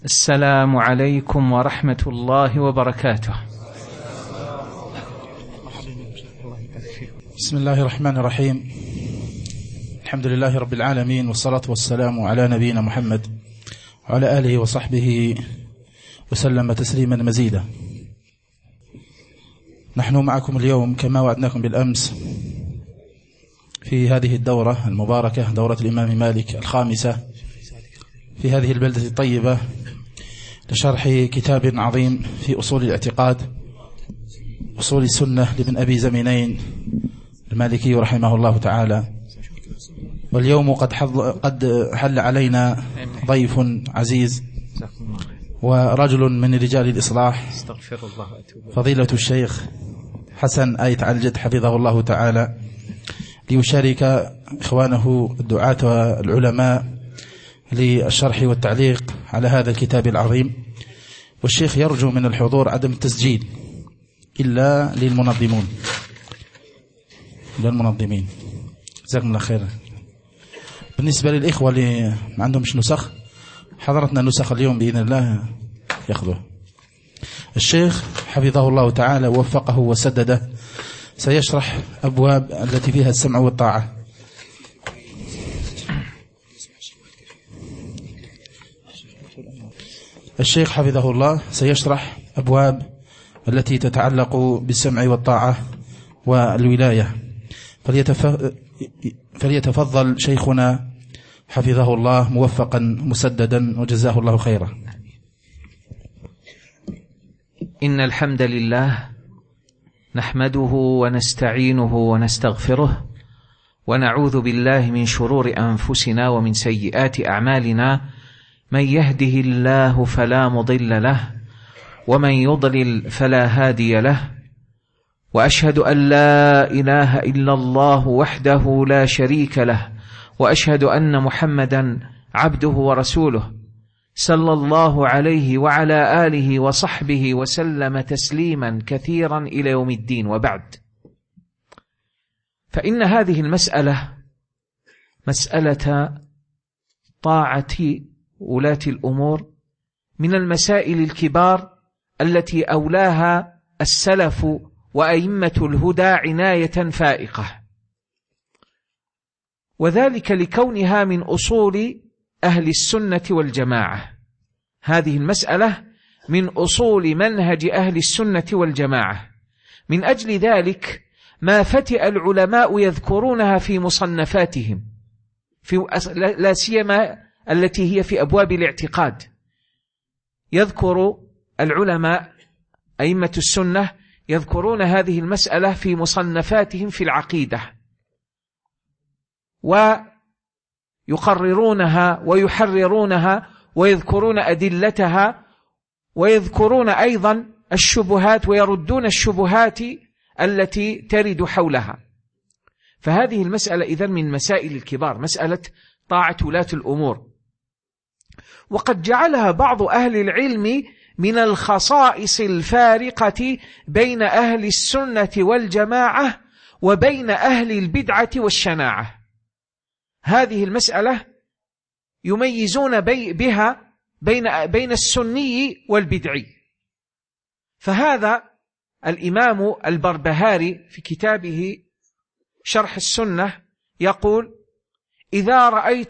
السلام عليكم ورحمة الله وبركاته. بسم الله الرحمن الرحيم. الحمد لله رب العالمين، والصلاة والسلام على نبينا محمد وعلى آله وصحبه وسلم تسليما مزيدا. نحن معكم اليوم كما وعدناكم بالأمس في هذه الدورة المباركة، دورة الإمام مالك الخامسة في هذه البلدة الطيبة، لشرح كتاب عظيم في أصول الاعتقاد، أصول السنة لابن أبي زمينين المالكي رحمه الله تعالى. واليوم قد حل علينا ضيف عزيز ورجل من رجال الإصلاح، فضيلة الشيخ حسن آية علجد حفظه الله تعالى، ليشارك إخوانه الدعاة والعلماء للشرح والتعليق على هذا الكتاب العظيم. والشيخ يرجو من الحضور عدم التسجيل إلا للمنظمين. جزاكم الله خيرا. بالنسبة للإخوة اللي ما عندهمش نسخ، حضرتنا نسخ اليوم بإذن الله يأخذوه. الشيخ حفظه الله تعالى ووفقه وسدده سيشرح أبواب التي فيها السمع والطاعة. الشيخ حفظه الله سيشرح أبواب التي تتعلق بالسمع والطاعة والولاية، فليتفضل شيخنا حفظه الله موفقا مسددا وجزاه الله خيرا. إن الحمد لله نحمده ونستعينه ونستغفره، ونعوذ بالله من شرور أنفسنا ومن سيئات أعمالنا، من يهده الله فلا مضل له ومن يضلل فلا هادي له، وأشهد أن لا إله إلا الله وحده لا شريك له، وأشهد أن محمدا عبده ورسوله صلى الله عليه وعلى آله وصحبه وسلم تسليما كثيرا إلى يوم الدين. وبعد، فإن هذه المسألة مسألة طاعة ولاة الأمور من المسائل الكبار التي أولاها السلف وأئمة الهدى عناية فائقة، وذلك لكونها من أصول أهل السنة والجماعة. هذه المسألة من أصول منهج أهل السنة والجماعة. من أجل ذلك ما فتئ العلماء يذكرونها في مصنفاتهم، لا سيما التي هي في أبواب الاعتقاد. يذكر العلماء أئمة السنة يذكرون هذه المسألة في مصنفاتهم في العقيدة، ويقررونها ويحررونها ويذكرون أدلتها، ويذكرون أيضا الشبهات ويردون الشبهات التي ترد حولها. فهذه المسألة إذن من مسائل الكبار، مسألة طاعة ولاة الأمور، وقد جعلها بعض أهل العلم من الخصائص الفارقة بين أهل السنة والجماعة وبين أهل البدعة والشناعة. هذه المسألة يميزون بها بين السني والبدعي. فهذا الإمام البربهاري في كتابه شرح السنة يقول: إذا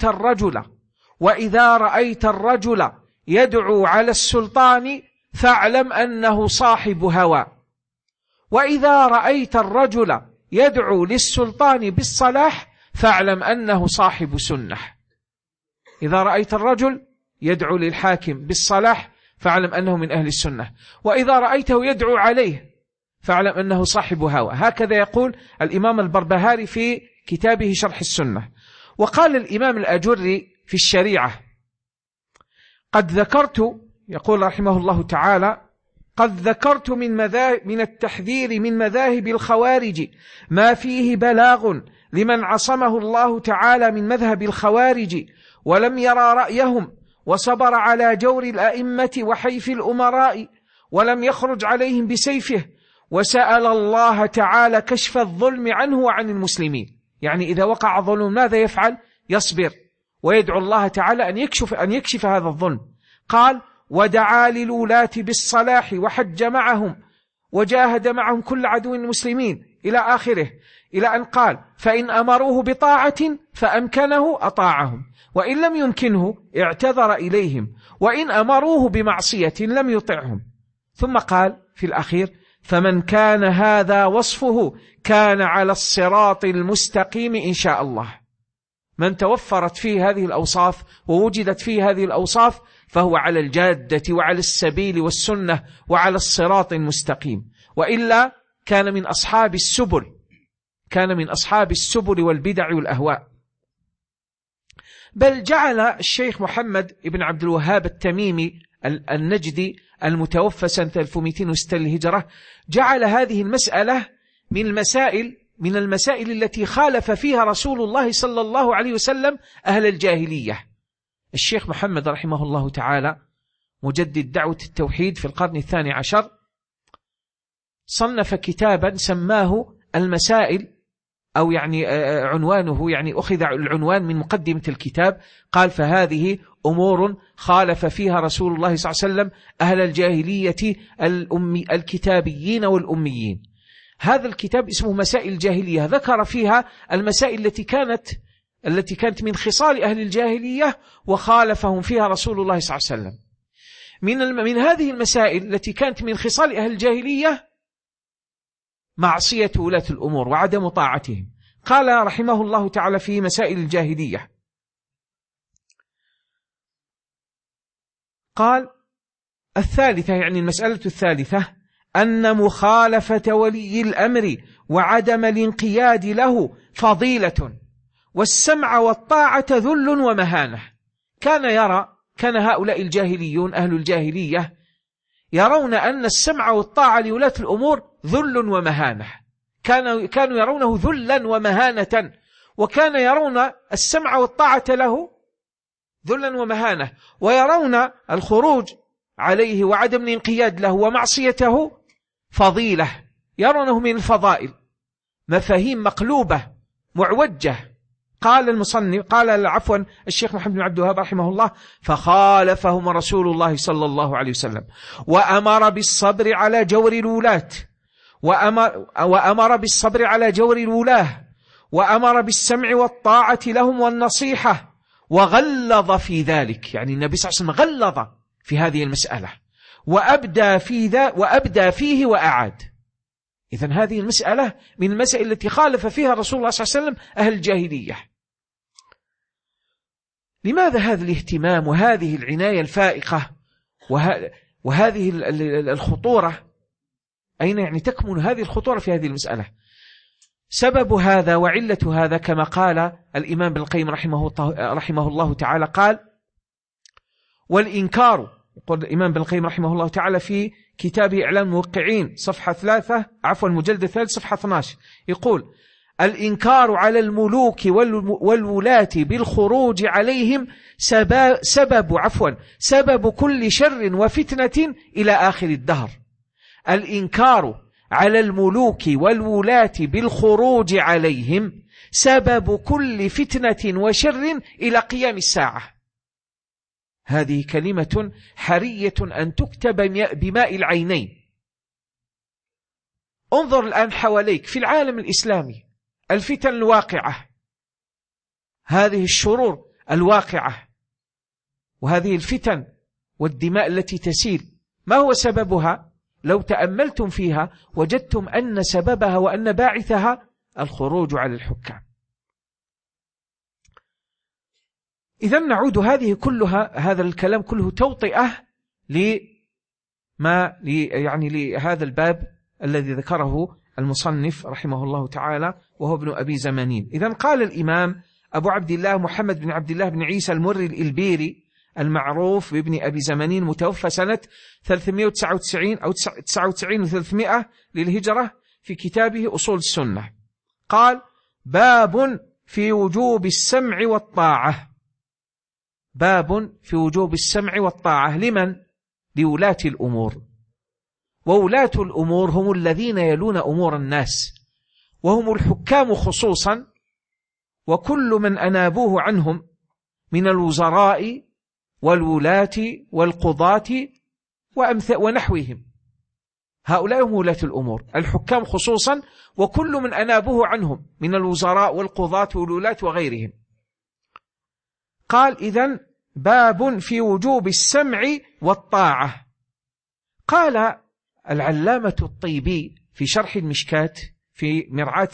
رأيت الرجل يدعو على السلطان فاعلم أنه صاحب هوى، وإذا رأيت الرجل يدعو للسلطان بالصلاح فاعلم أنه صاحب سنة. إذا رأيت الرجل يدعو للحاكم بالصلاح فاعلم أنه من أهل السنة، وإذا رأيته يدعو عليه فاعلم أنه صاحب هوى. هكذا يقول الإمام البربهاري في كتابه شرح السنة. وقال الإمام الأجري في الشريعة: قد ذكرت، يقول رحمه الله تعالى: قد ذكرت من التحذير من مذاهب الخوارج ما فيه بلاغ لمن عصمه الله تعالى من مذهب الخوارج ولم يرى رأيهم، وصبر على جور الأئمة وحيف الأمراء ولم يخرج عليهم بسيفه، وسأل الله تعالى كشف الظلم عنه وعن المسلمين. يعني إذا وقع ظلم ماذا يفعل؟ يصبر ويدعو الله تعالى أن يكشف هذا الظلم. قال: ودعا للولاة بالصلاح وحج معهم وجاهد معهم كل عدو المسلمين إلى آخره، إلى أن قال: فإن أمروه بطاعة فأمكنه أطاعهم، وإن لم يمكنه اعتذر إليهم، وإن أمروه بمعصية لم يطعهم. ثم قال في الأخير: فمن كان هذا وصفه كان على الصراط المستقيم إن شاء الله. من توفرت فيه هذه الأوصاف ووجدت فيه هذه الأوصاف فهو على الجادة وعلى السبيل والسنة وعلى الصراط المستقيم، وإلا كان من أصحاب السبل، كان من أصحاب السبل والبدع والأهواء. بل جعل الشيخ محمد بن عبد الوهاب التميمي النجدي المتوفى سنة 1206 للهجرة جعل هذه المسألة من المسائل التي خالف فيها رسول الله صلى الله عليه وسلم أهل الجاهلية. الشيخ محمد رحمه الله تعالى مجدد دعوة التوحيد في القرن 12 صنف كتابا سماه المسائل، أو يعني عنوانه، يعني أخذ العنوان من مقدمة الكتاب، قال: فهذه أمور خالف فيها رسول الله صلى الله عليه وسلم أهل الجاهلية الكتابيين والأميين. هذا الكتاب اسمه مسائل الجاهلية، ذكر فيها المسائل التي كانت من خصال أهل الجاهلية وخالفهم فيها رسول الله صلى الله عليه وسلم. من هذه المسائل التي كانت من خصال أهل الجاهلية معصية ولاة الأمور وعدم طاعتهم. قال رحمه الله تعالى في مسائل الجاهلية، قال: الثالثة، يعني المسألة الثالثة، أن مخالفة ولي الأمر وعدم الانقياد له فضيلة، والسمع والطاعة ذل ومهانة. كان هؤلاء الجاهليون أهل الجاهلية يرون أن السمع والطاعة لولاة الأمور ذل ومهانة، كانوا يرونه ذلا ومهانة، وكان يرون السمع والطاعة له ذلا ومهانة، ويرون الخروج عليه وعدم الانقياد له ومعصيته فضيلة، يرونه من الفضائل. مفاهيم مقلوبة معوجة. قال الشيخ محمد بن عبد الوهاب رحمه الله: فخالفهم رسول الله صلى الله عليه وسلم وأمر بالصبر على جور الولاة، وأمر بالصبر على جور الولاة، وأمر بالسمع والطاعة لهم والنصيحة، وغلظ في ذلك، يعني النبي صلى الله عليه وسلم غلظ في هذه المسألة وأبدى فيه وأعاد. إذن هذه المسألة من المسائل التي خالف فيها رسول الله صلى الله عليه وسلم أهل الجاهلية. لماذا هذا الاهتمام وهذه العناية الفائقة وهذه الخطورة؟ أين يعني تكمن هذه الخطورة في هذه المسألة؟ سبب هذا وعلة هذا كما قال الإمام ابن القيم رحمه الله تعالى، قال: والإنكار، يقول الإمام ابن القيم رحمه الله تعالى في كتابه إعلام الموقعين مجلد 3 صفحة 12، يقول: الإنكار على الملوك والولاة بالخروج عليهم سبب كل شر وفتنة إلى آخر الدهر. الإنكار على الملوك والولاة بالخروج عليهم سبب كل فتنة وشر إلى قيام الساعة. هذه كلمة حرية أن تكتب بماء العينين. انظر الآن حواليك في العالم الإسلامي، الفتن الواقعة، هذه الشرور الواقعة، وهذه الفتن والدماء التي تسيل، ما هو سببها؟ لو تأملتم فيها وجدتم أن سببها وأن باعثها الخروج على الحكام. إذن نعود هذا الكلام كله توطئة لهذا الباب الذي ذكره المصنف رحمه الله تعالى، وهو ابن أبي زمانين. إذن قال الإمام أبو عبد الله محمد بن عبد الله بن عيسى المري الإلبيري المعروف بابن أبي زمانين، متوفى سنة 399 أو 99 و300 للهجرة، في كتابه أصول السنة، قال: باب في وجوب السمع والطاعة. باب في وجوب السمع والطاعة لمن؟ لولاة الأمور. وولاة الأمور هم الذين يلون أمور الناس، وهم الحكام خصوصا، وكل من أنابوه عنهم من الوزراء والولاة والقضاة ونحوهم. هؤلاء هم ولاة الأمور، الحكام خصوصا، وكل من أنابه عنهم من الوزراء والقضاة والولاة وغيرهم. قال إذن باب في وجوب السمع والطاعة. قال العلامة الطيبي في شرح المشكات في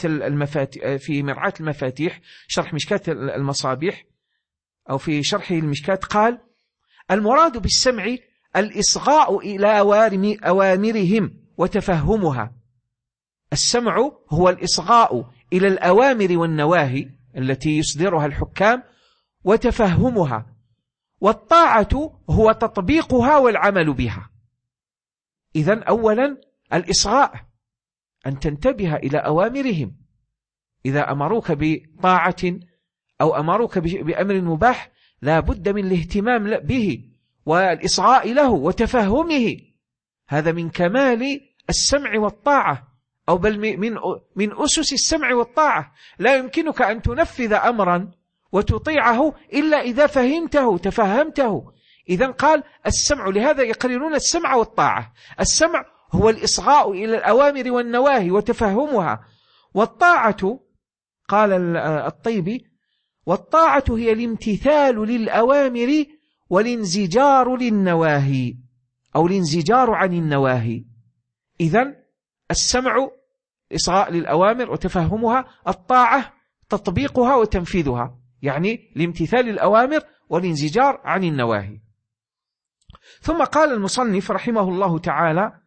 مرعاة المفاتيح، شرح مشكات المصابيح، أو في شرح المشكات، قال المراد بالسمع الإصغاء إلى أوامرهم وتفهمها. السمع هو الإصغاء إلى الأوامر والنواهي التي يصدرها الحكام وتفهمها، والطاعة هو تطبيقها والعمل بها. إذن أولا الإصغاء، أن تنتبه إلى أوامرهم، إذا أمروك بطاعة أو أمروك بأمر مباح لا بد من الاهتمام به والإصغاء له وتفهمه. هذا من كمال السمع والطاعة، أو بل من أسس السمع والطاعة. لا يمكنك أن تنفذ أمرا وتطيعه إلا إذا فهمته تفهمته. إذن قال السمع، لهذا يقرنون السمع والطاعة. السمع هو الإصغاء إلى الأوامر والنواهي وتفهمها، والطاعة قال الطيبي والطاعة هي الامتثال للأوامر والانزجار للنواهي، أو الانزجار عن النواهي. إذن السمع إصغاء للأوامر وتفهمها، الطاعة تطبيقها وتنفيذها، يعني الامتثال للأوامر والانزجار عن النواهي. ثم قال المصنف رحمه الله تعالى: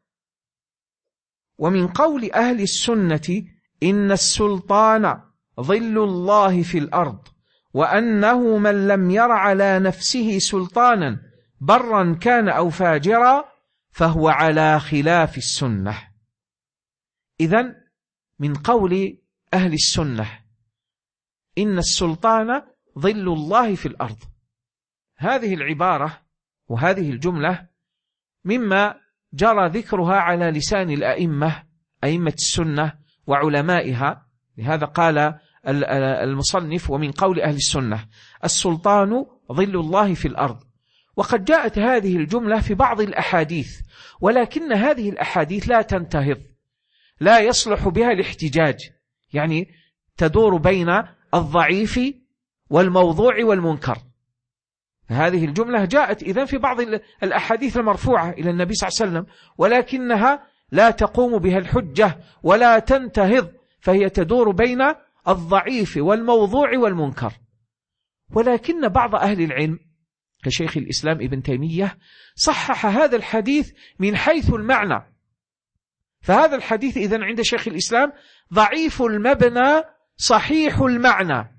ومن قول أهل السنة إن السلطان ظل الله في الأرض، وأنه من لم ير على نفسه سلطانا برا كان أو فاجرا فهو على خلاف السنة. إذن من قول أهل السنة إن السلطان ظل الله في الأرض، هذه العبارة وهذه الجملة مما جرى ذكرها على لسان الأئمة، أئمة السنة وعلمائها. لهذا قال المصنف ومن قول أهل السنة السلطان ظل الله في الأرض. وقد جاءت هذه الجملة في بعض الأحاديث، ولكن هذه الأحاديث لا تنتهض، لا يصلح بها الاحتجاج، يعني تدور بين الضعيف والموضوع والمنكر. هذه الجملة جاءت إذن في بعض الأحاديث المرفوعة إلى النبي صلى الله عليه وسلم، ولكنها لا تقوم بها الحجة ولا تنتهض، فهي تدور بين الضعيف والموضوع والمنكر. ولكن بعض أهل العلم كشيخ الإسلام ابن تيمية صحح هذا الحديث من حيث المعنى. فهذا الحديث إذن عند شيخ الإسلام ضعيف المبنى صحيح المعنى.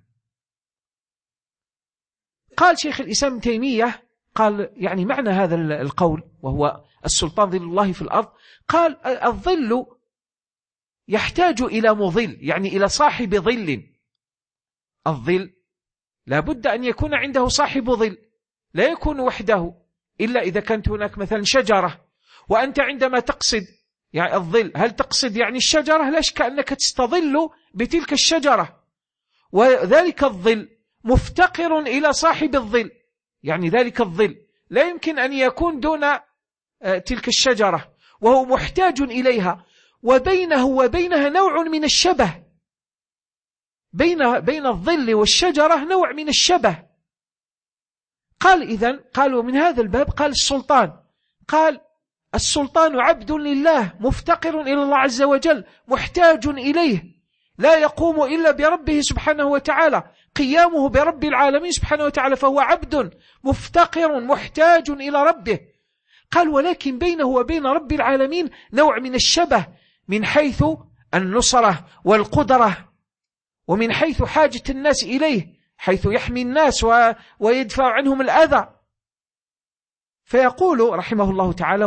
قال شيخ الإسلام ابن تيمية، قال يعني معنى هذا القول وهو السلطان ظل الله في الأرض، قال الظل يحتاج إلى مظل، يعني إلى صاحب ظل. الظل لا بد أن يكون عنده صاحب ظل، لا يكون وحده إلا إذا كانت هناك مثلا شجرة، وأنت عندما تقصد يعني الظل هل تقصد يعني الشجرة؟ لا شك أنك تستظل بتلك الشجرة، وذلك الظل مفتقر إلى صاحب الظل، يعني ذلك الظل لا يمكن أن يكون دون تلك الشجرة، وهو محتاج إليها، وبينه وبينها نوع من الشبه، بين الظل والشجرة نوع من الشبه. قال إذن قالوا من هذا الباب قال السلطان، قال السلطان عبد لله مفتقر إلى الله عز وجل محتاج إليه، لا يقوم إلا بربه سبحانه وتعالى، قيامه برب العالمين سبحانه وتعالى، فهو عبد مفتقر محتاج إلى ربه. قال ولكن بينه وبين رب العالمين نوع من الشبه من حيث النصرة والقدرة، ومن حيث حاجة الناس إليه، حيث يحمي الناس ويدفع عنهم الأذى. فيقول رحمه الله تعالى،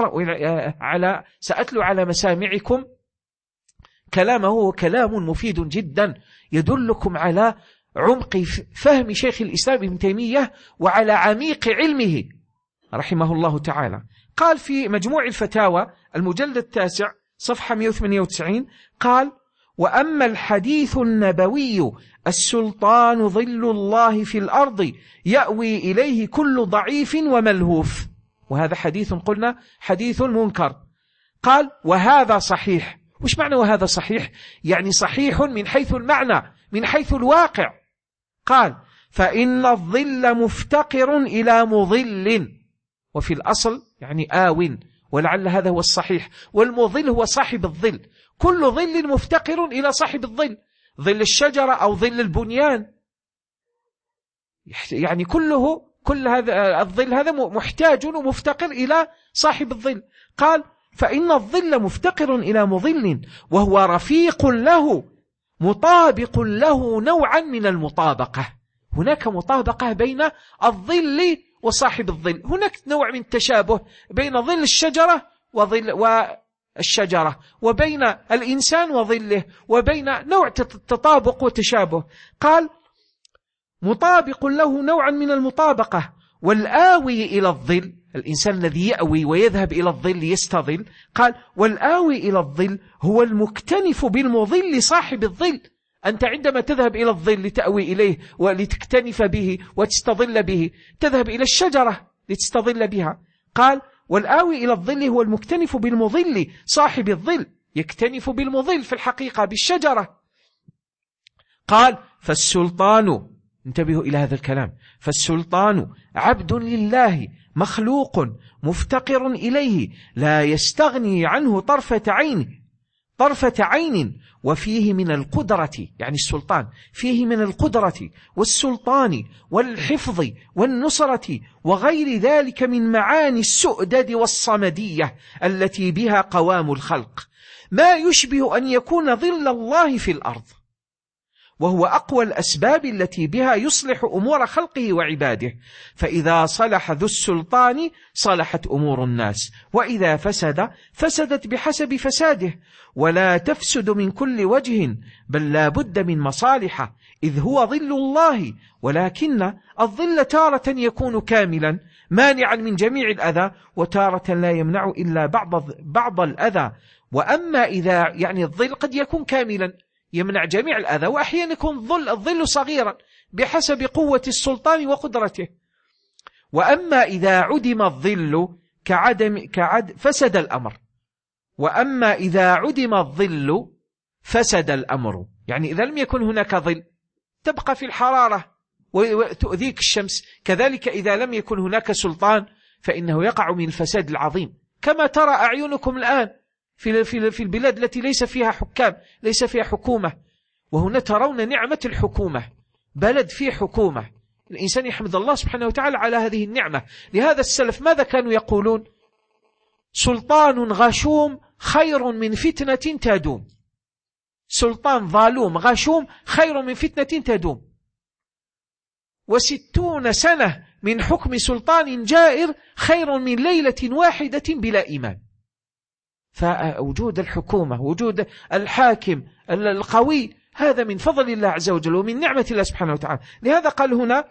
سأتلو على مسامعكم كلامه، كلام مفيد جدا يدلكم على عمق فهم شيخ الإسلام ابن تيمية وعلى عميق علمه رحمه الله تعالى. قال في مجموع الفتاوى المجلد 9 صفحة 198، قال وأما الحديث النبوي السلطان ظل الله في الأرض يأوي إليه كل ضعيف وملهوف، وهذا حديث قلنا حديث منكر. قال وهذا صحيح. وش معنى وهذا صحيح؟ يعني صحيح من حيث المعنى، من حيث الواقع. قال فإن الظل مفتقر إلى مظل، وفي الأصل يعني آو، ولعل هذا هو الصحيح، والمظل هو صاحب الظل. كل ظل مفتقر إلى صاحب الظل، ظل الشجرة أو ظل البنيان، يعني كل هذا الظل هذا محتاج ومفتقر إلى صاحب الظل. قال فإن الظل مفتقر إلى مظل وهو رفيق له مطابق له نوعا من المطابقة. هناك مطابقة بين الظل وصاحب الظل، هناك نوع من التشابه بين ظل الشجرة والشجرة، وبين الإنسان وظله، وبين نوع تطابق وتشابه. قال مطابق له نوعا من المطابقة. والآوي إلى الظل، الإنسان الذي يأوي ويذهب إلى الظل يستظل، قال والآوي إلى الظل هو المكتنف بالمظل صاحب الظل. أنت عندما تذهب إلى الظل لتأوي إليه ولتكتنف به وتستظل به، تذهب إلى الشجرة لتستظل بها. قال والآوي إلى الظل هو المكتنف بالمظل صاحب الظل، يكتنف بالمظل في الحقيقة بالشجرة. قال فالسلطان، انتبهوا إلى هذا الكلام، فالسلطان عبد لله مخلوق مفتقر إليه لا يستغني عنه طرفة عين، وفيه من القدرة، يعني السلطان فيه من القدرة والسلطان والحفظ والنصرة وغير ذلك من معاني السؤدد والصمدية التي بها قوام الخلق، ما يشبه أن يكون ظل الله في الأرض، وهو أقوى الأسباب التي بها يصلح أمور خلقه وعباده. فإذا صلح ذو السلطان صلحت أمور الناس، وإذا فسدت بحسب فساده، ولا تفسد من كل وجه، بل لا بد من مصالح، إذ هو ظل الله. ولكن الظل تارة يكون كاملا مانعا من جميع الأذى، وتارة لا يمنع إلا بعض الأذى. وأما إذا يعني الظل قد يكون كاملا يمنع جميع الأذى، وأحيانا يكون الظل صغيرا بحسب قوة السلطان وقدرته. وأما إذا عدم الظل فسد الأمر. وأما إذا عدم الظل فسد الأمر، يعني إذا لم يكن هناك ظل تبقى في الحرارة وتؤذيك الشمس. كذلك إذا لم يكن هناك سلطان فإنه يقع من الفساد العظيم، كما ترى أعينكم الآن في البلاد التي ليس فيها حكام، ليس فيها حكومة. وهنا ترون نعمة الحكومة، بلد فيه حكومة، الإنسان يحمد الله سبحانه وتعالى على هذه النعمة. لهذا السلف ماذا كانوا يقولون؟ سلطان غشوم خير من فتنة تدوم. سلطان ظالوم غشوم خير من فتنة تدوم. 60 سنة من حكم سلطان جائر خير من ليلة واحدة بلا إيمان. فوجود الحكومة، وجود الحاكم القوي، هذا من فضل الله عز وجل ومن نعمة الله سبحانه وتعالى. لهذا قال هنا،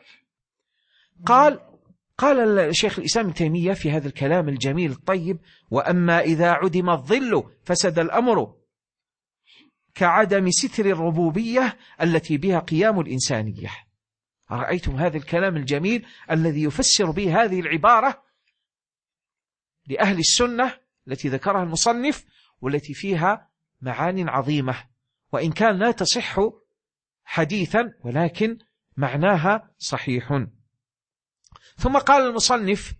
قال الشيخ الإسلام ابن تيمية في هذا الكلام الجميل الطيب: وأما إذا عدم الظل فسد الأمر، كعدم ستر الربوبية التي بها قيام الإنسانية. رأيتم هذا الكلام الجميل الذي يفسر به هذه العبارة لأهل السنة التي ذكرها المصنف، والتي فيها معان عظيمة، وإن كان لا تصح حديثا ولكن معناها صحيح. ثم قال المصنف: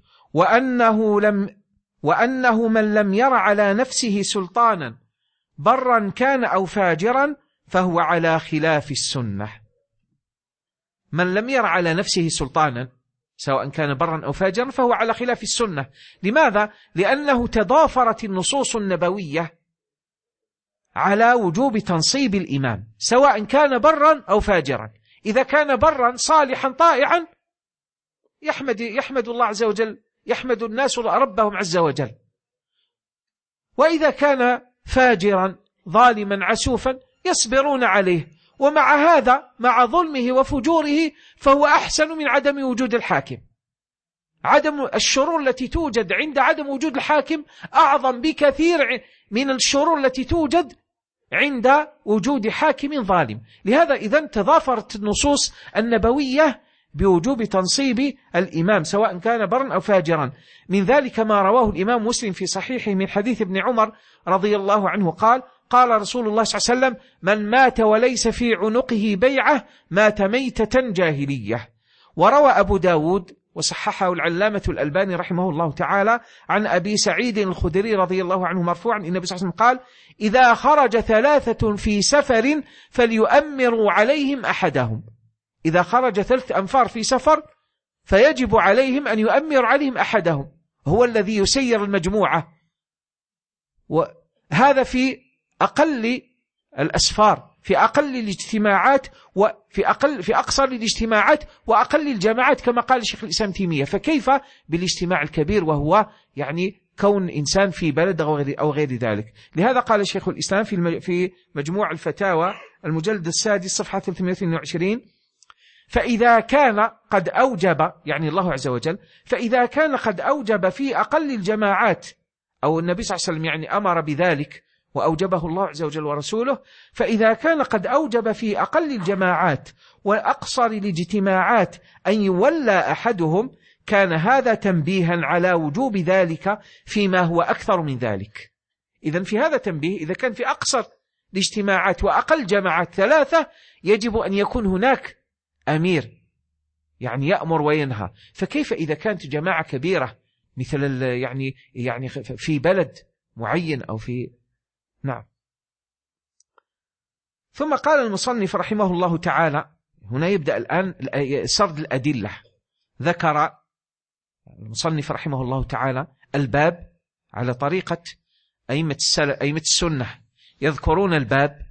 وأنه من لم ير على نفسه سلطانا برا كان أو فاجرا فهو على خلاف السنة. من لم ير على نفسه سلطانا سواء كان برا أو فاجرا فهو على خلاف السنة. لماذا؟ لأنه تضافرت النصوص النبوية على وجوب تنصيب الإمام سواء كان برا أو فاجرا. إذا كان برا صالحا طائعا يحمد الله عز وجل، يحمد الناس ربهم عز وجل. وإذا كان فاجرا ظالما عسوفا يصبرون عليه، ومع هذا مع ظلمه وفجوره فهو أحسن من عدم وجود الحاكم. عدم الشرور التي توجد عند عدم وجود الحاكم أعظم بكثير من الشرور التي توجد عند وجود حاكم ظالم. لهذا إذن تضافرت النصوص النبوية بوجوب تنصيب الإمام سواء كان برا أو فاجرا. من ذلك ما رواه الإمام مسلم في صحيحه من حديث ابن عمر رضي الله عنه قال: قال رسول الله صلى الله عليه وسلم: من مات وليس في عنقه بيعة مات ميتة جاهلية. وروى أبو داود وصححه العلامة الألباني رحمه الله تعالى عن أبي سعيد الخدري رضي الله عنه مرفوعا إن النبي صلى الله عليه وسلم قال: إذا خرج 3 في سفر فليؤمروا عليهم أحدهم. إذا خرج 3 أنفار في سفر فيجب عليهم أن يؤمر عليهم أحدهم، هو الذي يسير المجموعة. وهذا في أقل الأسفار، في أقل الاجتماعات، في أقصر الاجتماعات وأقل الجماعات كما قال الشيخ الإسلام تيمية، فكيف بالاجتماع الكبير وهو يعني كون إنسان في بلد أو غير ذلك. لهذا قال الشيخ الإسلام في مجموع الفتاوى المجلد السادس صفحة 322: فإذا كان قد أوجب، يعني الله عز وجل، فإذا كان قد أوجب في أقل الجماعات، أو النبي صلى الله عليه وسلم يعني أمر بذلك وأوجبه الله عز وجل ورسوله، فإذا كان قد أوجب في أقل الجماعات وأقصر الاجتماعات أن يولى أحدهم، كان هذا تنبيها على وجوب ذلك فيما هو أكثر من ذلك. إذن في هذا تنبيه، إذا كان في أقصر الاجتماعات وأقل جماعات 3 يجب أن يكون هناك أمير يعني يأمر وينهى، فكيف إذا كانت جماعة كبيرة مثل يعني في بلد معين أو في نعم. ثم قال المصنف رحمه الله تعالى، هنا يبدأ الآن سرد الأدلة. ذكر المصنف رحمه الله تعالى الباب على طريقة أئمة السنة، يذكرون الباب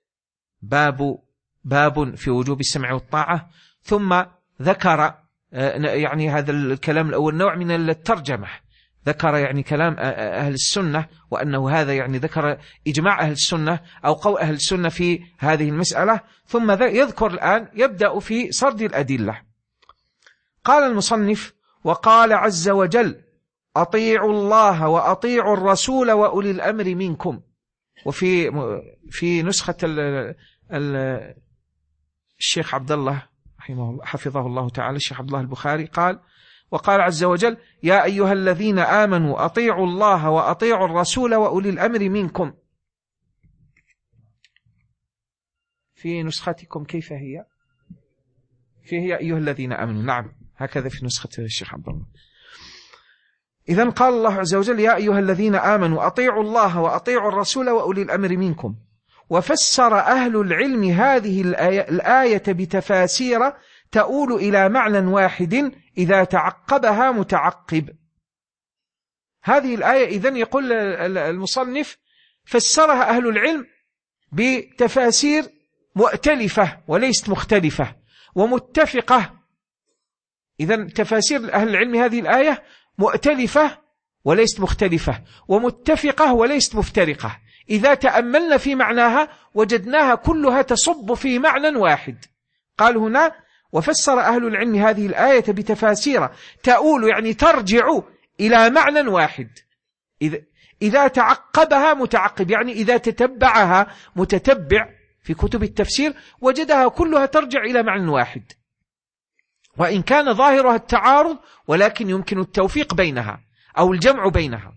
باب في وجوب السمع والطاعة، ثم ذكر يعني هذا الكلام الأول نوع من الترجمة، ذكر يعني كلام أهل السنة وأنه هذا يعني ذكر إجماع أهل السنة أو قول أهل السنة في هذه المسألة، ثم يذكر الآن يبدأ في سرد الأدلة. قال المصنف: وقال عز وجل: أطيعوا الله وأطيعوا الرسول وأولي الأمر منكم. وفي نسخة الشيخ عبد الله حفظه الله تعالى الشيخ عبد الله البخاري قال: وقال عز وجل: يا أيها الذين آمنوا أطيعوا الله وأطيعوا الرسول وأولي الأمر منكم. في نسختكم كيف هي؟ يا أيها الذين آمنوا، نعم هكذا في نسخة الشيخ عبد الله. إذن قال الله عز وجل: يا أيها الذين آمنوا أطيعوا الله وأطيعوا الرسول وأولي الأمر منكم. وفسر أهل العلم هذه الآية بتفاسير تؤول إلى معنى واحد إذا تعقبها متعقب. هذه الآية إذن يقول المصنف فسرها أهل العلم بتفاسير مؤتلفة وليست مختلفة ومتفقة. إذن تفاسير أهل العلم هذه الآية مؤتلفة وليست مختلفة ومتفقة وليست مفترقة. إذا تأملنا في معناها وجدناها كلها تصب في معنى واحد. قال هنا: وفسر أهل العلم هذه الآية بتفاسير تؤول يعني ترجع إلى معنى واحد إذا تعقبها متعقب، يعني إذا تتبعها متتبع في كتب التفسير وجدها كلها ترجع إلى معنى واحد، وإن كان ظاهرها التعارض ولكن يمكن التوفيق بينها أو الجمع بينها.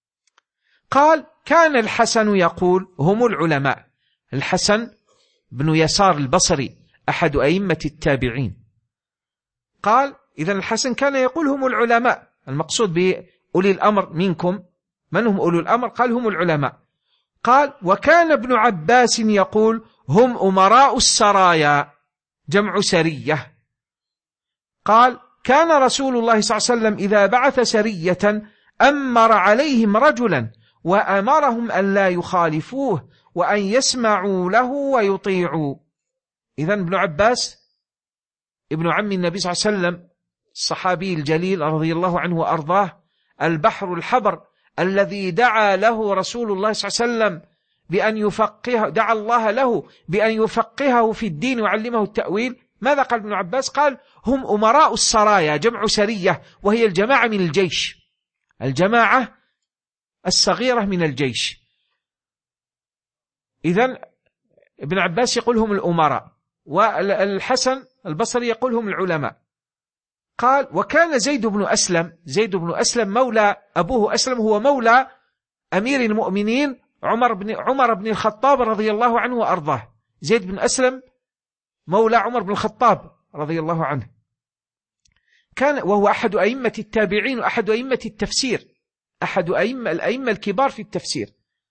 قال: كان الحسن يقول هم العلماء. الحسن بن يسار البصري أحد أئمة التابعين. قال: إذن الحسن كان يقول هم العلماء، المقصود بأولي الأمر منكم، من هم أولي الأمر؟ قال: هم العلماء. قال: وكان ابن عباس يقول هم أمراء السرايا، جمع سرية. قال: كان رسول الله صلى الله عليه وسلم إذا بعث سرية أمر عليهم رجلا وأمرهم أن لا يخالفوه وأن يسمعوا له ويطيعوا. إذن ابن عباس ابن عم النبي صلى الله عليه وسلم الصحابي الجليل رضي الله عنه وأرضاه، البحر الحبر الذي دعا له رسول الله صلى الله عليه وسلم بأن يفقهه، دعا الله له بأن يفقهه في الدين ويعلمه التأويل. ماذا قال ابن عباس؟ قال: هم أمراء السرايا، جمع سرية، وهي الجماعة من الجيش، الجماعة الصغيرة من الجيش. إذن ابن عباس يقول هم الأمراء، والحسن البصري يقول هم العلماء. قال وكان زيد بن أسلم مولى أبوه أسلم، هو مولى أمير المؤمنين عمر بن الخطاب رضي الله عنه وأرضاه. زيد بن أسلم مولى عمر بن الخطاب رضي الله عنه، كان وهو أحد أئمة التابعين وأحد أئمة التفسير، أحد الأئمة الكبار في التفسير،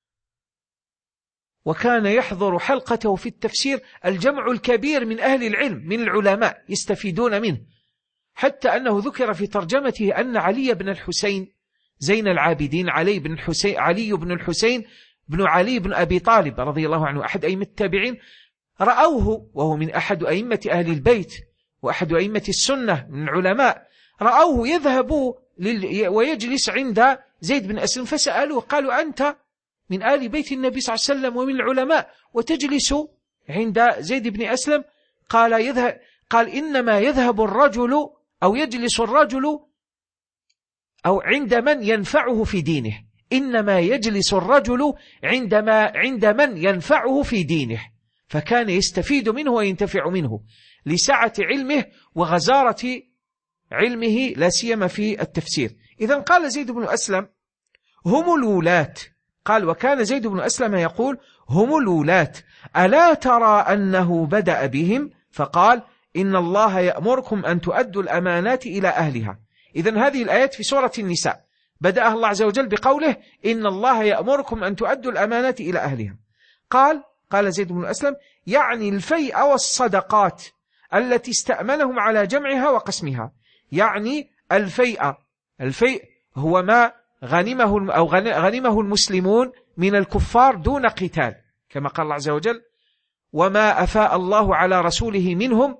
وكان يحضر حلقته في التفسير الجمع الكبير من أهل العلم من العلماء يستفيدون منه، حتى أنه ذكر في ترجمته أن علي بن الحسين زين العابدين، علي بن الحسين بن علي بن أبي طالب رضي الله عنه أحد أئمة التابعين رأوه، وهو من أحد أئمة أهل البيت وأحد أئمة السنة من العلماء، رأوه يذهب ويجلس عند زيد بن أسلم، فسألوه قالوا أنت من آل بيت النبي صلى الله عليه وسلم ومن العلماء وتجلس عند زيد بن أسلم؟ قال إنما يذهب الرجل أو يجلس الرجل أو عند من ينفعه في دينه، إنما يجلس الرجل عند من ينفعه في دينه، فكان يستفيد منه وينتفع منه لسعة علمه وغزارة علمه لا سيما في التفسير. إذن قال زيد بن أسلم هم الولاة، قال وكان زيد بن أسلم يقول هم الولاة، ألا ترى أنه بدأ بهم فقال إن الله يأمركم أن تؤدوا الأمانات إلى أهلها. إذن هذه الآيات في سورة النساء بدأها الله عز وجل بقوله إن الله يأمركم أن تؤدوا الأمانات إلى أهلها. قال زيد بن أسلم يعني الفيء والصدقات التي استأمنهم على جمعها وقسمها، يعني الفيء هو ما غنمه المسلمون من الكفار دون قتال، كما قال الله عز وجل وما أفاء الله على رسوله منهم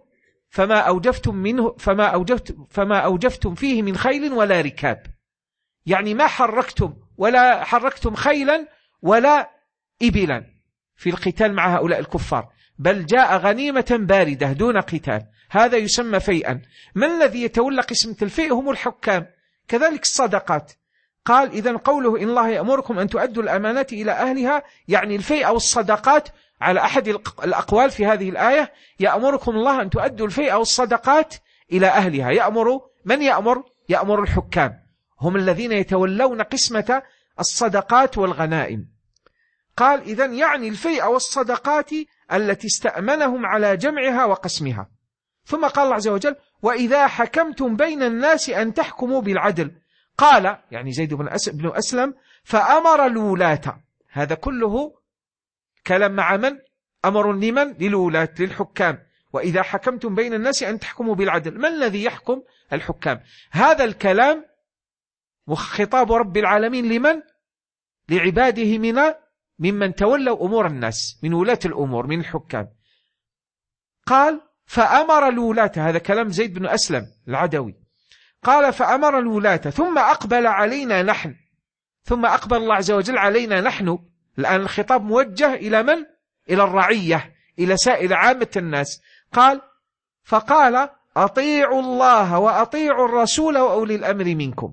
فما أوجفتم فيه من خيل ولا ركاب، يعني ما حركتم خيلا ولا إبلا في القتال مع هؤلاء الكفار، بل جاء غنيمة باردة دون قتال، هذا يسمى فيئا. من الذي يتولى قسمة الفيء؟ هم الحكام. كذلك الصدقات، قال إذن قوله إن الله يأمركم أن تؤدوا الأمانات إلى أهلها يعني الفيء أو الصدقات، على أحد الأقوال في هذه الآية يأمركم الله أن تؤدوا الفيء أو الصدقات إلى أهلها. من يأمر الحكام، هم الذين يتولون قسمة الصدقات والغنائم. قال إذن يعني الفيء والصدقات التي استأمنهم على جمعها وقسمها. ثم قال الله عز وجل وإذا حكمتم بين الناس أن تحكموا بالعدل، قال يعني زيد بن أسلم فأمر الولاة، هذا كله كلام مع من؟ أمر لمن؟ للولاة للحكام، وإذا حكمتم بين الناس أن تحكموا بالعدل. من الذي يحكم؟ الحكام. هذا الكلام خطاب رب العالمين لمن؟ لعباده ممن تولوا أمور الناس من ولاة الأمور من الحكام. قال فأمر الولاة، هذا كلام زيد بن أسلم العدوي، قال فأمر الولاة ثم أقبل علينا نحن، ثم أقبل الله عز وجل علينا نحن. الآن الخطاب موجه إلى من؟ إلى الرعية، إلى سائر عامة الناس. فقال أطيعوا الله وأطيعوا الرسول وأولي الأمر منكم.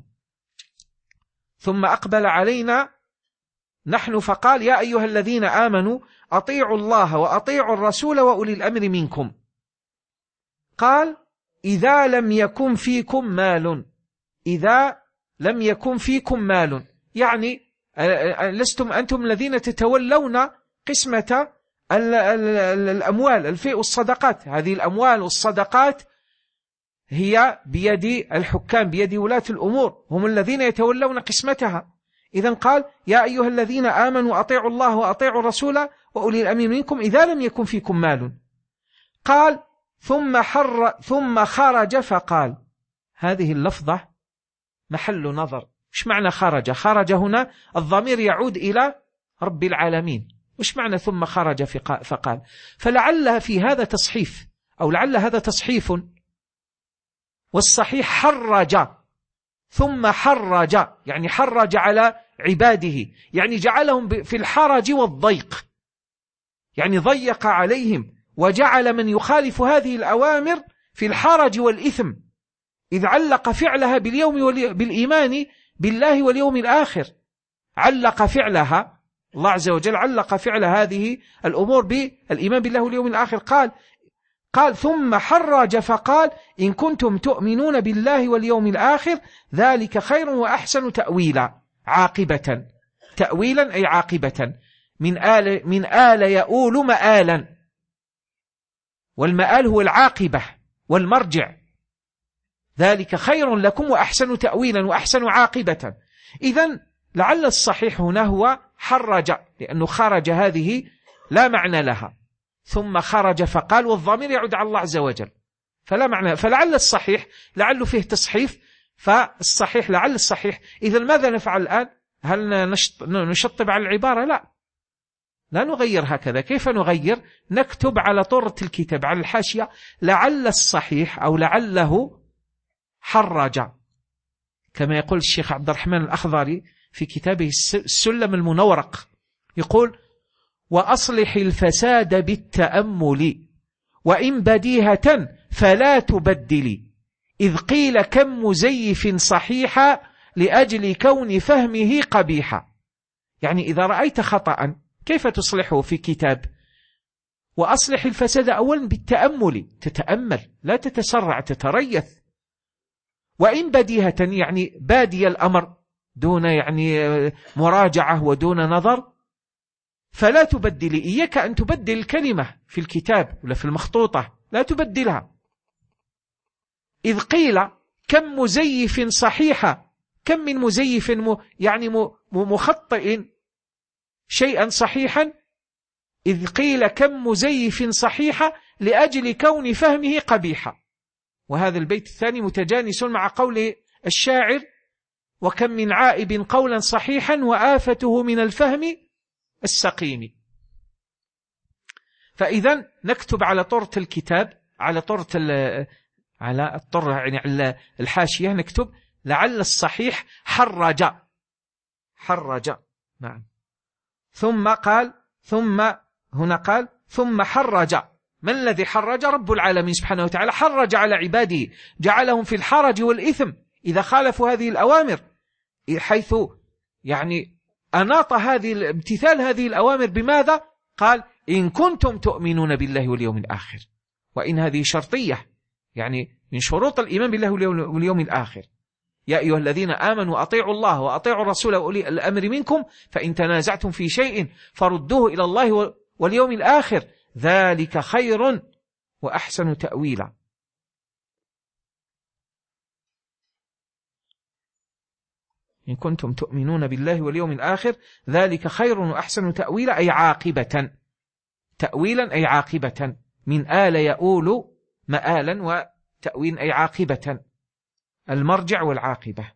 ثم أقبل علينا نحن فقال يا أيها الذين آمنوا أطيعوا الله وأطيعوا الرسول وأولي الأمر منكم. قال إذا لم يكن فيكم مال، إذا لم يكن فيكم مال يعني لستم أنتم الذين تتولون قسمة الأموال الفيء والصدقات، هذه الأموال والصدقات هي بيد الحكام بيد ولاة الأمور، هم الذين يتولون قسمتها. إذن قال يا أيها الذين آمنوا أطيعوا الله وأطيعوا الرسول وأولي الأمر منكم إذا لم يكن فيكم مال. قال ثم خرج فقال، هذه اللفظة محل نظر، مش معنى خرج؟ خرج هنا الضمير يعود إلى رب العالمين، مش معنى ثم خرج فقال؟ فلعل في هذا تصحيف، أو لعل هذا تصحيف، والصحيح حرج، ثم حرج يعني حرج على عباده، يعني جعلهم في الحرج والضيق، يعني ضيق عليهم وجعل من يخالف هذه الأوامر في الحرج والإثم، إذ علق فعلها بالإيمان بالله واليوم الآخر، علق فعلها الله عز وجل علق فعل هذه الأمور بالإيمان بالله واليوم الآخر. قال ثم حرج فقال إن كنتم تؤمنون بالله واليوم الآخر ذلك خير وأحسن تأويلا. عاقبة، تأويلا أي عاقبة، من آل يؤول مآلا، والمآل هو العاقبة والمرجع. ذلك خير لكم وأحسن تأويلا وأحسن عاقبة. إذن لعل الصحيح هنا هو حرج، لأنه خرج هذه لا معنى لها، ثم خرج فقال، والضمير يعود على الله عز وجل فلا معنى. فلعل الصحيح لعله فيه تصحيف، فالصحيح لعل الصحيح. إذا ماذا نفعل الآن؟ هل نشطب على العبارة؟ لا نغير هكذا. كيف نغير؟ نكتب على طرة الكتاب على الحاشية لعل الصحيح أو لعله حرج، كما يقول الشيخ عبد الرحمن الأخضري في كتابه السلم المنورق، يقول وأصلح الفساد بالتأمل وإن بديهة فلا تبدلي إذ قيل كم مزيف صحيحا لأجل كون فهمه قبيحا. يعني إذا رأيت خطأ كيف تصلحه في كتاب؟ وأصلح الفساد أولا بالتأمل، تتأمل لا تتسرع تتريث. وإن بديهة يعني بادي الأمر دون يعني مراجعة ودون نظر فلا تبدلي. إياك أن تبدل الكلمة في الكتاب ولا في المخطوطة، لا تبدلها. إذ قيل كم مزيف صحيحة، كم من مزيف يعني مخطئ شيئا صحيحا. إذ قيل كم مزيف صحيحة لأجل كون فهمه قبيحة. وهذا البيت الثاني متجانس مع قول الشاعر وكم من عائب قولا صحيحا وآفته من الفهم السقيم. فإذا نكتب على طرة الكتاب على الطرة يعني على الحاشية نكتب لعل الصحيح حرج. نعم. ثم حرج. من الذي حرج؟ رب العالمين سبحانه وتعالى حرج على عباده، جعلهم في الحرج والإثم إذا خالفوا هذه الأوامر، حيث يعني أناط امتثال هذه الأوامر بماذا؟ قال إن كنتم تؤمنون بالله واليوم الآخر. وإن هذه شرطية، يعني من شروط الإيمان بالله واليوم الآخر. يا أيها الذين آمنوا أطيعوا الله وأطيعوا الرسول وأولي الأمر منكم فإن تنازعتم في شيء فردوه إلى الله واليوم الآخر ذلك خير وأحسن تأويلا. إن كنتم تؤمنون بالله واليوم الآخر ذلك خير وأحسن تأويلا أي عاقبة، تأويلا أي عاقبة، من آل يؤول مآلا وتأويل أي عاقبة، المرجع والعاقبة.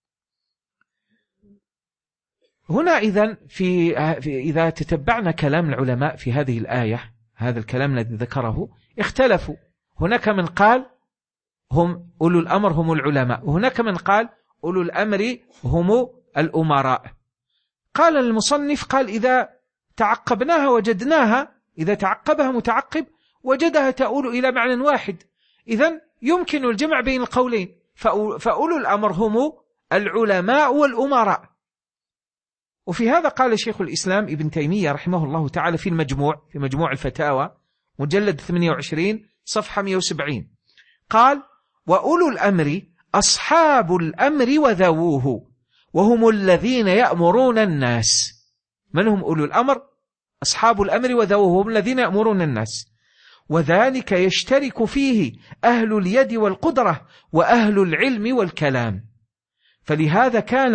هنا إذا تتبعنا كلام العلماء في هذه الآية، هذا الكلام الذي ذكره اختلفوا. هناك من قال هم أولو الأمر هم العلماء، وهناك من قال أولو الأمر هم الأمراء. قال المصنف قال إذا تعقبناها وجدناها، إذا تعقبها متعقب وجدها تؤول إلى معنى واحد، إذن يمكن الجمع بين القولين. فأولو الأمر هم العلماء والأمراء. وفي هذا قال شيخ الإسلام ابن تيمية رحمه الله تعالى في مجموع الفتاوى مجلد 28 صفحة 170 قال وأولو الأمر أصحاب الأمر وذووه وهم الذين يأمرون الناس. من هم أولو الأمر؟ أصحاب الأمر وذووه هم الذين يأمرون الناس. وذلك يشترك فيه أهل اليد والقدرة وأهل العلم والكلام. فلهذا كان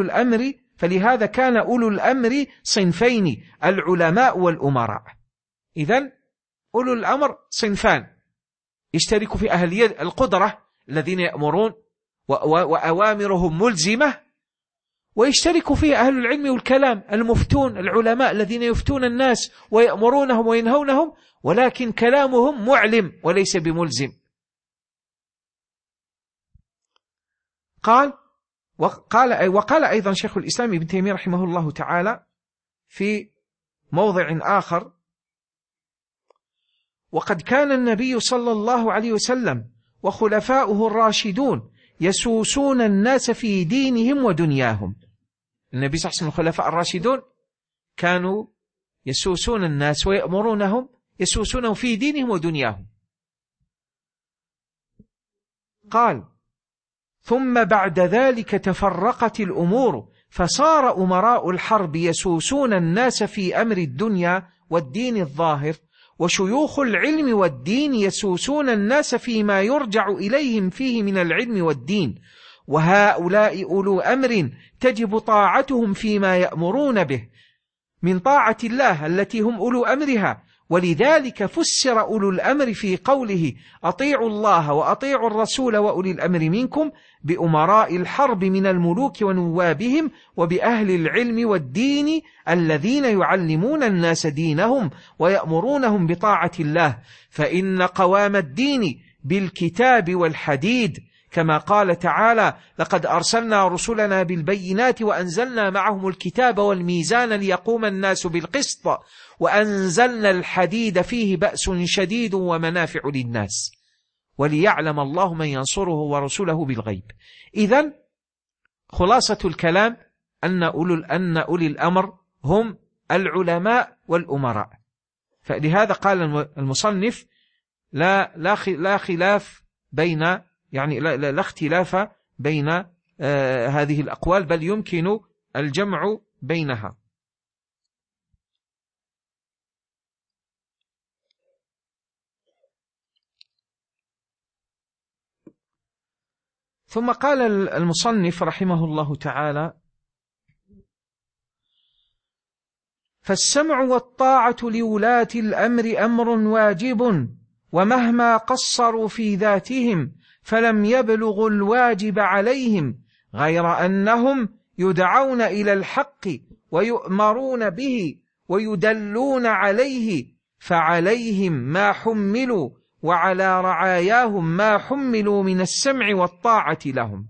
أولو الأمر صنفين، العلماء والأمراء. إذن أولو الأمر صنفان، يشترك في أهل اليد القدرة الذين يأمرون وأوامرهم ملزمة، ويشترك فيه أهل العلم والكلام المفتون، العلماء الذين يفتون الناس ويأمرونهم وينهونهم، ولكن كلامهم معلم وليس بملزم. وقال أيضا شيخ الإسلام ابن تيمية رحمه الله تعالى في موضع آخر وقد كان النبي صلى الله عليه وسلم وخلفاؤه الراشدون يسوسون الناس في دينهم ودنياهم. النبي صلى الله عليه وسلم الخلفاء الراشدون كانوا يسوسون الناس ويأمرونهم يسوسونهم في دينهم ودنياهم. قال: ثم بعد ذلك تفرقت الأمور فصار أمراء الحرب يسوسون الناس في أمر الدنيا والدين الظاهر، وشيوخ العلم والدين يسوسون الناس فيما يرجع إليهم فيه من العلم والدين، وهؤلاء أولو أمر تجب طاعتهم فيما يأمرون به من طاعة الله التي هم أولو أمرها. ولذلك فسر أولو الأمر في قوله: أطيعوا الله وأطيعوا الرسول وأولي الأمر منكم، بأمراء الحرب من الملوك ونوابهم، وبأهل العلم والدين الذين يعلمون الناس دينهم ويأمرونهم بطاعة الله، فإن قوام الدين بالكتاب والحديد، كما قال تعالى: لقد أرسلنا رسلنا بالبينات وأنزلنا معهم الكتاب والميزان ليقوم الناس بالقسط وأنزلنا الحديد فيه بأس شديد ومنافع للناس وليعلم الله من ينصره ورسله بالغيب. إذن خلاصة الكلام أن أولي الأمر هم العلماء والأمراء. فلهذا قال المصنف: لا خلاف بين لا اختلاف بين هذه الأقوال، بل يمكن الجمع بينها. ثم قال المصنف رحمه الله تعالى: فالسمع والطاعة لولاة الأمر أمر واجب، ومهما قصروا في ذاتهم فلم يبلغوا الواجب عليهم، غير أنهم يدعون إلى الحق ويؤمرون به ويدلون عليه، فعليهم ما حملوا وعلى رعاياهم ما حملوا من السمع والطاعة لهم.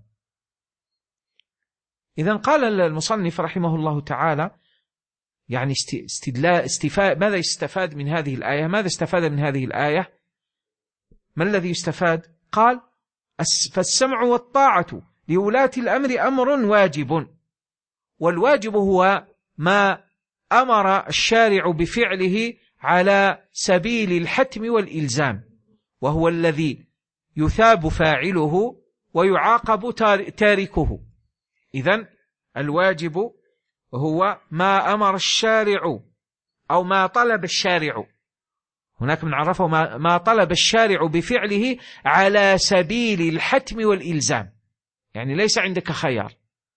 إذن قال المصنف رحمه الله تعالى يعني ماذا يستفاد من هذه الآية؟ ماذا استفاد من هذه الآية؟ ما الذي يستفاد؟ قال: فالسمع والطاعة لولاة الأمر أمر واجب، والواجب هو ما أمر الشارع بفعله على سبيل الحتم والإلزام، وهو الذي يثاب فاعله ويعاقب تاركه. إذن الواجب هو ما أمر الشارع أو ما طلب الشارع، هناك من عرفه ما طلب الشارع بفعله على سبيل الحتم والإلزام، يعني ليس عندك خيار،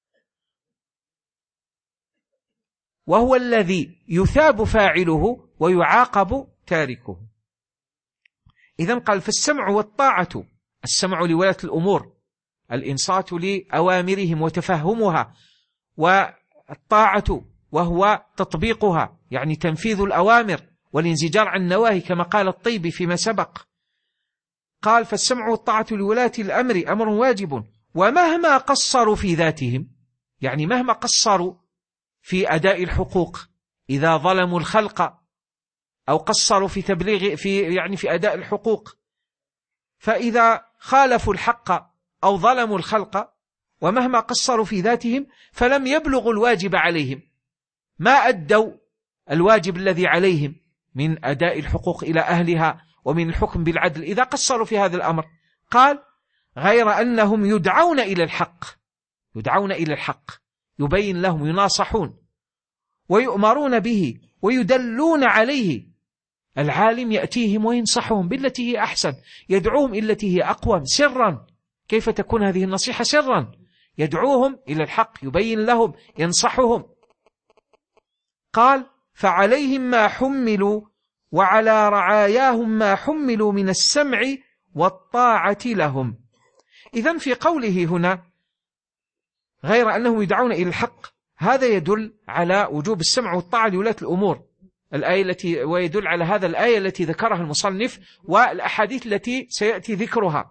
وهو الذي يثاب فاعله ويعاقب تاركه. إذن قال: فالسمع والطاعة، السمع لولاة الأمور، الإنصات لأوامرهم وتفهمها، والطاعة وهو تطبيقها، يعني تنفيذ الأوامر والانزجار عن النواهي، كما قال الطيبي فيما سبق. قال: فالسمع والطاعة لولاة الأمر أمر واجب، ومهما قصروا في ذاتهم، يعني مهما قصروا في أداء الحقوق، إذا ظلموا الخلق أو قصروا في تبليغ في أداء الحقوق، فإذا خالفوا الحق أو ظلموا الخلق ومهما قصروا في ذاتهم فلم يبلغوا الواجب عليهم، ما أدوا الواجب الذي عليهم من أداء الحقوق إلى أهلها ومن الحكم بالعدل إذا قصروا في هذا الأمر. قال: غير أنهم يدعون إلى الحق، يدعون إلى الحق، يبين لهم، يناصحون ويؤمرون به ويدلون عليه. العالم يأتيهم وينصحهم بالتي هي أحسن، يدعوهم إلى التي هي أقوم سرا. كيف تكون هذه النصيحة؟ سرا، يدعوهم إلى الحق، يبين لهم، ينصحهم. قال: فعليهم ما حملوا وعلى رعاياهم ما حملوا من السمع والطاعة لهم. إذن في قوله هنا غير أنهم يدعون إلى الحق، هذا يدل على وجوب السمع والطاعة لولاة الأمور، الآية ويدل على هذا الآية التي ذكرها المصنف والأحاديث التي سيأتي ذكرها.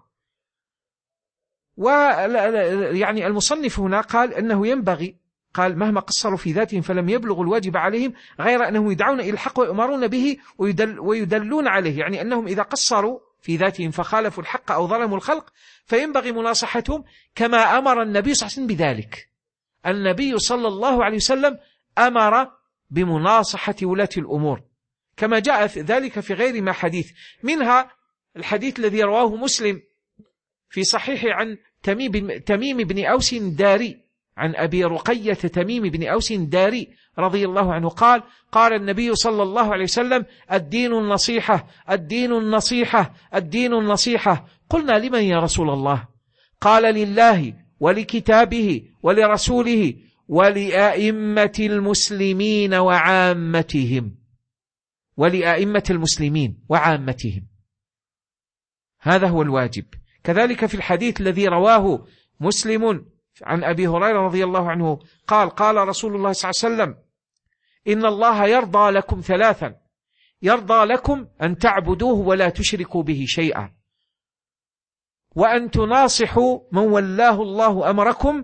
يعني المصنف هنا قال أنه ينبغي، قال: مهما قصروا في ذاتهم فلم يبلغوا الواجب عليهم، غير أنهم يدعون إلى الحق ويؤمرون به ويدلون عليه، يعني أنهم إذا قصروا في ذاتهم فخالفوا الحق أو ظلموا الخلق فينبغي مناصحتهم، كما أمر النبي صلى الله عليه وسلم بذلك. النبي صلى الله عليه وسلم أمر بمناصحة ولاة الأمور، كما جاء ذلك في غير ما حديث، منها الحديث الذي رواه مسلم في صحيح عن تميم بن أوس الداري، عن أبي رقية تميم بن أوس الداري رضي الله عنه قال: قال النبي صلى الله عليه وسلم: الدين النصيحة، الدين النصيحة، الدين النصيحة. قلنا: لمن يا رسول الله؟ قال: لله ولكتابه ولرسوله ولأئمة المسلمين وعامتهم، ولأئمة المسلمين وعامتهم. هذا هو الواجب. كذلك في الحديث الذي رواه مسلم عن أبي هريرة رضي الله عنه قال: قال رسول الله صلى الله عليه وسلم: إن الله يرضى لكم ثلاثا: يرضى لكم أن تعبدوه ولا تشركوا به شيئا، وأن تناصحوا من ولاه الله أمركم،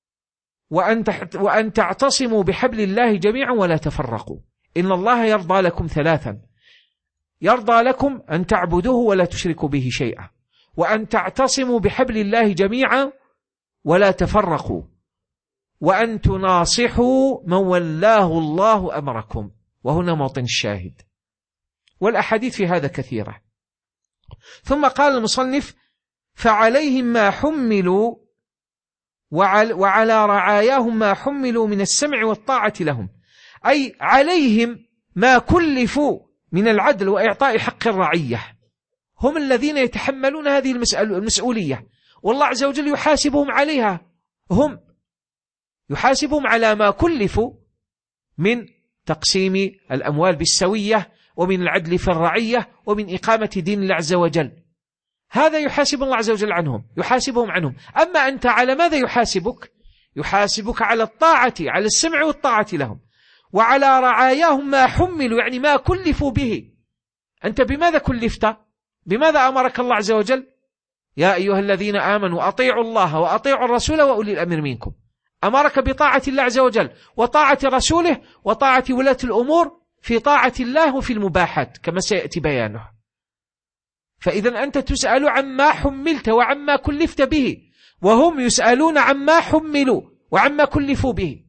وأن تعتصموا بحبل الله جميعا ولا تفرقوا. إن الله يرضى لكم ثلاثا: يرضى لكم أن تعبدوه ولا تشركوا به شيئا، وأن تعتصموا بحبل الله جميعا ولا تفرقوا، وأن تناصحوا من ولاه الله أمركم. وهنا موطن الشاهد، والأحاديث في هذا كثيرة. ثم قال المصنف: فعليهم ما حملوا وعلى رعاياهم ما حملوا من السمع والطاعة لهم، أي عليهم ما كلفوا من العدل وإعطاء حق الرعية، هم الذين يتحملون هذه المسؤولية، والله عز وجل يحاسبهم عليها. هم يحاسبهم على ما كلفوا من تقسيم الأموال بالسوية، ومن العدل في الرعية، ومن إقامة دين الله عز وجل. هذا يحاسب الله عز وجل عنهم، يحاسبهم عنهم. أما أنت على ماذا يحاسبك؟ يحاسبك على الطاعة، على السمع والطاعة لهم، وعلى رعاياهم ما حملوا، يعني ما كلفوا به. أنت بماذا كلفت؟ بماذا أمرك الله عز وجل؟ يا أيها الذين آمنوا أطيعوا الله وأطيعوا الرسول وأولي الأمر منكم. أمرك بطاعة الله عز وجل وطاعة رسوله وطاعة ولاة الأمور في طاعة الله وفي المباحات كما سيأتي بيانه. فإذا أنت تسأل عما حملت وعما كلفت به، وهم يسألون عما حملوا وعما كلفوا به.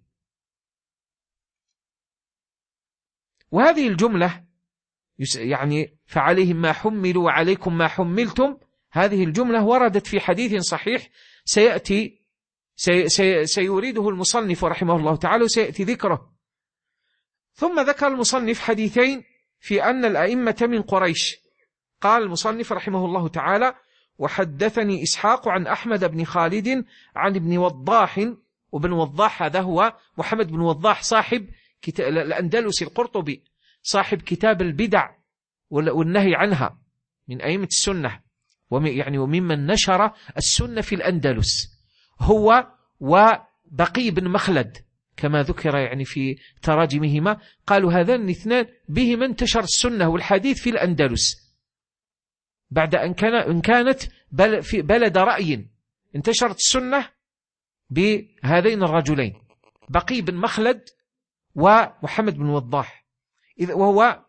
وهذه الجملة يعني فعليهم ما حملوا وعليكم ما حملتم، هذه الجملة وردت في حديث صحيح سيأتي سيريده المصنف رحمه الله تعالى وسيأتي ذكره. ثم ذكر المصنف حديثين في أن الأئمة من قريش. قال المصنف رحمه الله تعالى: وحدثني إسحاق عن أحمد بن خالد عن ابن وضاح. وابن وضاح هذا هو محمد بن وضاح صاحب الأندلسي القرطبي، صاحب كتاب البدع والنهي عنها، من أئمة السنة، يعني وممن نشر السنة في الأندلس، هو وبقي بن مخلد كما ذكر يعني في تراجمهما. قالوا هذان الاثنان بهما انتشر السنة والحديث في الأندلس، بعد أن كانت في بلد رأي انتشرت السنة بهذين الرجلين، بقي بن مخلد ومحمد بن وضاح، وهو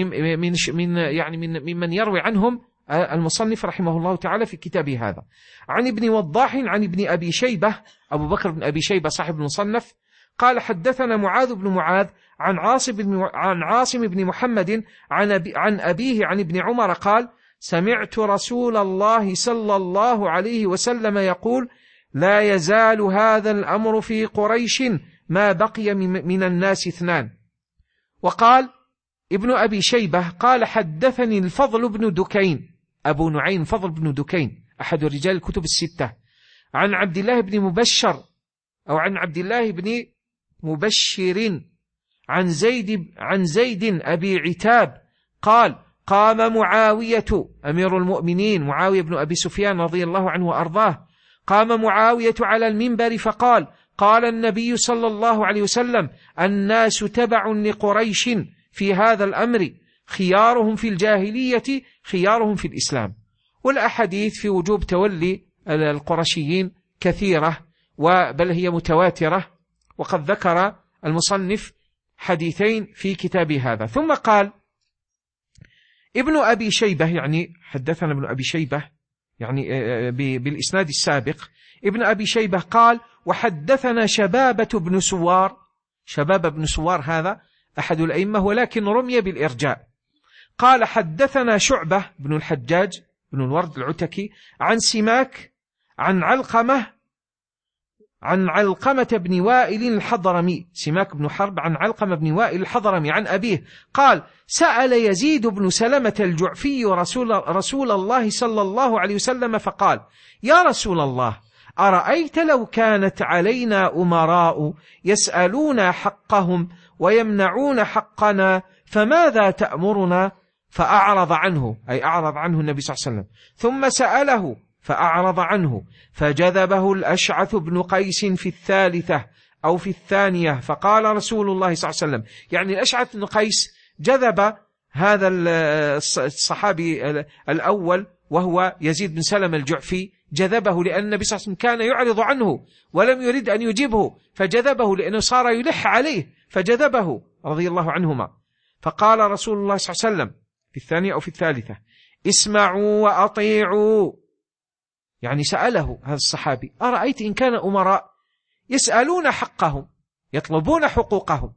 ممن يروي عنهم المصنف رحمه الله تعالى في كتابه هذا. عن ابن وضاح عن ابن أبي شيبة، أبو بكر بن أبي شيبة صاحب المصنف، قال: حدثنا معاذ بن معاذ عن عاصم بن محمد عن أبيه عن ابن عمر قال: سمعت رسول الله صلى الله عليه وسلم يقول: لا يزال هذا الأمر في قريش ما بقي من الناس اثنان. وقال ابن أبي شيبة قال: حدثني الفضل بن دكين، أبو نعيم فضل بن دكين أحد رجال الكتب الستة، عن عبد الله بن مبشر أو عن عبد الله بن مبشر عن زيد أبي عتاب قال: قام معاوية أمير المؤمنين معاوية بن أبي سفيان رضي الله عنه وأرضاه، قام معاوية على المنبر فقال: قال النبي صلى الله عليه وسلم: الناس تبع لقريش في هذا الأمر، خيارهم في الجاهلية خيارهم في الإسلام. والأحاديث في وجوب تولي القرشيين كثيرة، بل هي متواترة، وقد ذكر المصنف حديثين في كتاب هذا. ثم قال ابن أبي شيبة، يعني حدثنا ابن أبي شيبة يعني بالإسناد السابق، ابن أبي شيبة قال: وحدثنا شبابة بن سوار. شباب بن سوار هذا أحد الأئمة ولكن رمي بالإرجاء. قال حدثنا شعبة بن الحجاج بن الورد العتكي عن سماك عن علقمة بن وائل الحضرمي، سماك بن حرب عن علقمة بن وائل الحضرمي عن أبيه قال سأل يزيد بن سلمة الجعفي رسول الله صلى الله عليه وسلم فقال يا رسول الله أرأيت لو كانت علينا أمراء يسألون حقهم ويمنعون حقنا فماذا تأمرنا؟ فأعرض عنه، أي أعرض عنه النبي صلى الله عليه وسلم، ثم سأله فأعرض عنه، فجذبه الأشعث بن قيس في الثالثة أو في الثانية، فقال رسول الله صلى الله عليه وسلم، يعني الأشعث بن قيس جذب هذا الصحابي الأول وهو يزيد بن سلمة الجعفي، جذبه لأن النبي صلى الله عليه وسلم كان يعرض عنه ولم يريد أن يجيبه، فجذبه لأنه صار يلح عليه فجذبه رضي الله عنهما. فقال رسول الله صلى الله عليه وسلم في الثانية أو في الثالثة اسمعوا وأطيعوا، يعني سأله هذا الصحابي أرأيت إن كان أمراء يسألون حقهم يطلبون حقوقهم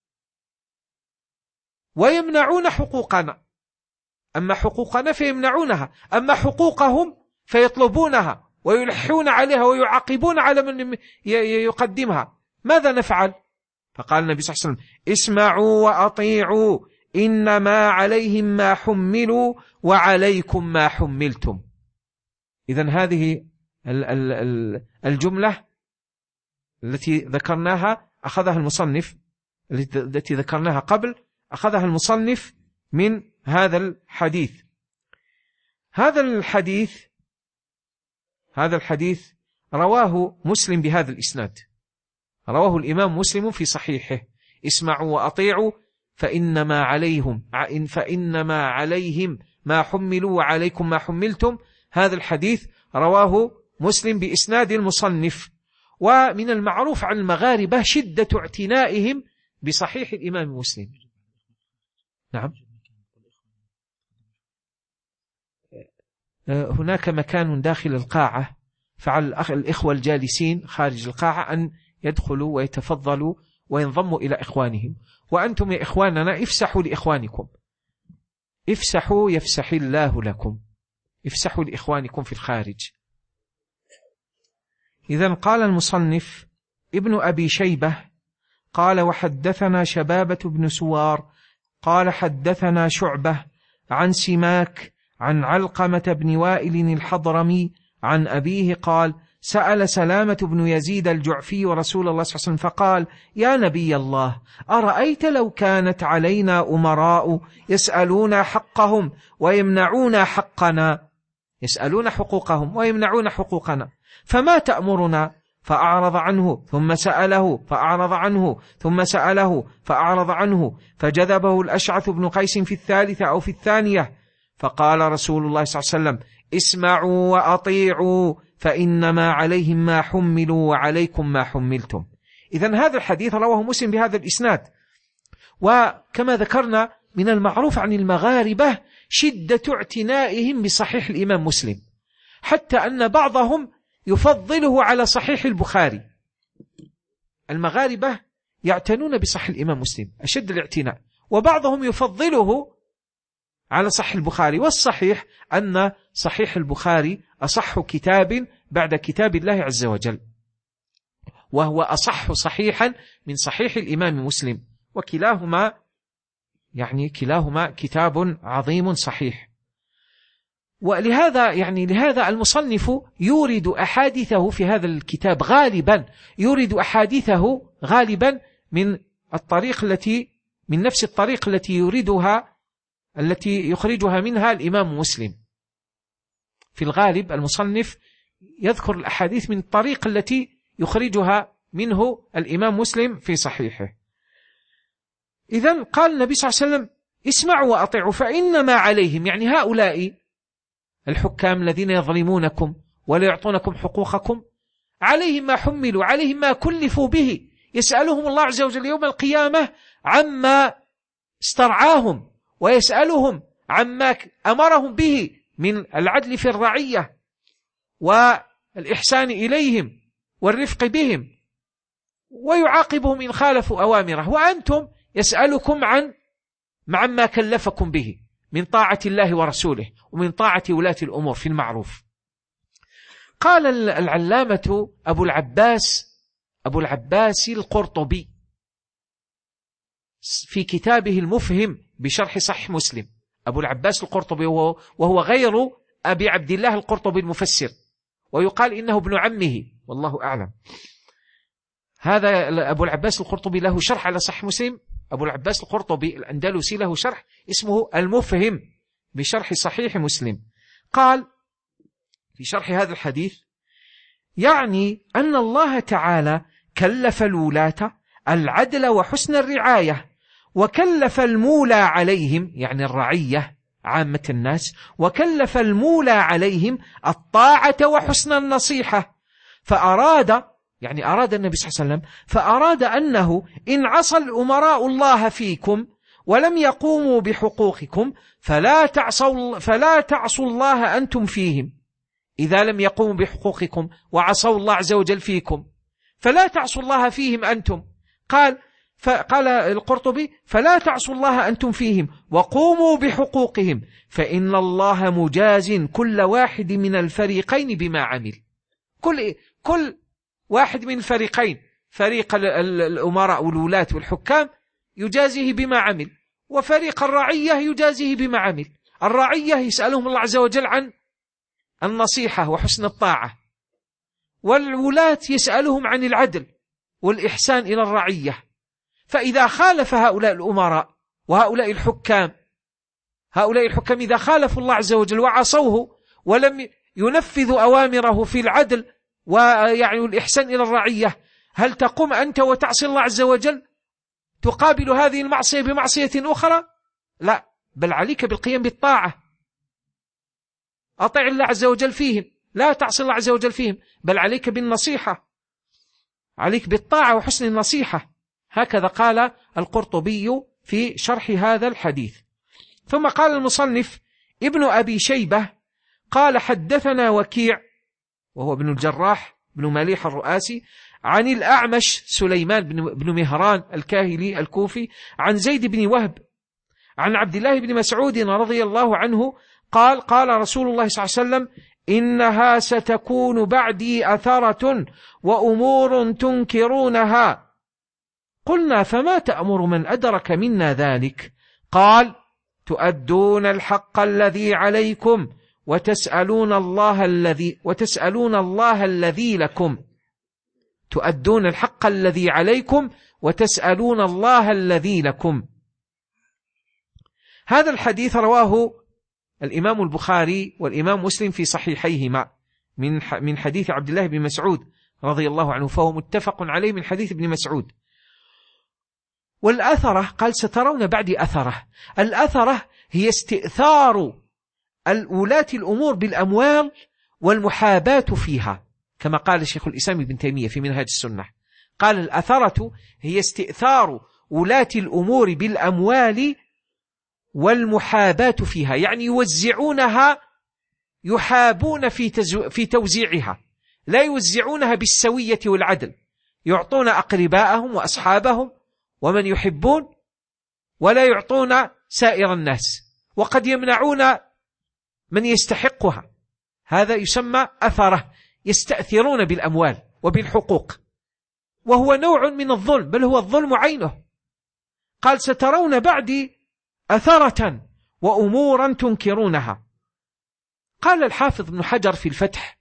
ويمنعون حقوقنا، أما حقوقنا فيمنعونها، أما حقوقهم فيطلبونها ويلحون عليها ويعاقبون على من يقدمها، ماذا نفعل؟ فقال النبي صلى الله عليه وسلم اسمعوا وأطيعوا إنما عليهم ما حملوا وعليكم ما حملتم. إذن هذه الجملة التي ذكرناها أخذها المصنف، التي ذكرناها قبل أخذها المصنف من هذا الحديث. هذا الحديث رواه مسلم بهذا الإسناد، رواه الإمام مسلم في صحيحه اسمعوا وأطيعوا فإنما عليهم ما حملوا وعليكم ما حملتم. هذا الحديث رواه مسلم بإسناد المصنف. ومن المعروف عن المغاربة شدة اعتنائهم بصحيح الإمام مسلم. نعم، هناك مكان داخل القاعة، فعلى الإخوة الجالسين خارج القاعة أن يدخلوا ويتفضلوا وينضموا إلى إخوانهم. وأنتم يا إخواننا افسحوا لإخوانكم، افسحوا يفسح الله لكم، افسحوا لإخوانكم في الخارج. إذن قال المصنف ابن أبي شيبة قال وحدثنا شبابة بن سوار قال حدثنا شعبة عن سماك عن علقمة بن وائل الحضرمي عن أبيه قال سأل سلامة بن يزيد الجعفي ورسول الله صلى الله عليه وسلم فقال يا نبي الله أرأيت لو كانت علينا أمراء يسألون حقهم ويمنعون حقنا، يسألون حقوقهم ويمنعون حقوقنا، فما تأمرنا؟ فأعرض عنه ثم سأله فأعرض عنه ثم سأله فأعرض عنه، فجذبه الأشعث بن قيس في الثالثة أو في الثانية، فقال رسول الله صلى الله عليه وسلم اسمعوا وأطيعوا فإنما عليهم ما حملوا وعليكم ما حملتم. إذن هذا الحديث رواه مسلم بهذا الإسناد. وكما ذكرنا من المعروف عن المغاربة شدة اعتنائهم بصحيح الإمام مسلم، حتى أن بعضهم يفضله على صحيح البخاري. المغاربة يعتنون بصحيح الإمام مسلم أشد الاعتناء، وبعضهم يفضله على صحيح البخاري. والصحيح أن صحيح البخاري أصح كتاب بعد كتاب الله عز وجل، وهو أصح صحيحا من صحيح الإمام مسلم، وكلاهما كلاهما كتاب عظيم صحيح. ولهذا لهذا المصنف يورد أحاديثه في هذا الكتاب غالبا، يورد أحاديثه غالبا من نفس الطريق التي يخرجها منها الإمام مسلم. في الغالب المصنف يذكر الأحاديث من الطريق التي يخرجها منه الإمام مسلم في صحيحه. إذن قال النبي صلى الله عليه وسلم اسمعوا وأطيعوا فإنما عليهم، يعني هؤلاء الحكام الذين يظلمونكم ولا يعطونكم حقوقكم عليهم ما حملوا، عليهم ما كلفوا به، يسألهم الله عز وجل يوم القيامة عما استرعاهم، ويسألهم عما أمرهم به من العدل في الرعية والإحسان إليهم والرفق بهم، ويعاقبهم إن خالفوا أوامره. وأنتم يسألكم عما كلفكم به من طاعة الله ورسوله ومن طاعة ولاة الأمور في المعروف. قال العلامة أبو العباس القرطبي في كتابه المفهم بشرح صحيح مسلم، أبو العباس القرطبي وهو غير أبي عبد الله القرطبي المفسر، ويقال إنه ابن عمه والله أعلم. هذا أبو العباس القرطبي له شرح على صحيح مسلم، أبو العباس القرطبي الأندلسي له شرح اسمه المفهم بشرح صحيح مسلم. قال في شرح هذا الحديث: يعني أن الله تعالى كلف الولاة العدل وحسن الرعاية، وكلف المولى عليهم يعني الرعية عامة الناس، وكلف المولى عليهم الطاعة وحسن النصيحة. فأراد النبي صلى الله عليه وسلم فأراد أنه إن عصى الأمراء الله فيكم ولم يقوموا بحقوقكم فلا تعصوا الله أنتم فيهم. إذا لم يقوموا بحقوقكم وعصوا الله عز وجل فيكم فلا تعصوا الله فيهم أنتم. قال القرطبي: فلا تعصوا الله أنتم فيهم وقوموا بحقوقهم، فإن الله مجاز كل واحد من الفريقين بما عمل. كل واحد من الفريقين، فريق الأمراء والولاة والحكام يجازيه بما عمل، وفريق الرعية يجازيه بما عمل. الرعية يسألهم الله عز وجل عن النصيحة وحسن الطاعة، والولاة يسألهم عن العدل والإحسان إلى الرعية. فإذا خالف هؤلاء الأمراء وهؤلاء الحكام إذا خالفوا الله عز وجل وعصوه ولم ينفذوا أوامره في العدل الإحسان إلى الرعية، هل تقوم أنت وتعصي الله عز وجل تقابل هذه المعصية بمعصية أخرى؟ لا، بل عليك بالقيام بالطاعة. أطع الله عز وجل فيهم، لا تعصي الله عز وجل فيهم، بل عليك بالنصيحة، عليك بالطاعة وحسن النصيحة. هكذا قال القرطبي في شرح هذا الحديث. ثم قال المصنف ابن أبي شيبة قال: حدثنا وكيع وهو ابن الجراح بن مليح الرؤاسي عن الأعمش سليمان بن مهران الكاهلي الكوفي عن زيد بن وهب عن عبد الله بن مسعود رضي الله عنه قال: قال رسول الله صلى الله عليه وسلم: إنها ستكون بعدي أثرة وأمور تنكرونها. قلنا: فما تأمر من أدرك منا ذلك؟ قال: تؤدون الحق الذي عليكم وتسألون الله الذي لكم. تؤدون الحق الذي عليكم وتسألون الله الذي لكم. هذا الحديث رواه الإمام البخاري والإمام مسلم في صحيحيهما من حديث عبد الله بن مسعود رضي الله عنه، فهو متفق عليه من حديث ابن مسعود. والأثرة قال: سترون بعدي أثرة. الأثرة هي استئثار ولاة الأمور بالأموال والمحاباة فيها، كما قال الشيخ الإسلام ابن تيمية في منهاج السنة. قال: الأثرة هي استئثار ولاة الأمور بالأموال والمحاباة فيها، يعني يوزعونها، يحابون في توزيعها، لا يوزعونها بالسوية والعدل، يعطون أقرباءهم وأصحابهم ومن يحبون ولا يعطون سائر الناس، وقد يمنعون من يستحقها. هذا يسمى أثرة، يستأثرون بالأموال وبالحقوق، وهو نوع من الظلم، بل هو الظلم عينه. قال: سترون بعدي أثرة وأمورا تنكرونها. قال الحافظ ابن حجر في الفتح: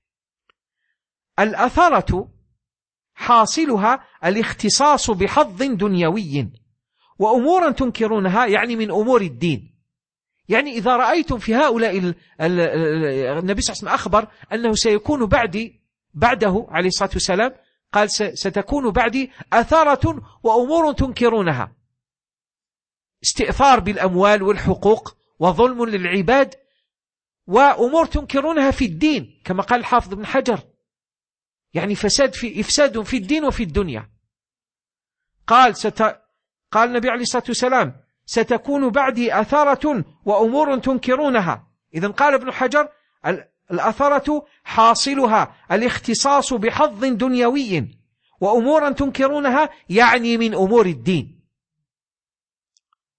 الأثرة حاصلها الاختصاص بحظ دنيوي، وأمورا تنكرونها يعني من أمور الدين. يعني إذا رأيتم في هؤلاء النبي صلى الله عليه وسلم أخبر أنه سيكون بعده عليه الصلاة والسلام، قال: ستكون بعدي أثرة وأمور تنكرونها، استئثار بالأموال والحقوق وظلم للعباد، وأمور تنكرونها في الدين، كما قال الحافظ ابن حجر، يعني إفساد في الدين وفي الدنيا. قال النبي عليه الصلاة والسلام: ستكون بعدي أثرة وأمور تنكرونها. إذن قال ابن حجر: الأثرة حاصلها الاختصاص بحظ دنيوي، وأمورا تنكرونها يعني من أمور الدين.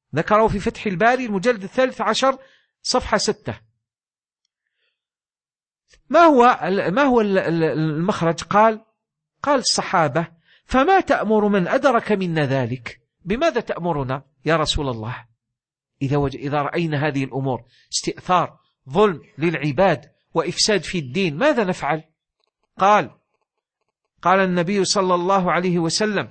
ذكره في فتح الباري المجلد 13 صفحة 6. ما هو المخرج؟ قال الصحابة: فما تأمر من أدرك منا ذلك؟ بماذا تأمرنا يا رسول الله إذا رأينا هذه الأمور، استئثار، ظلم للعباد وإفساد في الدين، ماذا نفعل؟ قال النبي صلى الله عليه وسلم: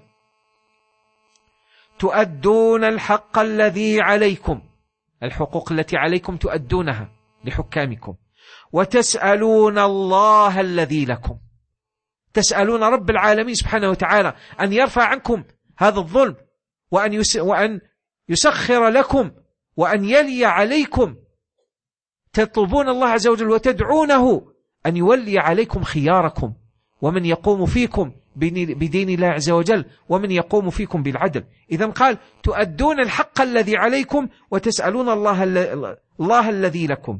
تؤدون الحق الذي عليكم، الحقوق التي عليكم تؤدونها لحكامكم، وتسألون الله الذي لكم، تسألون رب العالمين سبحانه وتعالى أن يرفع عنكم هذا الظلم، وأن يسخر لكم، وأن يلي عليكم. تطلبون الله عز وجل وتدعونه أن يولي عليكم خياركم، ومن يقوم فيكم بدين الله عز وجل، ومن يقوم فيكم بالعدل. إذن قال: تؤدون الحق الذي عليكم وتسألون الله الذي لكم.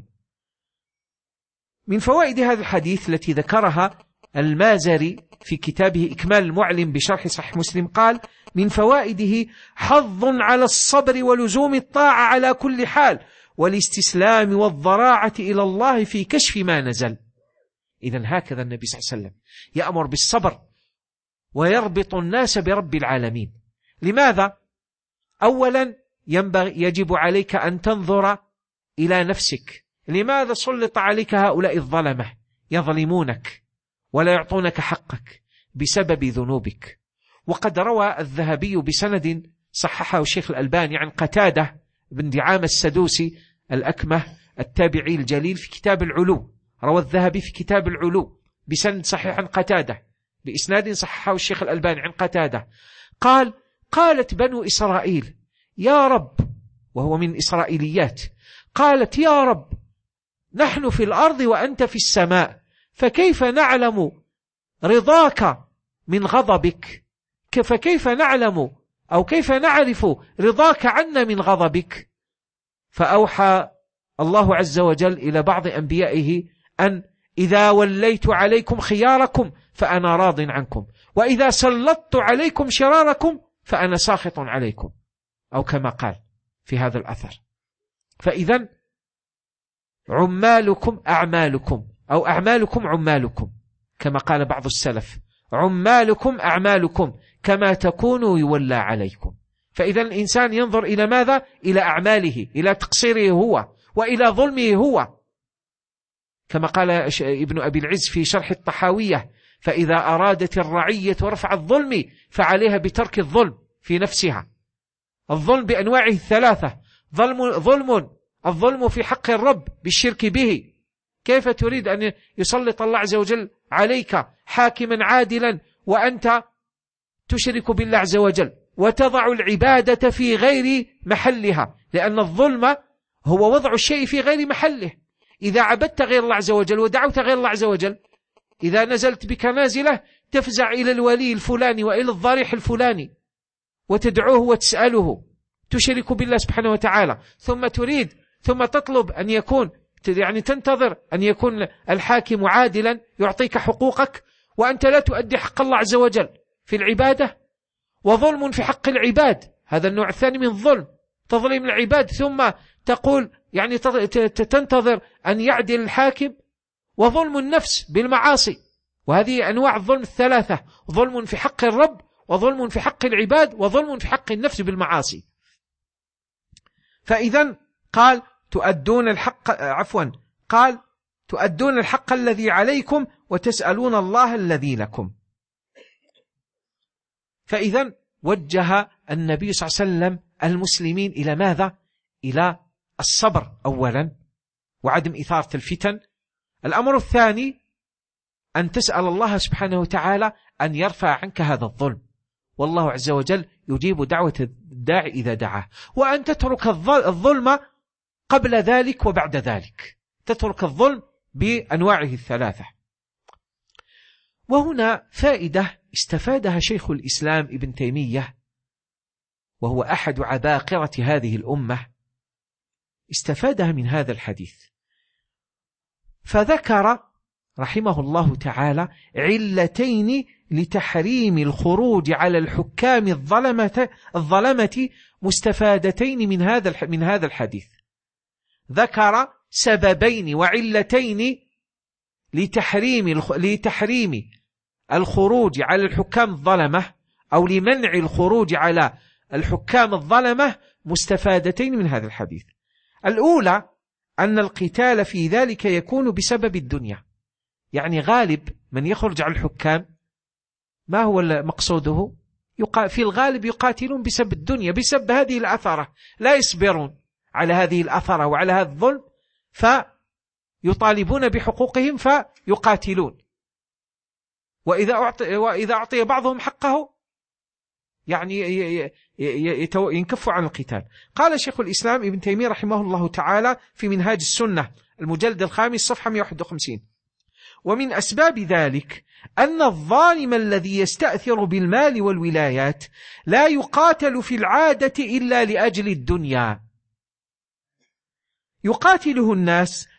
من فوائد هذا الحديث التي ذكرها المازري في كتابه إكمال المعلم بشرح صحيح مسلم، قال: من فوائده حظ على الصبر ولزوم الطاعة على كل حال، والاستسلام والضراعة إلى الله في كشف ما نزل. إذن هكذا النبي صلى الله عليه وسلم يأمر بالصبر ويربط الناس برب العالمين. لماذا؟ أولا يجب عليك أن تنظر إلى نفسك. لماذا سلط عليك هؤلاء الظلمة يظلمونك ولا يعطونك حقك؟ بسبب ذنوبك. وقد روى الذهبي بسند صححه الشيخ الألباني عن قتادة بن دعامة السدوسي الأكمه التابعي الجليل في كتاب العلو، روى الذهبي في كتاب العلو بسند صحيح عن قتادة بإسناد صححه الشيخ الألباني عن قتادة، قالت بنو إسرائيل: يا رب، وهو من إسرائيليات، قالت: يا رب، نحن في الأرض وأنت في السماء، فكيف نعلم رضاك من غضبك؟ فكيف نعلم أو كيف نعرف رضاك عنا من غضبك؟ فأوحى الله عز وجل إلى بعض أنبيائه أن إذا وليت عليكم خياركم فأنا راض عنكم، وإذا سلطت عليكم شراركم فأنا ساخط عليكم، أو كما قال في هذا الأثر. فإذا عمالكم أعمالكم، أو أعمالكم عمالكم، كما قال بعض السلف: عمالكم أعمالكم كما تكونوا يولى عليكم. فإذا الإنسان ينظر إلى ماذا؟ إلى أعماله، إلى تقصيره هو، وإلى ظلمه هو، كما قال ابن أبي العز في شرح الطحاوية: فإذا أرادت الرعية رفع الظلم فعليها بترك الظلم في نفسها. الظلم بأنواعه الثلاثة: الظلم في حق الرب بالشرك به. كيف تريد أن يسلط الله عز وجل عليك حاكما عادلا وأنت تشرك بالله عز وجل وتضع العبادة في غير محلها؟ لأن الظلم هو وضع الشيء في غير محله. إذا عبدت غير الله عز وجل ودعوت غير الله عز وجل، إذا نزلت بك نازلة تفزع إلى الولي الفلاني وإلى الضريح الفلاني وتدعوه وتسأله، تشرك بالله سبحانه وتعالى، ثم تطلب أن يكون، يعني تنتظر أن يكون الحاكم عادلا يعطيك حقوقك، وأنت لا تؤدي حق الله عز وجل في العبادة. وظلم في حق العباد، هذا النوع الثاني من الظلم، تظلم العباد ثم تقول يعني تنتظر أن يعدل الحاكم. وظلم النفس بالمعاصي، وهذه أنواع الظلم الثلاثة: ظلم في حق الرب، وظلم في حق العباد، وظلم في حق النفس بالمعاصي. فإذا قال: تؤدون الحق الذي عليكم وتسألون الله الذي لكم. فإذا وجه النبي صلى الله عليه وسلم المسلمين إلى ماذا؟ إلى الصبر أولا، وعدم إثارة الفتن. الأمر الثاني أن تسأل الله سبحانه وتعالى أن يرفع عنك هذا الظلم، والله عز وجل يجيب دعوة الداعي إذا دعاه. وأن تترك الظلم قبل ذلك وبعد ذلك، تترك الظلم بأنواعه الثلاثة. وهنا فائدة استفادها شيخ الإسلام ابن تيمية، وهو أحد عباقرة هذه الأمة، استفادها من هذا الحديث. فذكر رحمه الله تعالى علتين لتحريم الخروج على الحكام الظلمة مستفادتين من هذا الحديث. ذكر سببين وعلتين لتحريم الخروج على الحكام الظلمة أو لمنع الخروج على الحكام الظلمة مستفادتين من هذا الحديث. الأولى أن القتال في ذلك يكون بسبب الدنيا، يعني غالب من يخرج على الحكام ما هو مقصوده؟ في الغالب يقاتلون بسبب الدنيا، بسبب هذه الأثرة، لا يصبرون على هذه الأثرة وعلى هذا الظلم فيطالبون بحقوقهم فيقاتلون، وإذا أعطي بعضهم حقه يعني ينكف عن القتال. قال شيخ الإسلام ابن تيمية رحمه الله تعالى في منهاج السنة المجلد 5 صفحة 151: ومن أسباب ذلك أن الظالم الذي يستأثر بالمال والولايات لا يقاتل في العادة إلا لأجل الدنيا، يقاتله الناس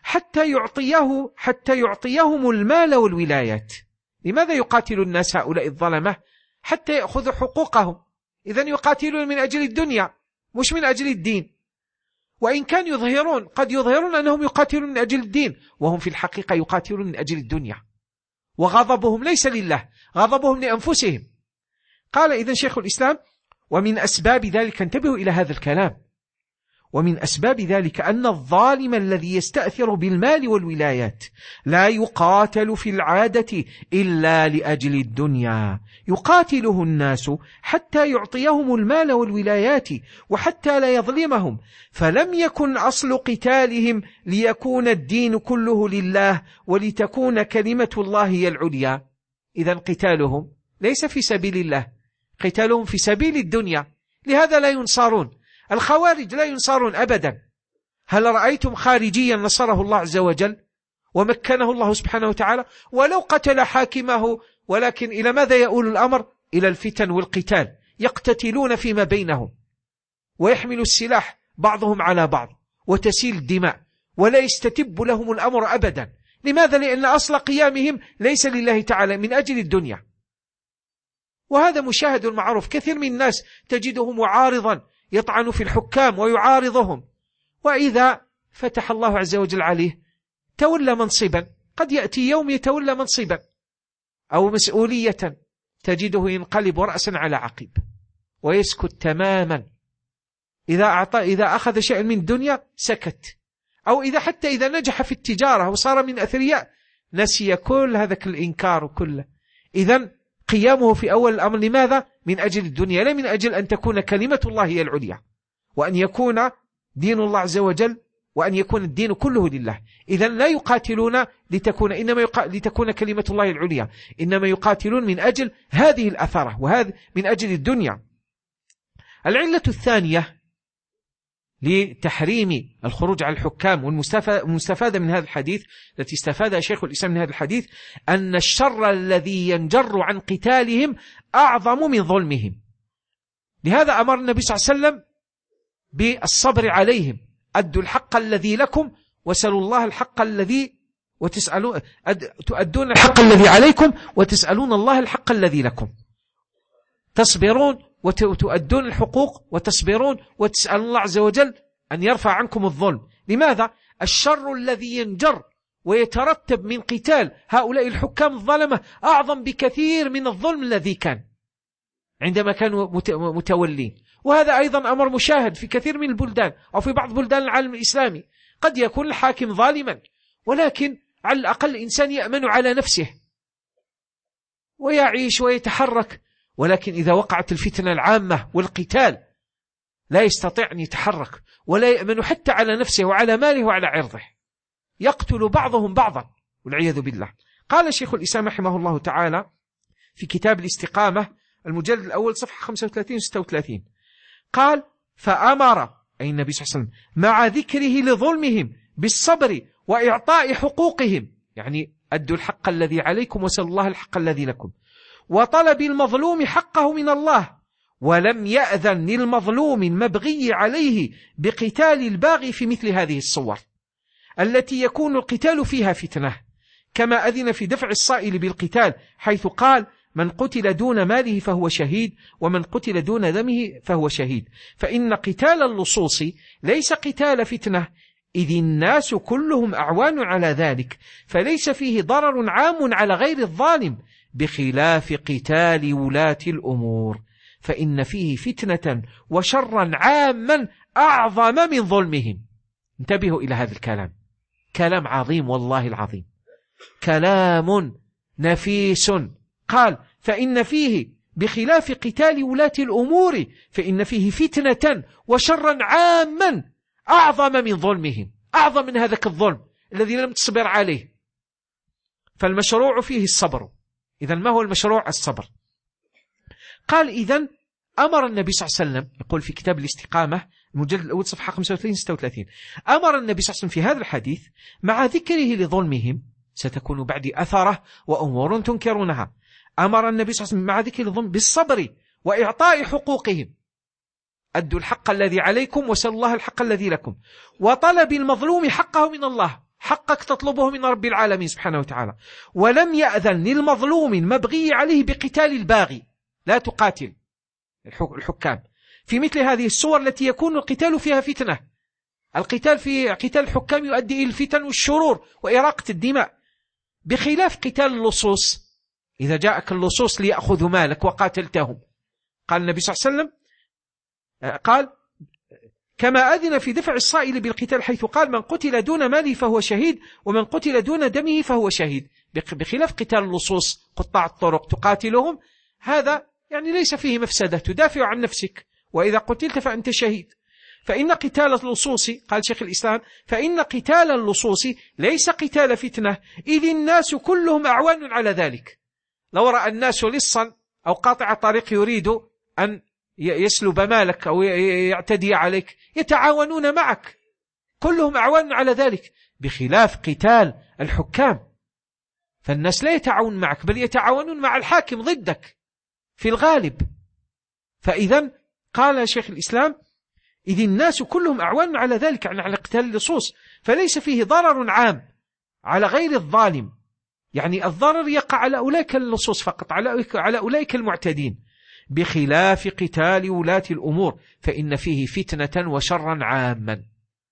حتى يعطيهم المال والولايات. لماذا يقاتل الناس هؤلاء الظلمة؟ حتى يأخذوا حقوقهم. إذن يقاتلون من أجل الدنيا مش من أجل الدين. وإن كان قد يظهرون أنهم يقاتلون من أجل الدين، وهم في الحقيقة يقاتلون من أجل الدنيا، وغضبهم ليس لله، غضبهم لأنفسهم. قال إذن شيخ الإسلام: ومن أسباب ذلك، انتبهوا إلى هذا الكلام، ومن أسباب ذلك أن الظالم الذي يستأثر بالمال والولايات لا يقاتل في العادة إلا لأجل الدنيا، يقاتله الناس حتى يعطيهم المال والولايات وحتى لا يظلمهم، فلم يكن أصل قتالهم ليكون الدين كله لله ولتكون كلمة الله هي العليا. إذن قتالهم ليس في سبيل الله، قتالهم في سبيل الدنيا، لهذا لا ينصرون. الخوارج لا ينصرون أبدا. هل رأيتم خارجيا نصره الله عز وجل ومكنه الله سبحانه وتعالى ولو قتل حاكمه؟ ولكن إلى ماذا يؤول الأمر؟ إلى الفتن والقتال، يقتتلون فيما بينهم ويحمل السلاح بعضهم على بعض وتسيل الدماء ولا يستتب لهم الأمر أبدا. لماذا؟ لأن أصل قيامهم ليس لله تعالى، من أجل الدنيا. وهذا مشاهد معروف، كثير من الناس تجده معارضا يطعن في الحكام ويعارضهم، وإذا فتح الله عز وجل عليه تولى منصبا، قد يأتي يوم يتولى منصبا أو مسؤولية تجده ينقلب رأسا على عقب ويسكت تماما. إذا أخذ شيئا من الدنيا سكت، أو إذا نجح في التجارة وصار من أثرياء نسي كل هذا الإنكار كله. إذن قيامه في أول الأمر لماذا؟ من أجل الدنيا، لا من أجل أن تكون كلمة الله هي العليا، وأن يكون دين الله عز وجل، وأن يكون الدين كله لله. إذن لا يقاتلون لتكون كلمة الله العليا، إنما يقاتلون من أجل هذه الأثرة، وهذا من أجل الدنيا. العلة الثانية لتحريم الخروج على الحكام والمستفادة من هذا الحديث، التي استفادها شيخ الإسلام من هذا الحديث، أن الشر الذي ينجر عن قتالهم أعظم من ظلمهم. لهذا أمر النبي صلى الله عليه وسلم بالصبر عليهم: أدوا الحق الذي لكم وسألوا الله الحق الذي تؤدون الحق الذي عليكم وتسألون الله الحق الذي لكم. تصبرون وتؤدون الحقوق وتصبرون وتسألون الله عز وجل أن يرفع عنكم الظلم. لماذا؟ الشر الذي ينجر ويترتب من قتال هؤلاء الحكام الظلمة أعظم بكثير من الظلم الذي كان عندما كانوا متولين. وهذا أيضا أمر مشاهد في كثير من البلدان أو في بعض بلدان العالم الإسلامي. قد يكون الحاكم ظالما، ولكن على الأقل إنسان يأمن على نفسه ويعيش ويتحرك، ولكن إذا وقعت الفتنة العامة والقتال لا يستطيع أن يتحرك ولا يأمن حتى على نفسه وعلى ماله وعلى عرضه، يقتل بعضهم بعضا والعياذ بالله. قال شيخ الإسلام رحمه الله تعالى في كتاب الاستقامة المجلد الأول صفحة 35-36، قال: فأمر أي النبي صلى الله عليه وسلم مع ذكره لظلمهم بالصبر وإعطاء حقوقهم، يعني أدوا الحق الذي عليكم وسألوا الله الحق الذي لكم، وطلب المظلوم حقه من الله، ولم يأذن للمظلوم المبغي عليه بقتال الباغي في مثل هذه الصور التي يكون القتال فيها فتنة، كما أذن في دفع الصائل بالقتال حيث قال من قتل دون ماله فهو شهيد ومن قتل دون دمه فهو شهيد. فإن قتال اللصوص ليس قتال فتنة، إذ الناس كلهم أعوان على ذلك، فليس فيه ضرر عام على غير الظالم، بخلاف قتال ولاة الأمور، فإن فيه فتنة وشرا عاما أعظم من ظلمهم. انتبهوا إلى هذا الكلام، كلام عظيم والله العظيم، كلام نفيس. قال فإن فيه بخلاف قتال ولاة الأمور فإن فيه فتنة وشرا عاما أعظم من ظلمهم، أعظم من هذاك الظلم الذي لم تصبر عليه. فالمشروع فيه الصبر. إذن ما هو المشروع؟ الصبر. قال إذن أمر النبي صلى الله عليه وسلم، يقول في كتاب الاستقامة المجلد الأول صفحة 35-36، أمر النبي صلى الله عليه وسلم في هذا الحديث مع ذكره لظلمهم ستكون بعد أثره وأمور تنكرونها، أمر النبي صلى الله عليه وسلم مع ذكر الظلم بالصبر وإعطاء حقوقهم، أدوا الحق الذي عليكم وسألوا الله الحق الذي لكم، وطلب المظلوم حقه من الله، حقك تطلبه من رب العالمين سبحانه وتعالى. ولم يأذن للمظلوم المبغي عليه بقتال الباغي، لا تقاتل الحكام في مثل هذه الصور التي يكون القتال فيها فتنة. القتال في قتال الحكام يؤدي إلى الفتن والشرور وإراقة الدماء، بخلاف قتال اللصوص. إذا جاءك اللصوص ليأخذوا مالك وقاتلتهم، قال النبي صلى الله عليه وسلم قال كما أذن في دفع الصائل بالقتال حيث قال من قتل دون ماله فهو شهيد ومن قتل دون دمه فهو شهيد، بخلاف قتال اللصوص قطاع الطرق تقاتلهم، هذا يعني ليس فيه مفسدة، تدافع عن نفسك، وإذا قتلت فأنت شهيد. فإن قتال اللصوص، قال شيخ الإسلام، فإن قتال اللصوص ليس قتال فتنة، إذ الناس كلهم أعوان على ذلك. لو رأى الناس لصا أو قاطع طريق يريد أن يسلب مالك أو يعتدي عليك يتعاونون معك، كلهم أعوان على ذلك، بخلاف قتال الحكام فالناس لا يتعاون معك بل يتعاونون مع الحاكم ضدك في الغالب. فإذا قال شيخ الإسلام إذ الناس كلهم أعوان على ذلك، يعني على قتال اللصوص، فليس فيه ضرر عام على غير الظالم، يعني الضرر يقع على أولئك اللصوص فقط، على أولئك المعتدين، بخلاف قتال ولاة الأمور فإن فيه فتنة وشرا عاما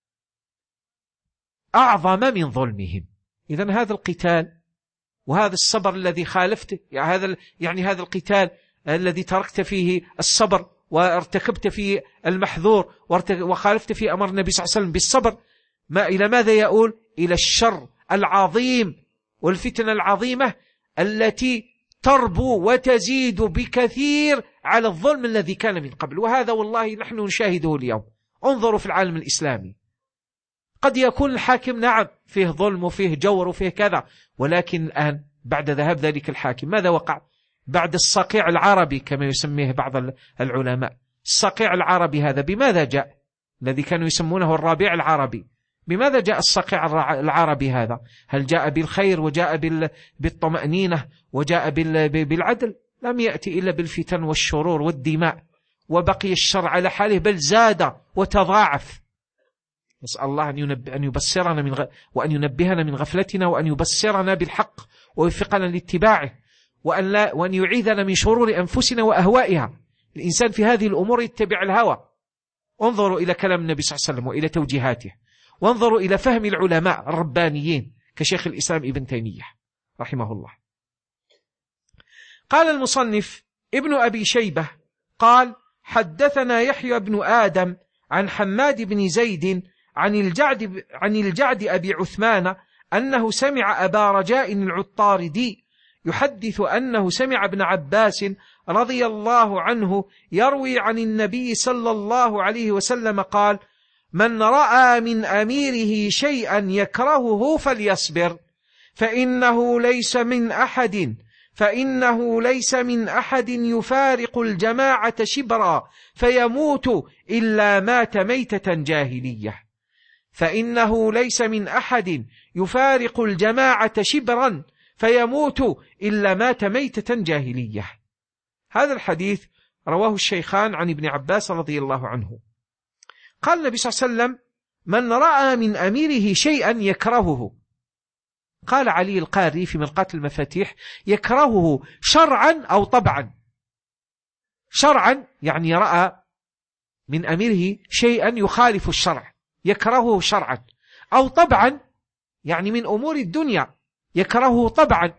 أعظم من ظلمهم. إذن هذا القتال وهذا الصبر الذي خالفته، يعني هذا القتال الذي تركت فيه الصبر وارتكبت فيه المحذور وخالفت فيه أمر النبي صلى الله عليه وسلم بالصبر، إلى ماذا يؤول؟ إلى الشر العظيم والفتنة العظيمة التي تربو وتزيد بكثير على الظلم الذي كان من قبل. وهذا والله نحن نشاهده اليوم. انظروا في العالم الإسلامي، قد يكون الحاكم نعم فيه ظلم وفيه جور وفيه كذا، ولكن الآن بعد ذهاب ذلك الحاكم ماذا وقع؟ بعد الصقيع العربي كما يسميه بعض العلماء، الصقيع العربي هذا بماذا جاء؟ الذي كانوا يسمونه الربيع العربي، بماذا جاء الصقيع العربي هذا؟ هل جاء بالخير وجاء بالطمأنينة وجاء بالعدل؟ لم يأتي إلا بالفتن والشرور والدماء، وبقي الشر على حاله بل زاد وتضاعف. نسأل الله أن يبصرنا وأن ينبهنا من غفلتنا، وأن يبصرنا بالحق ويوفقنا لاتباعه، وأن يعيذنا من شرور أنفسنا وأهوائها. الإنسان في هذه الأمور يتبع الهوى. انظروا إلى كلام النبي صلى الله عليه وسلم وإلى توجيهاته، وانظروا إلى فهم العلماء الربانيين كشيخ الإسلام ابن تيمية رحمه الله. قال المصنف ابن أبي شيبة قال حدثنا يحيى بن آدم عن حماد بن زيد عن الجعد أبي عثمان أنه سمع أبا رجاء العطاردي يحدث أنه سمع ابن عباس رضي الله عنه يروي عن النبي صلى الله عليه وسلم قال من رأى من أميره شيئا يكرهه فليصبر فإنه ليس من أحد يفارق الجماعة شبرا فيموت إلا مات ميتة جاهلية. فإنه ليس من أحد يفارق الجماعة شبرا فيموت إلا مات ميتة جاهلية. هذا الحديث رواه الشيخان عن ابن عباس رضي الله عنه. قال النبي صلى الله عليه وسلم من رأى من أميره شيئا يكرهه، قال علي القاري في مرقاة المفاتيح: يكرهه شرعا أو طبعا. شرعا يعني رأى من أميره شيئا يخالف الشرع يكرهه شرعا، أو طبعا يعني من أمور الدنيا يكرهه طبعا،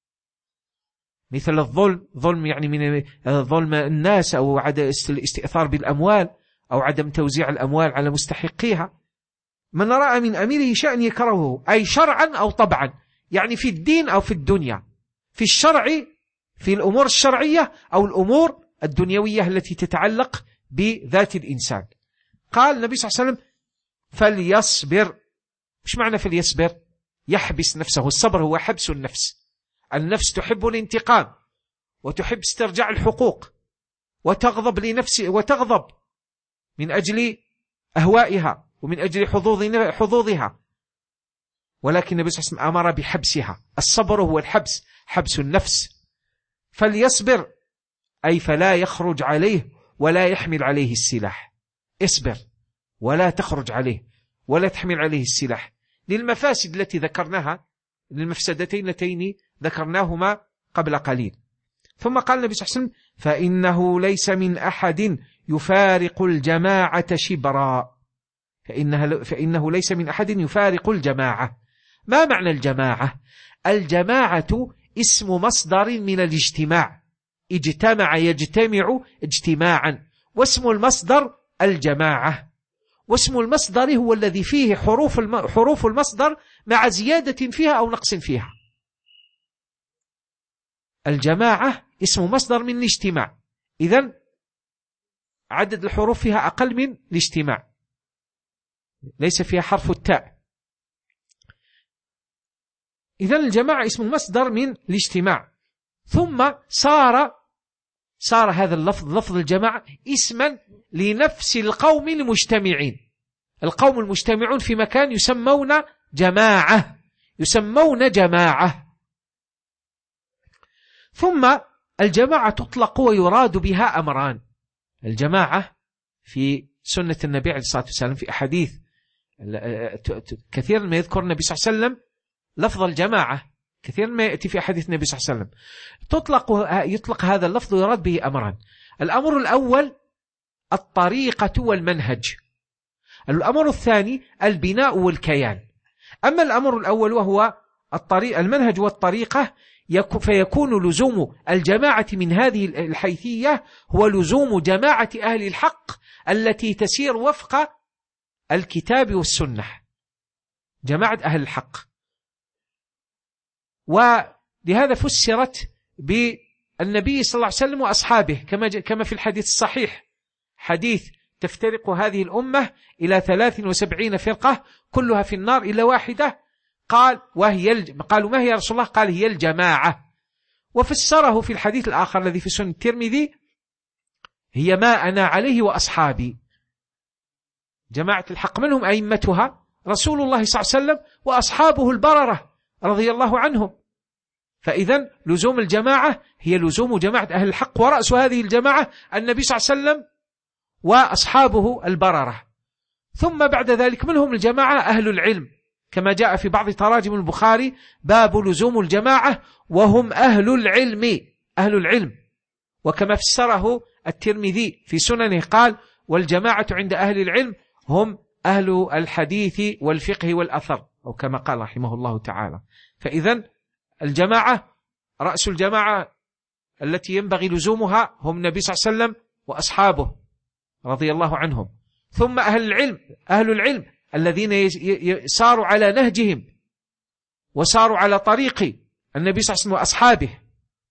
مثل ظلم يعني من ظلم الناس، أو عدم الاستئثار بالأموال، أو عدم توزيع الأموال على مستحقيها. من رأى من أميره شأن يكرهه، أي شرعا أو طبعا، يعني في الدين أو في الدنيا، في الشرع في الأمور الشرعية أو الأمور الدنيوية التي تتعلق بذات الإنسان. قال النبي صلى الله عليه وسلم: فليصبر. مش معنى فليصبر؟ يحبس نفسه. الصبر هو حبس النفس. النفس تحب الانتقام، وتحب استرجاع الحقوق، وتغضب لنفسه، وتغضب من أجل أهوائها ومن أجل حظوظها، ولكن النبي صلى الله عليه وسلم أمر بحبسها. الصبر هو الحبس، حبس النفس. فليصبر أي فلا يخرج عليه ولا يحمل عليه السلاح. اصبر ولا تخرج عليه ولا تحمل عليه السلاح، للمفاسد التي ذكرناها، للمفسدتين اللتين ذكرناهما قبل قليل. ثم قال النبي صلى الله عليه وسلم: فإنه ليس من أحد يفارق الجماعة شبرا. فإنه ليس من أحد يفارق الجماعة. ما معنى الجماعة؟ الجماعة اسم مصدر من الاجتماع. اجتمع يجتمع اجتماعا، واسم المصدر الجماعة. واسم المصدر هو الذي فيه حروف المصدر مع زيادة فيها أو نقص فيها. الجماعة اسم مصدر من الاجتماع، إذن عدد الحروف فيها أقل من الاجتماع، ليس فيها حرف التاء. إذن الجماعة اسم مصدر من الاجتماع. ثم صار هذا اللفظ، لفظ الجماعة، اسما لنفس القوم المجتمعين. القوم المجتمعون في مكان يسمون جماعة، يسمون جماعة. ثم الجماعة تطلق ويراد بها أمران. الجماعة في سنة النبي عليه الصلاة والسلام في أحاديث كثيرا ما يذكر النبي صلى الله عليه وسلم لفظ الجماعة، كثيرا ما يأتي في أحاديث النبي صلى الله عليه وسلم يطلق هذا اللفظ ويراد به أمران. الأمر الأول الطريقة والمنهج، الأمر الثاني البناء والكيان. أما الأمر الأول وهو المنهج والطريقة، فيكون لزوم الجماعة من هذه الحيثية هو لزوم جماعة أهل الحق التي تسير وفق الكتاب والسنة، جماعة أهل الحق. ولهذا فسرت بالنبي صلى الله عليه وسلم وأصحابه كما في الحديث الصحيح، حديث تفترق هذه الأمة إلى 73 فرقة كلها في النار إلا واحدة. قالوا ما هي يا رسول الله؟ قال: هي الجماعة. وفسره في الحديث الآخر الذي في سنن الترمذي: هي ما أنا عليه وأصحابي. جماعة الحق منهم أئمتها رسول الله صلى الله عليه وسلم وأصحابه البررة رضي الله عنهم. فإذن لزوم الجماعة هي لزوم جماعة أهل الحق، ورأس هذه الجماعة النبي صلى الله عليه وسلم وأصحابه البررة. ثم بعد ذلك منهم الجماعة أهل العلم، كما جاء في بعض تراجم البخاري: باب لزوم الجماعة وهم أهل العلم، أهل العلم. وكما فسره الترمذي في سننه قال: والجماعة عند أهل العلم هم أهل الحديث والفقه والأثر، أو كما قال رحمه الله تعالى. فإذن الجماعة، رأس الجماعة التي ينبغي لزومها هم النبي صلى الله عليه وسلم وأصحابه رضي الله عنهم. ثم أهل العلم الذين ساروا على نهجهم وساروا على طريق النبي صلى الله عليه وسلم وأصحابه.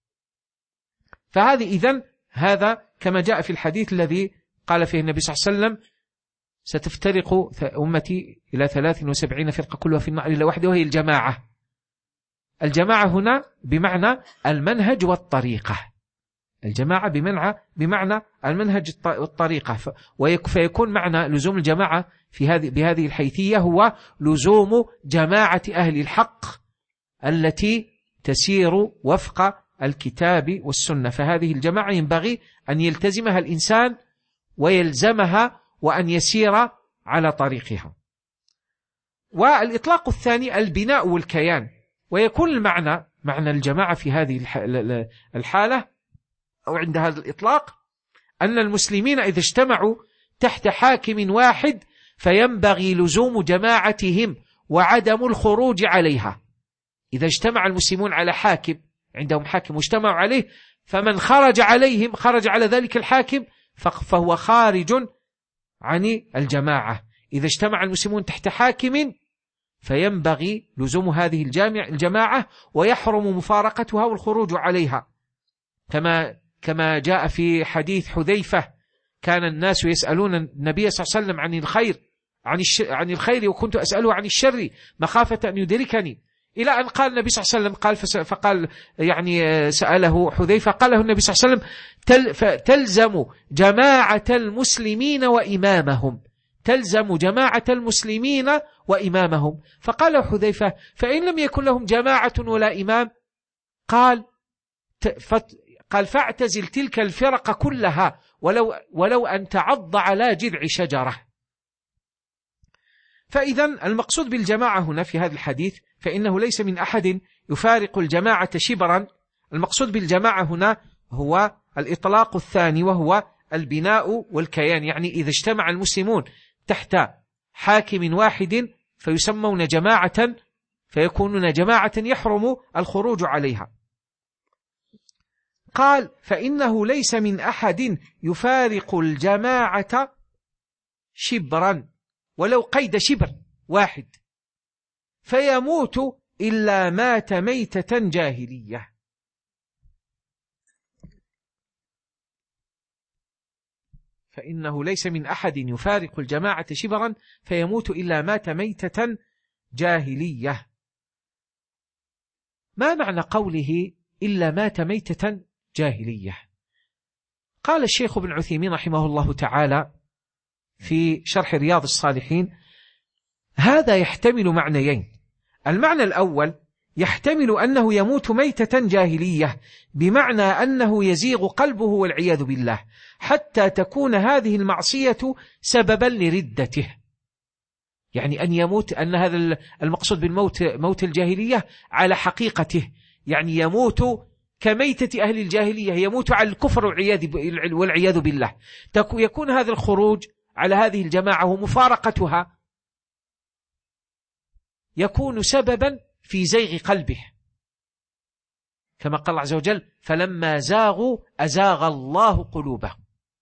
فهذه إذن هذا كما جاء في الحديث الذي قال فيه النبي صلى الله عليه وسلم: ستفترق أمتي إلى 73 فرقة كلها في النار إلا واحدة وهي الجماعة. الجماعة هنا بمعنى المنهج والطريقة، الجماعة بمعنى المنهج والطريقة. فيكون معنى لزوم الجماعة بهذه الحيثية هو لزوم جماعة أهل الحق التي تسير وفق الكتاب والسنة. فهذه الجماعة ينبغي أن يلتزمها الإنسان ويلزمها وأن يسير على طريقها. والإطلاق الثاني البناء والكيان. ويكون معنى الجماعة في هذه الحالة أو عند هذا الإطلاق أن المسلمين إذا اجتمعوا تحت حاكم واحد فينبغي لزوم جماعتهم وعدم الخروج عليها. إذا اجتمع المسلمون على حاكم، عندهم حاكم واجتمعوا عليه، فمن خرج عليهم خرج على ذلك الحاكم فهو خارج عن الجماعة. إذا اجتمع المسلمون تحت حاكم فينبغي لزوم هذه الجماعة ويحرم مفارقتها والخروج عليها، كما جاء في حديث حذيفة: كان الناس يسألون النبي صلى الله عليه وسلم عن الخير وكنت أسأله عن الشر مخافة أن يدركني، إلى أن قال النبي صلى الله عليه وسلم فقال يعني سأله حذيفة، قال له النبي صلى الله عليه وسلم: تلزم جماعة المسلمين وإمامهم، تلزم جماعة المسلمين وإمامهم. فقال حذيفة: فإن لم يكن لهم جماعة ولا إمام؟ قال فاعتزل تلك الفرق كلها ولو أن تعض على جذع شجرة. فإذا المقصود بالجماعة هنا في هذا الحديث فإنه ليس من أحد يفارق الجماعة شبرا. المقصود بالجماعة هنا هو الإطلاق الثاني، وهو البناء والكيان، يعني إذا اجتمع المسلمون تحت حاكم واحد فيسمون جماعة، فيكونون جماعة يحرم الخروج عليها. قال: فإنه ليس من أحد يفارق الجماعة شبرا، ولو قيد شبر واحد، فيموت إلا مات ميتة جاهلية. فإنه ليس من أحد يفارق الجماعة شبرا فيموت إلا مات ميتة جاهلية. ما معنى قوله إلا مات ميتة جاهلية؟ قال الشيخ ابن عثيمين رحمه الله تعالى في شرح رياض الصالحين: هذا يحتمل معنيين. المعنى الأول يحتمل أنه يموت ميتة جاهلية، بمعنى أنه يزيغ قلبه والعياذ بالله حتى تكون هذه المعصية سببا لردته. يعني أن يموت، أن هذا المقصود بالموت موت الجاهلية على حقيقته، يعني يموت كميتة أهل الجاهلية، يموت على الكفر والعياذ بالله. يكون هذا الخروج على هذه الجماعة ومفارقتها يكون سببا في زيغ قلبه، كما قال الله عز وجل: فلما زاغوا أزاغ الله قلوبهم.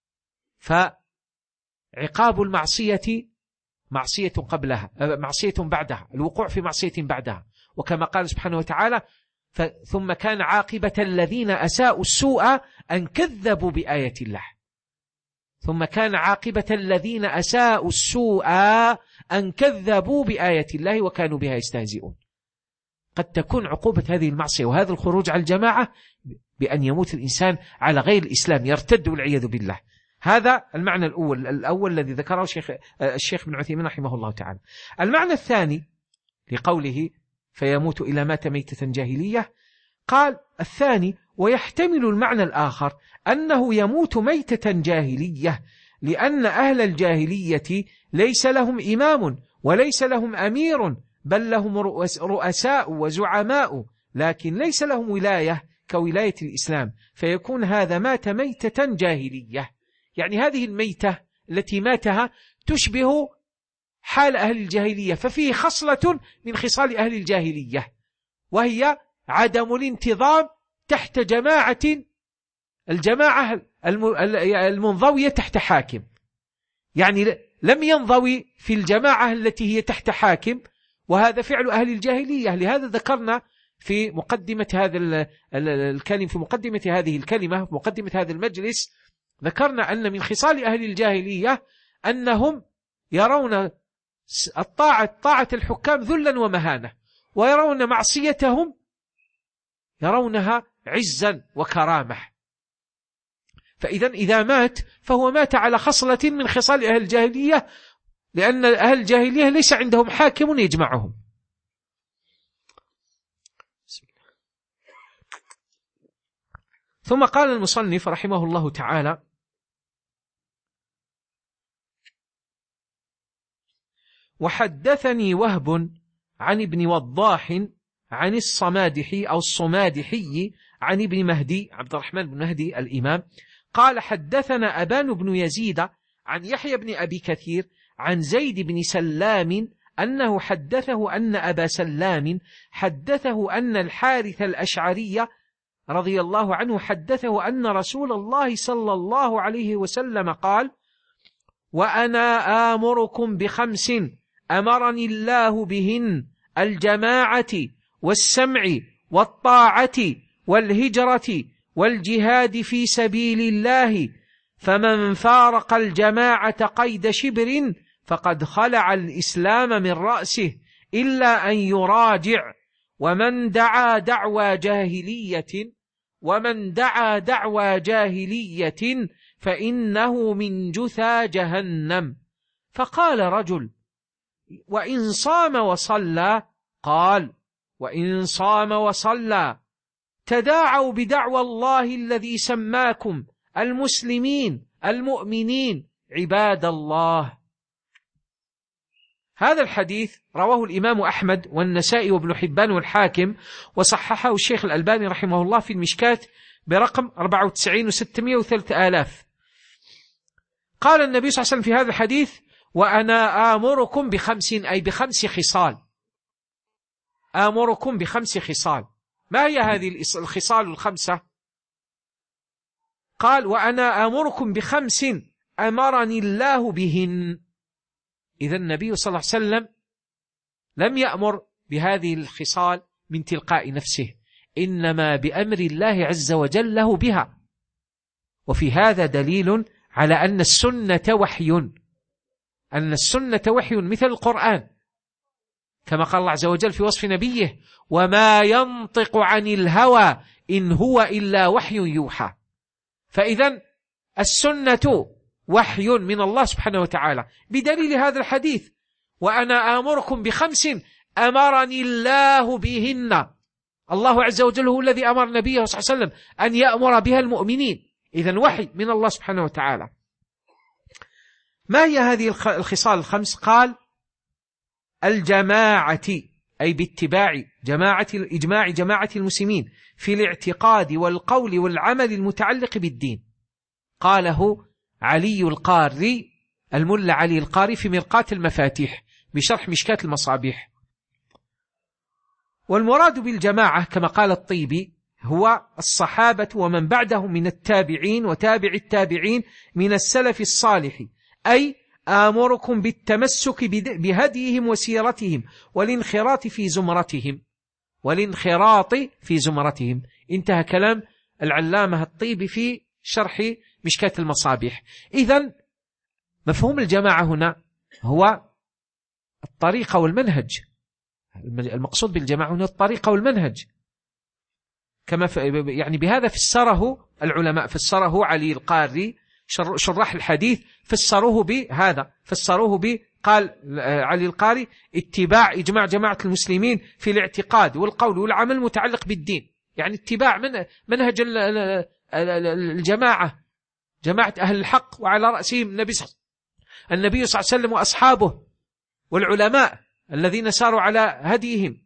فعقاب المعصية معصية قبلها، معصية بعدها، الوقوع في معصية بعدها. وكما قال سبحانه وتعالى: ثم كان عاقبة الذين أساءوا السوء أن كذبوا بآية الله. ثم كان عاقبة الذين أساءوا السوء أن كذبوا بآية الله وكانوا بها يستهزئون. قد تكون عقوبة هذه المعصية وهذا الخروج على الجماعة بأن يموت الإنسان على غير الإسلام، يرتد والعياذ بالله. هذا المعنى الأول الذي ذكره الشيخ بن عثيمين رحمه الله تعالى. المعنى الثاني لقوله: فيموت إلى مات ميتة جاهلية، قال الثاني: ويحتمل المعنى الآخر أنه يموت ميتة جاهلية لأن أهل الجاهلية ليس لهم إمام وليس لهم أمير، بل لهم رؤساء وزعماء، لكن ليس لهم ولاية كولاية الإسلام، فيكون هذا مات ميتة جاهلية. يعني هذه الميتة التي ماتها تشبه حال أهل الجاهلية، ففيه خصلة من خصال أهل الجاهلية، وهي عدم الانتظام تحت الجماعة المنضوية تحت حاكم. يعني لم ينضوي في الجماعة التي هي تحت حاكم، وهذا فعل أهل الجاهلية. لهذا ذكرنا في مقدمة هذه الكلمة في مقدمة هذا المجلس، ذكرنا أن من خصال أهل الجاهلية أنهم يرون طاعة الحكام ذلا ومهانة، ويرون معصيتهم يرونها عزا وكرامة. إذا مات فهو مات على خصلة من خصال أهل الجاهلية، لأن أهل الجاهلية ليس عندهم حاكم يجمعهم. ثم قال المصنف رحمه الله تعالى: وحدثني وهب عن ابن وضاح عن الصمادحي أو الصمادحي عن ابن مهدي عبد الرحمن بن مهدي الإمام قال حدثنا أبان بن يزيد عن يحيى بن أبي كثير عن زيد بن سلام أنه حدثه أن أبا سلام حدثه أن الحارث الأشعري رضي الله عنه حدثه أن رسول الله صلى الله عليه وسلم قال: وأنا آمركم بخمس أمرني الله بهن: الجماعة والسمع والطاعة والهجرة والجهاد في سبيل الله، فمن فارق الجماعة قيد شبر فقد خلع الإسلام من رأسه إلا أن يراجع، ومن دعا دعوى جاهلية فإنه من جثى جهنم. فقال رجل: وإن صام وصلى؟ قال: وإن صام وصلى تداعوا بدعوى الله الذي سماكم المسلمين المؤمنين عباد الله. هذا الحديث رواه الإمام أحمد والنسائي وابن حبان والحاكم، وصححه الشيخ الألباني رحمه الله في المشكاة برقم 94 و603,000. قال النبي صلى الله عليه وسلم في هذا الحديث: وأنا آمركم بخمس، أي بخمس خصال. آمركم بخمس خصال. ما هي هذه الخصال الخمسة؟ قال: وأنا آمركم بخمس أمرني الله بهن. إذا النبي صلى الله عليه وسلم لم يأمر بهذه الخصال من تلقاء نفسه، إنما بأمر الله عز وجل له بها. وفي هذا دليل على أن السنة وحي مثل القرآن، كما قال الله عز وجل في وصف نبيه: وما ينطق عن الهوى إن هو إلا وحي يوحى. فإذا السنة وحي من الله سبحانه وتعالى، بدليل هذا الحديث: وأنا آمركم بخمس أمرني الله بهن. الله عز وجل هو الذي أمر نبيه صلى الله عليه وسلم أن يأمر بها المؤمنين، إذن وحي من الله سبحانه وتعالى. ما هي هذه الخصال الخمس؟ قال: الجماعة، أي باتباع إجماع جماعة المسلمين في الاعتقاد والقول والعمل المتعلق بالدين. قاله علي القاري، الملا علي القاري، في مرقاة المفاتيح بشرح مشكاة المصابيح. والمراد بالجماعة كما قال الطيبي هو الصحابة ومن بعدهم من التابعين وتابع التابعين من السلف الصالح، أي آمركم بالتمسك بهديهم وسيرتهم والانخراط في زمرتهم. انتهى كلام العلامة الطيبي في شرح مشكاة المصابيح. إذن مفهوم الجماعة هنا هو الطريقة والمنهج. المقصود بالجماعة هنا الطريقة والمنهج، كما يعني بهذا فسره العلماء، فسره علي القاري شراح الحديث، فسروه بهذا، قال علي القاري: اتباع إجماع جماعة المسلمين في الاعتقاد والقول والعمل المتعلق بالدين، يعني اتباع منهج الجماعة، جماعة أهل الحق، وعلى رأسهم النبي صلى الله عليه وسلم وأصحابه والعلماء الذين ساروا على هديهم.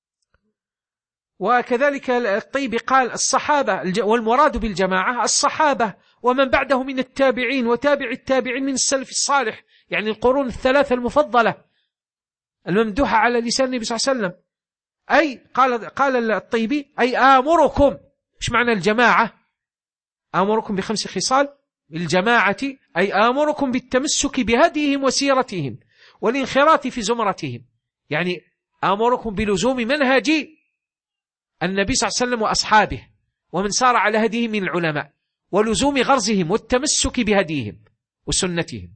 وكذلك الطيبي قال: الصحابة، والمراد بالجماعة الصحابة ومن بعده من التابعين وتابع التابعين من السلف الصالح، يعني القرون الثلاثة المفضلة الممدوحة على لسان النبي صلى الله عليه وسلم. أي قال الطيبي: أي آمركم. إيش معنى الجماعة؟ آمركم بخمس خصال. الجماعة أي آمركم بالتمسك بهديهم وسيرتهم والانخراط في زمرتهم، يعني آمركم بلزوم منهج النبي صلى الله عليه وسلم وأصحابه ومن سار على هديهم من العلماء، ولزوم غرزهم والتمسك بهديهم وسنتهم.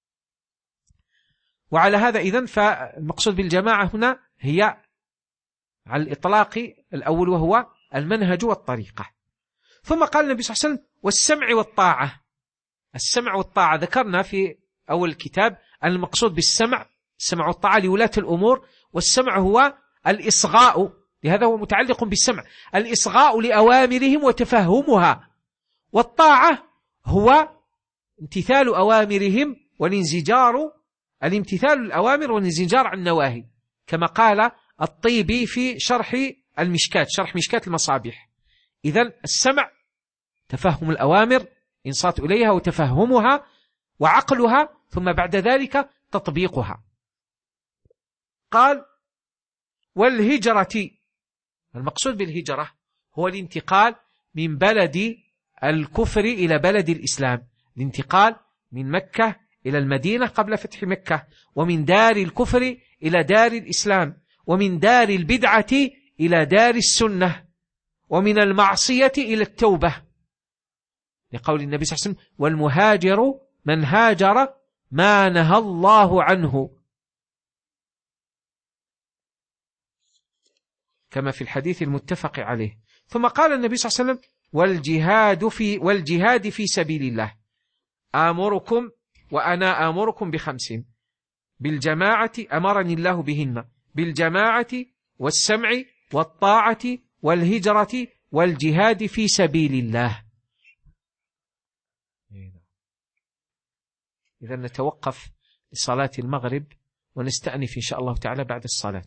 وعلى هذا إذن فالمقصود بالجماعة هنا هي على الإطلاق الأول، وهو المنهج والطريقة. ثم قال النبي صلى الله عليه وسلم: والسمع والطاعة. السمع والطاعة ذكرنا في أول الكتاب أن المقصود بالسمع السمع والطاعة لولاة الأمور، والسمع هو الإصغاء، لهذا هو متعلق بالسمع، الإصغاء لأوامرهم وتفهمها. والطاعة هو امتثال أوامرهم الامتثال الأوامر والانزجار عن النواهي، كما قال الطيبي في شرح المشكات، شرح مشكات المصابيح. إذن السمع تفهم الأوامر، إنصات إليها وتفهمها وعقلها، ثم بعد ذلك تطبيقها. قال والهجرة، المقصود بالهجرة هو الانتقال من بلد الكفر إلى بلد الإسلام، الانتقال من مكة إلى المدينة قبل فتح مكة، ومن دار الكفر إلى دار الإسلام، ومن دار البدعة إلى دار السنة، ومن المعصية إلى التوبة، لقول النبي صلى الله عليه وسلم والمهاجر من هاجر ما نهى الله عنه، كما في الحديث المتفق عليه. ثم قال النبي صلى الله عليه وسلم والجهاد في سبيل الله آمركم وأنا آمركم ب5: بالجماعة أمرني الله بهن، بالجماعة والسمع والطاعة والهجرة والجهاد في سبيل الله. إذا نتوقف لصلاة المغرب ونستأنف إن شاء الله تعالى بعد الصلاة.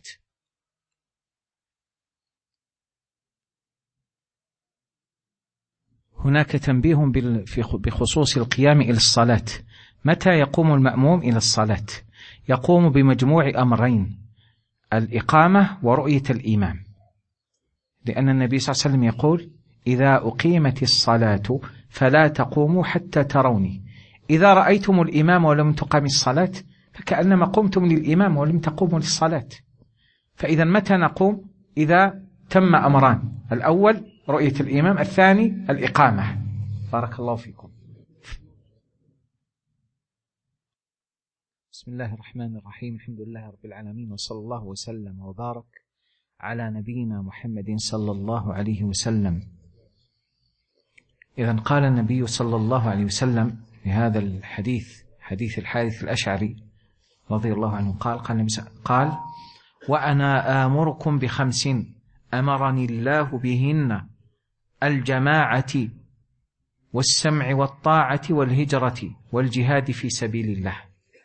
هناك تنبيه بخصوص القيام إلى الصلاة. متى يقوم المأموم إلى الصلاة؟ يقوم بمجموع أمرين: الإقامة ورؤية الإمام، لأن النبي صلى الله عليه وسلم يقول إذا أقيمت الصلاة فلا تقوموا حتى تروني، إذا رأيتم الإمام ولم تقم الصلاة فكأنما قمتم للإمام ولم تقوموا للصلاة. فإذا متى نقوم؟ إذا تم أمران: الأول رؤية الإمام، الثاني الإقامة. بارك الله فيكم. بسم الله الرحمن الرحيم، الحمد لله رب العالمين، وصلى الله وسلم وبارك على نبينا محمد صلى الله عليه وسلم. إذن قال النبي صلى الله عليه وسلم في هذا الحديث، حديث الحارث الأشعري رضي الله عنه، قال وأنا آمركم ب5 أمرني الله بهن: الجماعة والسمع والطاعة والهجرة والجهاد في سبيل الله.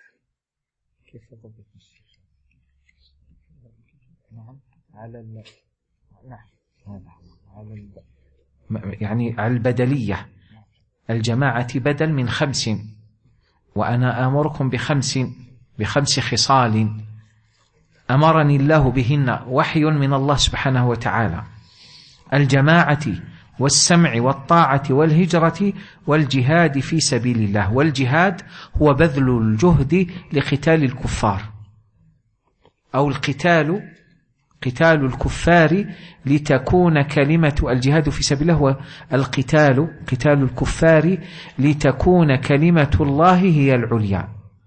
يعني على البدلية، الجماعة بدل من 5، وأنا آمركم ب5 خصال أمرني الله بهن، وحي من الله سبحانه وتعالى: الجماعة والسمع والطاعة والهجرة والجهاد في سبيل الله. والجهاد هو بذل الجهد لقتال الكفار، أو القتال، قتال الكفار لتكون كلمة، الجهاد في سبيل الله هو القتال، قتال الكفار لتكون كلمة الله هي العليا.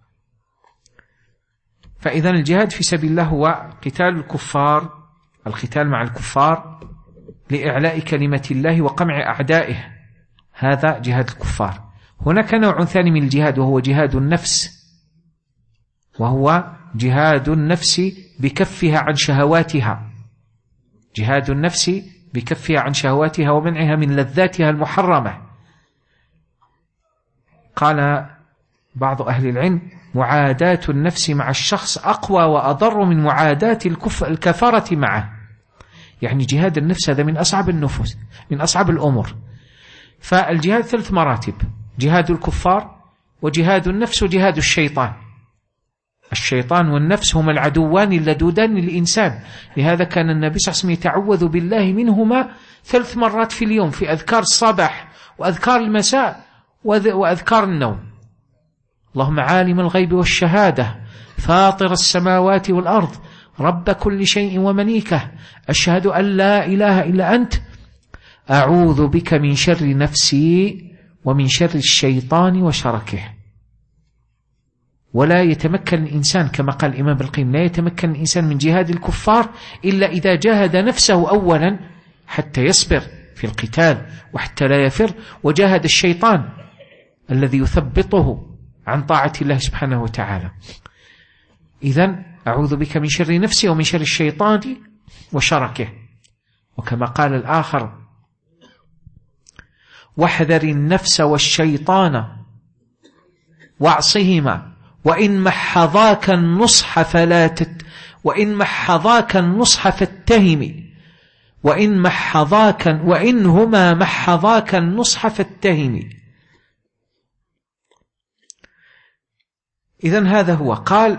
فإذا الجهاد في سبيل الله هو قتال الكفار، القتال مع الكفار لإعلاء كلمة الله وقمع أعدائه، هذا جهاد الكفار. هناك نوع ثاني من الجهاد وهو جهاد النفس، وهو جهاد النفس بكفها عن شهواتها، جهاد النفس بكفها عن شهواتها ومنعها من لذاتها المحرمة. قال بعض أهل العلم: معاداة النفس مع الشخص أقوى وأضر من معاداة الكفرة معه. يعني جهاد النفس هذا من أصعب النفوس، من أصعب الأمور. فالجهاد 3 مراتب: جهاد الكفار، وجهاد النفس، وجهاد الشيطان. الشيطان والنفس هما العدوان اللدودان للإنسان، لهذا كان النبي صلى الله عليه وسلم يتعوذ بالله منهما 3 مرات في اليوم، في أذكار الصباح وأذكار المساء وأذكار النوم: اللهم عالم الغيب والشهادة فاطر السماوات والأرض رب كل شيء ومليكه أشهد أن لا إله إلا أنت أعوذ بك من شر نفسي ومن شر الشيطان وشركه. ولا يتمكن الإنسان كما قال الإمام ابن القيم: لا يتمكن الإنسان من جهاد الكفار إلا إذا جاهد نفسه أولا حتى يصبر في القتال وحتى لا يفر، وجاهد الشيطان الذي يثبطه عن طاعة الله سبحانه وتعالى. إذن أعوذ بك من شر نفسي ومن شر الشيطان وشركه. وكما قال الآخر: واحذر النفس والشيطان واعصهما وإن محضاك النصح محضاك النصح فاتهم، وإنهما محضاك النصح فاتهم. إذن هذا هو. قال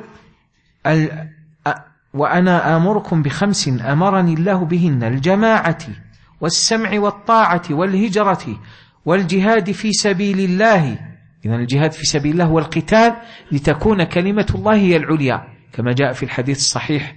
وأنا آمركم ب5 أمرني الله بهن: الجماعة والسمع والطاعة والهجرة والجهاد في سبيل الله. إذن الجهاد في سبيل الله والقتال لتكون كلمة الله هي العليا، كما جاء في الحديث الصحيح.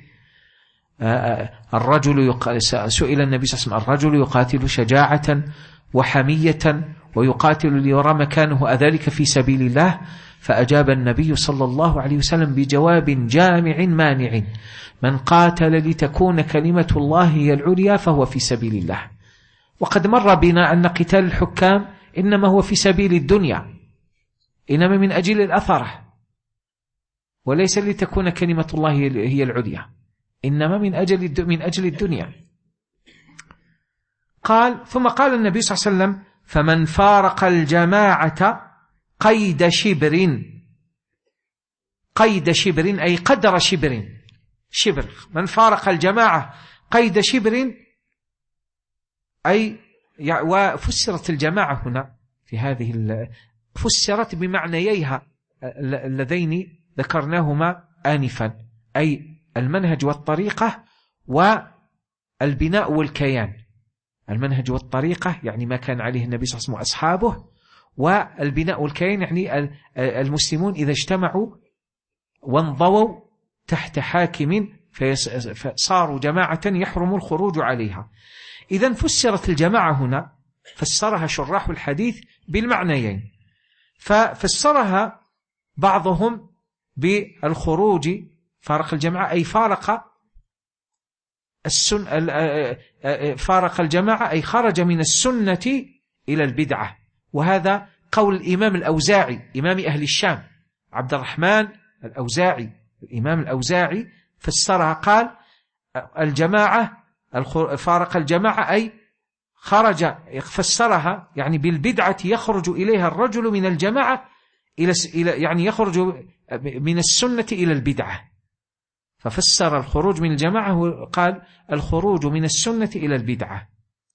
سئل النبي صلى الله عليه وسلم: الرجل يقاتل شجاعة وحمية ويقاتل ليرى مكانه، أذلك في سبيل الله؟ فأجاب النبي صلى الله عليه وسلم بجواب جامع مانع: من قاتل لتكون كلمة الله هي العليا فهو في سبيل الله. وقد مر بنا أن قتال الحكام إنما هو في سبيل الدنيا، إنما من أجل الأثرة، وليس لتكون كلمة الله هي العليا، إنما من أجل الدنيا. ثم قال النبي صلى الله عليه وسلم: فمن فارق الجماعة قيد شبر أي قدر شبر. من فارق الجماعة قيد شبر أي وفسرت الجماعة هنا في هذه فسرت بمعنييها اللذين ذكرناهما آنفا، أي المنهج والطريقة والبناء والكيان. المنهج والطريقة يعني ما كان عليه النبي صلى الله عليه وسلم وأصحابه، والبناء والكيان يعني المسلمون إذا اجتمعوا وانضووا تحت حاكم فصاروا جماعة يحرم الخروج عليها. إذن فسرت الجماعة هنا، فسرها شراح الحديث بالمعنيين. ففسرها بعضهم بالخروج، فارق الجماعة أي فارق الجماعة أي خرج من السنة إلى البدعة. وهذا قول الإمام الأوزاعي إمام أهل الشام، عبد الرحمن الأوزاعي الإمام الأوزاعي فسرها قال: الجماعة فارق الجماعة أي خرج، فسرها يعني بالبدعة يخرج إليها الرجل من الجماعة يعني يخرج من السنة إلى البدعة. ففسر الخروج من الجماعة قال: الخروج من السنة إلى البدعة.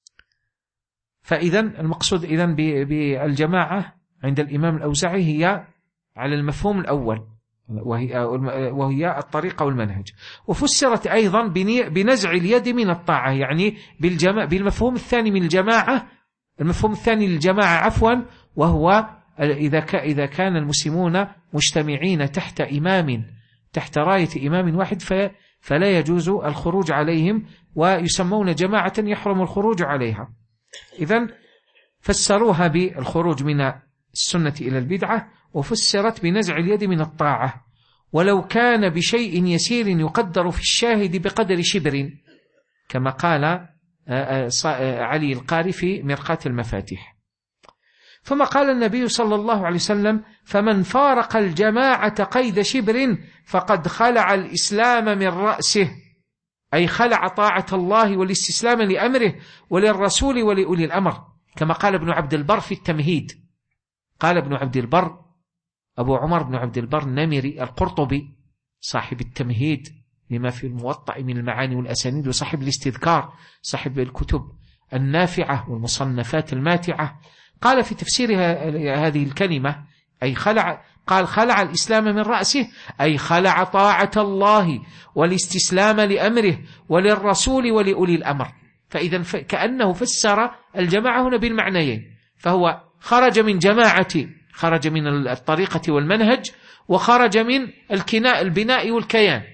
فإذن المقصود بالجماعة عند الإمام الأوزاعي هي على المفهوم الأول، وهي الطريقة والمنهج. وفسرت أيضا بنزع اليد من الطاعة، يعني بالمفهوم الثاني من الجماعة، المفهوم الثاني للجماعة وهو إذا كان المسلمون مجتمعين تحت راية إمام واحد فلا يجوز الخروج عليهم، ويسمون جماعة يحرم الخروج عليها. إذن فسروها بالخروج من السنة إلى البدعة، وفسرت بنزع اليد من الطاعة، ولو كان بشيء يسير يقدر في الشاهد بقدر شبر، كما قال علي القاري في مرقاة المفاتيح. ثم قال النبي صلى الله عليه وسلم: فمن فارق الجماعة قيد شبر فقد خلع الإسلام من رأسه، أي خلع طاعة الله والاستسلام لأمره وللرسول ولأولي الأمر، كما قال ابن عبد البر في التمهيد. قال ابن عبد البر أبو عمر بن عبد البر النمري القرطبي صاحب التمهيد لما في الموطأ من المعاني والأسانيد، وصاحب الاستذكار، صاحب الكتب النافعة والمصنفات الماتعة، قال في تفسير هذه الكلمة أي خلع الإسلام من رأسه، أي خلع طاعة الله والاستسلام لأمره وللرسول ولأولي الأمر. فإذا كأنه فسر الجماعة هنا بالمعنيين، فهو خرج من الطريقة والمنهج، وخرج من البناء والكيان،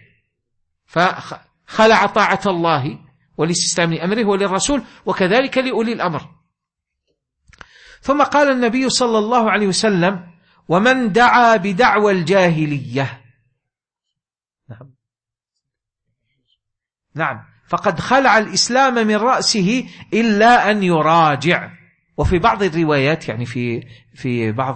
فخلع طاعة الله والاستسلام لأمره وللرسول وكذلك لأولي الأمر. ثم قال النبي صلى الله عليه وسلم: ومن دعا بدعوى الجاهلية نعم فقد خلع الإسلام من رأسه إلا أن يراجع. وفي بعض الروايات يعني في بعض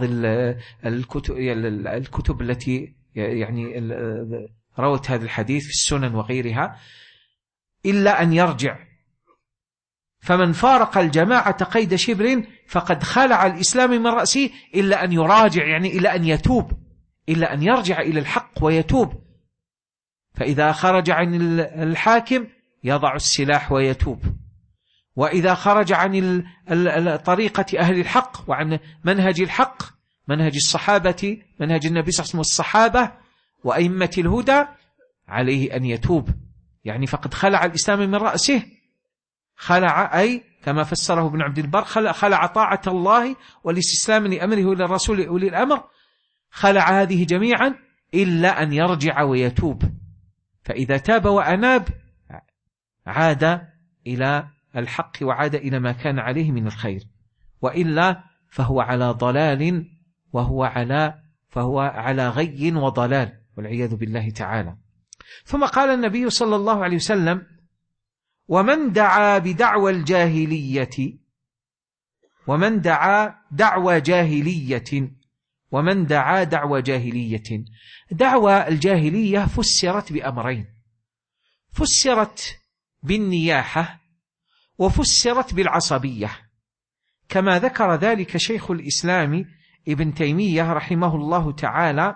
الكتب التي يعني روت هذا الحديث في السنن وغيرها: إلا أن يرجع. فمن فارق الجماعة قيد شبر فقد خلع الإسلام من رأسه إلا أن يراجع، يعني إلا أن يتوب، إلا أن يرجع إلى الحق ويتوب. فإذا خرج عن الحاكم يضع السلاح ويتوب. وإذا خرج عن طريقة أهل الحق وعن منهج الحق، منهج الصحابة، منهج النبي صلى الله عليه وسلم والصحابة وأئمة الهدى، عليه أن يتوب. يعني فقد خلع الإسلام من رأسه. خلع أي كما فسره ابن عبد البر، خلع طاعة الله والاستسلام لأمره للرسول أولي الأمر، خلع هذه جميعا إلا أن يرجع ويتوب. فإذا تاب وأناب عاد إلى الحق وعاد إلى ما كان عليه من الخير، وإلا فهو على ضلال فهو على غي وضلال والعياذ بالله تعالى. ثم قال النبي صلى الله عليه وسلم: ومن دعا بدعوى الجاهلية، ومن دعا دعوى جاهلية، ومن دعا دعوى جاهلية. دعوى الجاهلية فسرت بأمرين: فسرت بالنياحة وفسرت بالعصبية، كما ذكر ذلك شيخ الإسلام ابن تيمية رحمه الله تعالى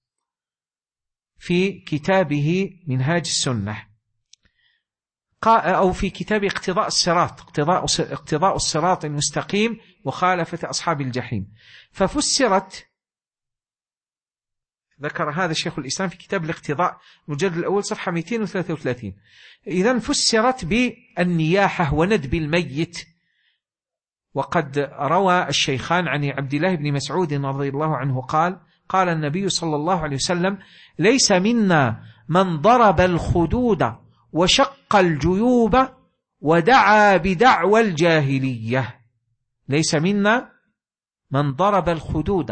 في كتابه منهاج السنة، أو في كتاب اقتضاء الصراط المستقيم وخالفة أصحاب الجحيم. ففسرت، ذكر هذا الشيخ الإسلام في كتاب الاقتضاء المجلد الأول صفحة 233. إذن فسرت بالنياحة وندب الميت. وقد روى الشيخان عن عبد الله بن مسعود رضي الله عنه قال النبي صلى الله عليه وسلم: ليس منا من ضرب الخدود وشق الجيوب ودعا بدعوى الجاهلية. ليس منا من ضرب الخدود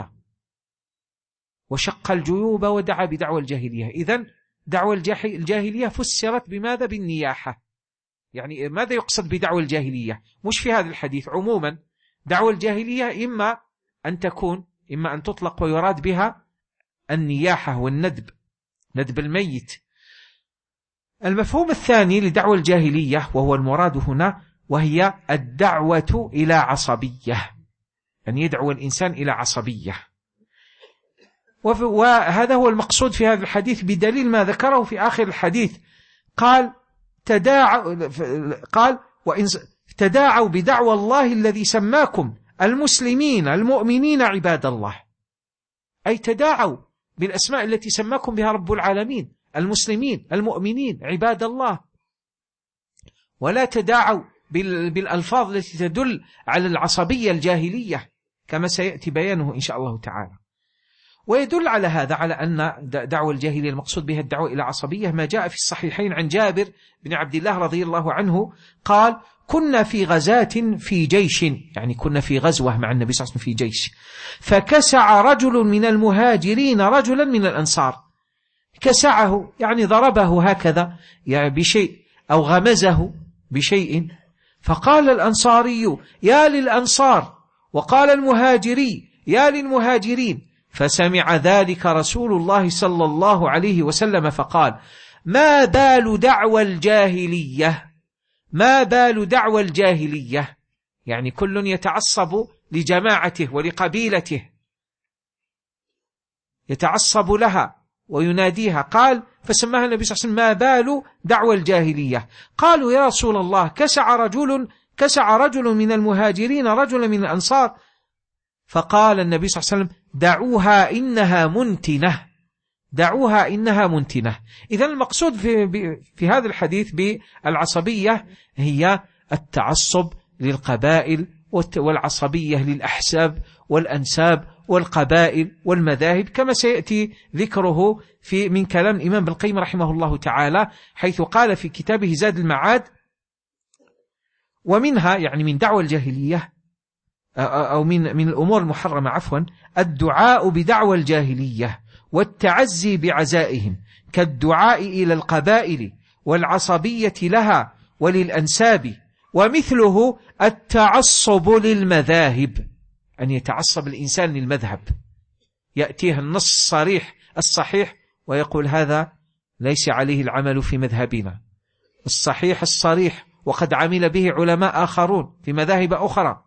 وشق الجيوب ودعا بدعوى الجاهلية. إذن دعوى الجاهلية فسرت بماذا؟ بالنياحة. يعني ماذا يقصد بدعوى الجاهلية؟ مش في هذا الحديث، عموما دعوى الجاهلية إما أن تطلق ويراد بها النياحة والندب، ندب الميت. المفهوم الثاني لدعوى الجاهلية وهو المراد هنا، وهي الدعوة إلى عصبية، أن يدعو الإنسان إلى عصبية. وهذا هو المقصود في هذا الحديث بدليل ما ذكره في آخر الحديث. قال: وإن تداعوا بدعوى الله الذي سماكم المسلمين المؤمنين عباد الله. أي تداعوا بالأسماء التي سماكم بها رب العالمين، المسلمين المؤمنين عباد الله، ولا تداعوا بالألفاظ التي تدل على العصبية الجاهلية كما سيأتي بيانه إن شاء الله تعالى. ويدل على هذا على أن دعوة الجاهلية المقصود بها الدعوة إلى عصبية ما جاء في الصحيحين عن جابر بن عبد الله رضي الله عنه قال: كنا في غزاة في جيش، يعني كنا في غزوة مع النبي صلى الله عليه وسلم في جيش، فكسع رجل من المهاجرين رجلا من الأنصار. كسعه يعني ضربه هكذا يعني بشيء أو غمزه بشيء. فقال الأنصاري: يا للأنصار، وقال المهاجري: يا للمهاجرين. فسمع ذلك رسول الله صلى الله عليه وسلم فقال: ما بال دعوى الجاهلية، ما بال دعوى الجاهلية، يعني كل يتعصب لجماعته ولقبيلته، يتعصب لها ويناديها. قال فسماها النبي صلى الله عليه وسلم ما بال دعوى الجاهلية. قالوا: يا رسول الله، كسع رجل من المهاجرين رجل من الأنصار. فقال النبي صلى الله عليه وسلم: دعوها إنها منتنة، دعوها إنها منتنة. إذن المقصود في هذا الحديث بالعصبية هي التعصب للقبائل والعصبية للأحساب والأنساب والقبائل والمذاهب، كما سيأتي ذكره من كلام الإمام ابن القيم رحمه الله تعالى، حيث قال في كتابه زاد المعاد: ومنها يعني من دعوى الجاهلية أو من الأمور المحرمة الدعاء بدعوى الجاهلية والتعزي بعزائهم، كالدعاء إلى القبائل والعصبية لها وللأنساب. ومثله التعصب للمذاهب، أن يتعصب الإنسان للمذهب، يأتيه النص الصحيح ويقول: هذا ليس عليه العمل في مذهبنا، الصحيح الصريح وقد عمل به علماء آخرون في مذاهب أخرى،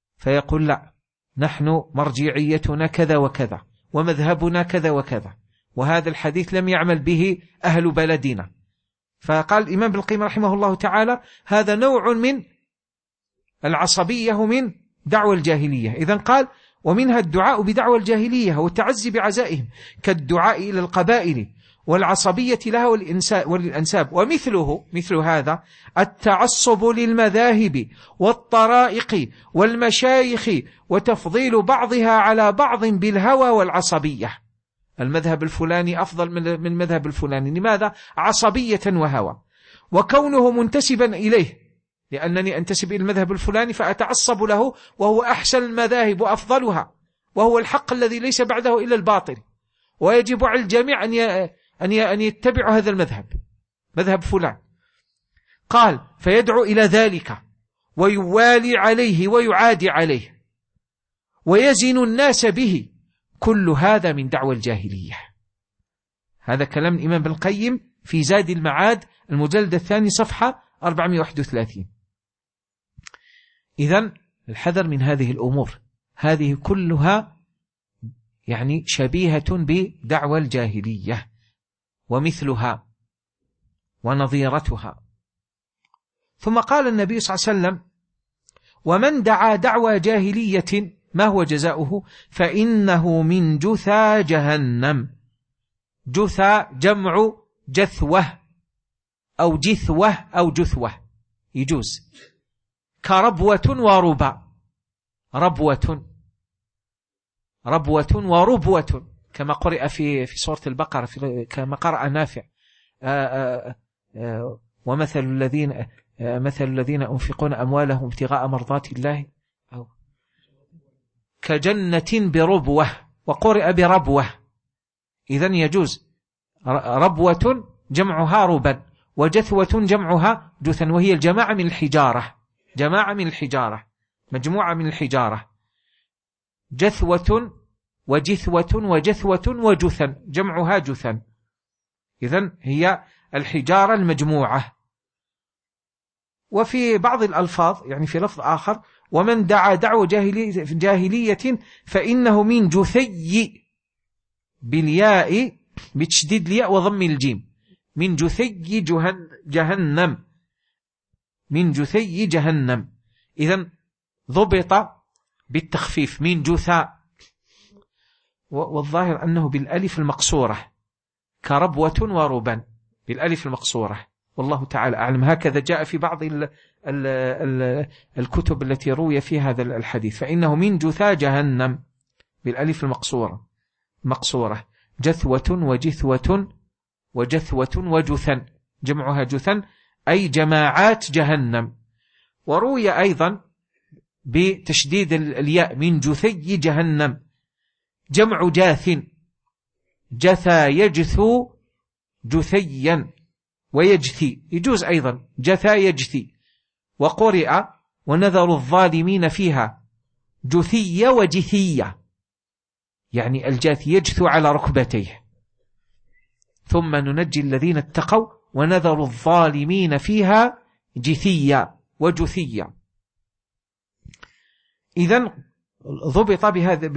فيقول: لا، نحن مرجعيتنا كذا وكذا ومذهبنا كذا وكذا، وهذا الحديث لم يعمل به أهل بلدنا. فقال الإمام ابن القيم رحمه الله تعالى هذا نوع من العصبية من دعوى الجاهلية. إذن قال ومنها الدعاء بدعوى الجاهلية والتعزي بعزائهم كالدعاء إلى القبائل والعصبية لها والأنساب. ومثله مثل هذا التعصب للمذاهب والطرائق والمشايخ وتفضيل بعضها على بعض بالهوى والعصبية. المذهب الفلاني أفضل من المذهب الفلاني. لماذا؟ عصبية وهوى. وكونه منتسبا إليه، لأنني أنتسب إلى المذهب الفلاني فأتعصب له وهو أحسن المذاهب وأفضلها وهو الحق الذي ليس بعده إلا الباطل، ويجب على الجميع أن يتبعوا هذا المذهب، مذهب فلان. قال فيدعو إلى ذلك ويوالي عليه ويعادي عليه ويزن الناس به، كل هذا من دعوى الجاهلية. هذا كلام الإمام ابن القيم في زاد المعاد المجلد الثاني صفحة 431. إذن الحذر من هذه الأمور، هذه كلها يعني شبيهة بدعوى الجاهلية ومثلها ونظيرتها. ثم قال النبي صلى الله عليه وسلم ومن دعا دعوى جاهلية ما هو جزاؤه؟ فإنه من جثى جهنم. جثى جمع جثوة أو جثوة أو جثوة يجوز، كربوة وربا، ربوة وربوة كما قرأ في سورة البقرة كما قرأ نافع. ومثل الذين أنفقون أموالهم ابتغاء مرضات الله كجنة بربوة، وقرأ بربوة. إذن يجوز ربوة جمعها ربا وجثوة جمعها جثا، وهي الجماعة من الحجارة، جماعة من الحجارة، مجموعة من الحجارة. جثوة وجثوة وجثوة وجثا جمعها جثا. إذن هي الحجارة المجموعة. وفي بعض الألفاظ يعني في لفظ آخر ومن دعا دعوة جاهلية فإنه من جثي بالياء بتشديد الياء وضم الجيم، من جثي جهنم، من جثي جهنم. إذن ضبط بالتخفيف من جثاء، والظاهر أنه بالألف المقصورة كربوة وربا بالألف المقصورة، والله تعالى أعلم. هكذا جاء في بعض الكتب التي روي في هذا الحديث، فإنه من جثى جهنم بالألف المقصورة، جثوة وجثوة وجثوة وجثا جمعها جثا أي جماعات جهنم. وروي أيضا بتشديد الياء من جثي جهنم جمع جاث، جثى يجثو جثيا ويجثي يجوز أيضا جثى يجثي. وقرئ ونذر الظالمين فيها جثية وجثية، يعني الجاثي يجثو على ركبتيه. ثم ننجي الذين اتقوا ونذر الظالمين فيها جثية وجثية. إذن ضبط بهذا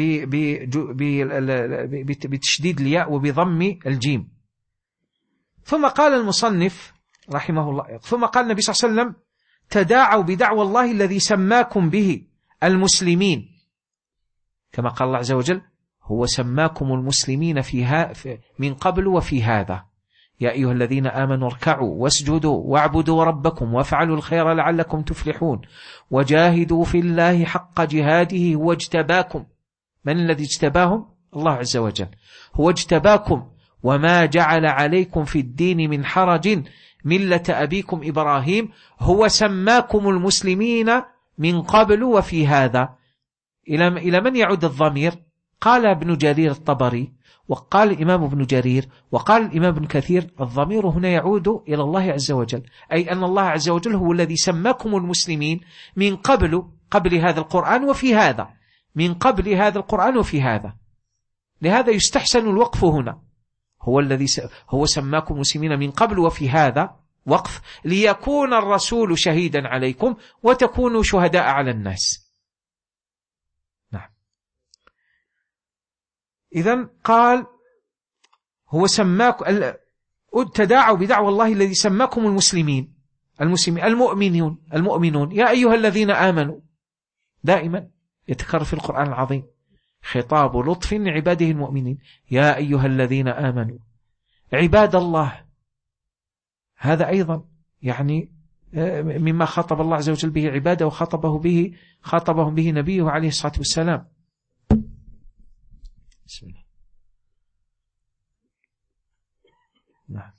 بتشديد الياء وبضم الجيم. ثم قال المصنف رحمه الله، ثم قال النبي صلى الله عليه وسلم تداعوا بدعوى الله الذي سماكم به المسلمين، كما قال الله عز وجل هو سماكم المسلمين من قبل وفي هذا، يا أيها الذين آمنوا اركعوا واسجدوا واعبدوا ربكم وافعلوا الخير لعلكم تفلحون وجاهدوا في الله حق جهاده هو اجتباكم. من الذي اجتباهم؟ الله عز وجل، هو اجتباكم وما جعل عليكم في الدين من حرج ملة أبيكم إبراهيم هو سماكم المسلمين من قبل وفي هذا. إلى من يعود الضمير؟ قال ابن جرير الطبري وقال الإمام ابن جرير وقال الإمام ابن كثير الضمير هنا يعود إلى الله عز وجل، أي أن الله عز وجل هو الذي سماكم المسلمين من قبل هذا القرآن وفي هذا، من قبل هذا القرآن وفي هذا. لهذا يستحسن الوقف هنا، هو سماكم مسلمين من قبل وفي هذا وقف ليكون الرسول شهيدا عليكم وتكونوا شهداء على الناس. نعم. إذن قال هو سماك تداعوا بدعوى الله الذي سماكم المسلمين المؤمنون يا أيها الذين آمنوا، دائما يتكرر في القرآن العظيم خطاب لطف عباده المؤمنين، يا أيها الذين آمنوا عباد الله. هذا أيضا يعني مما خاطب الله عز وجل به عباده وخاطبهم به نبيه عليه الصلاة والسلام. بسم الله. نعم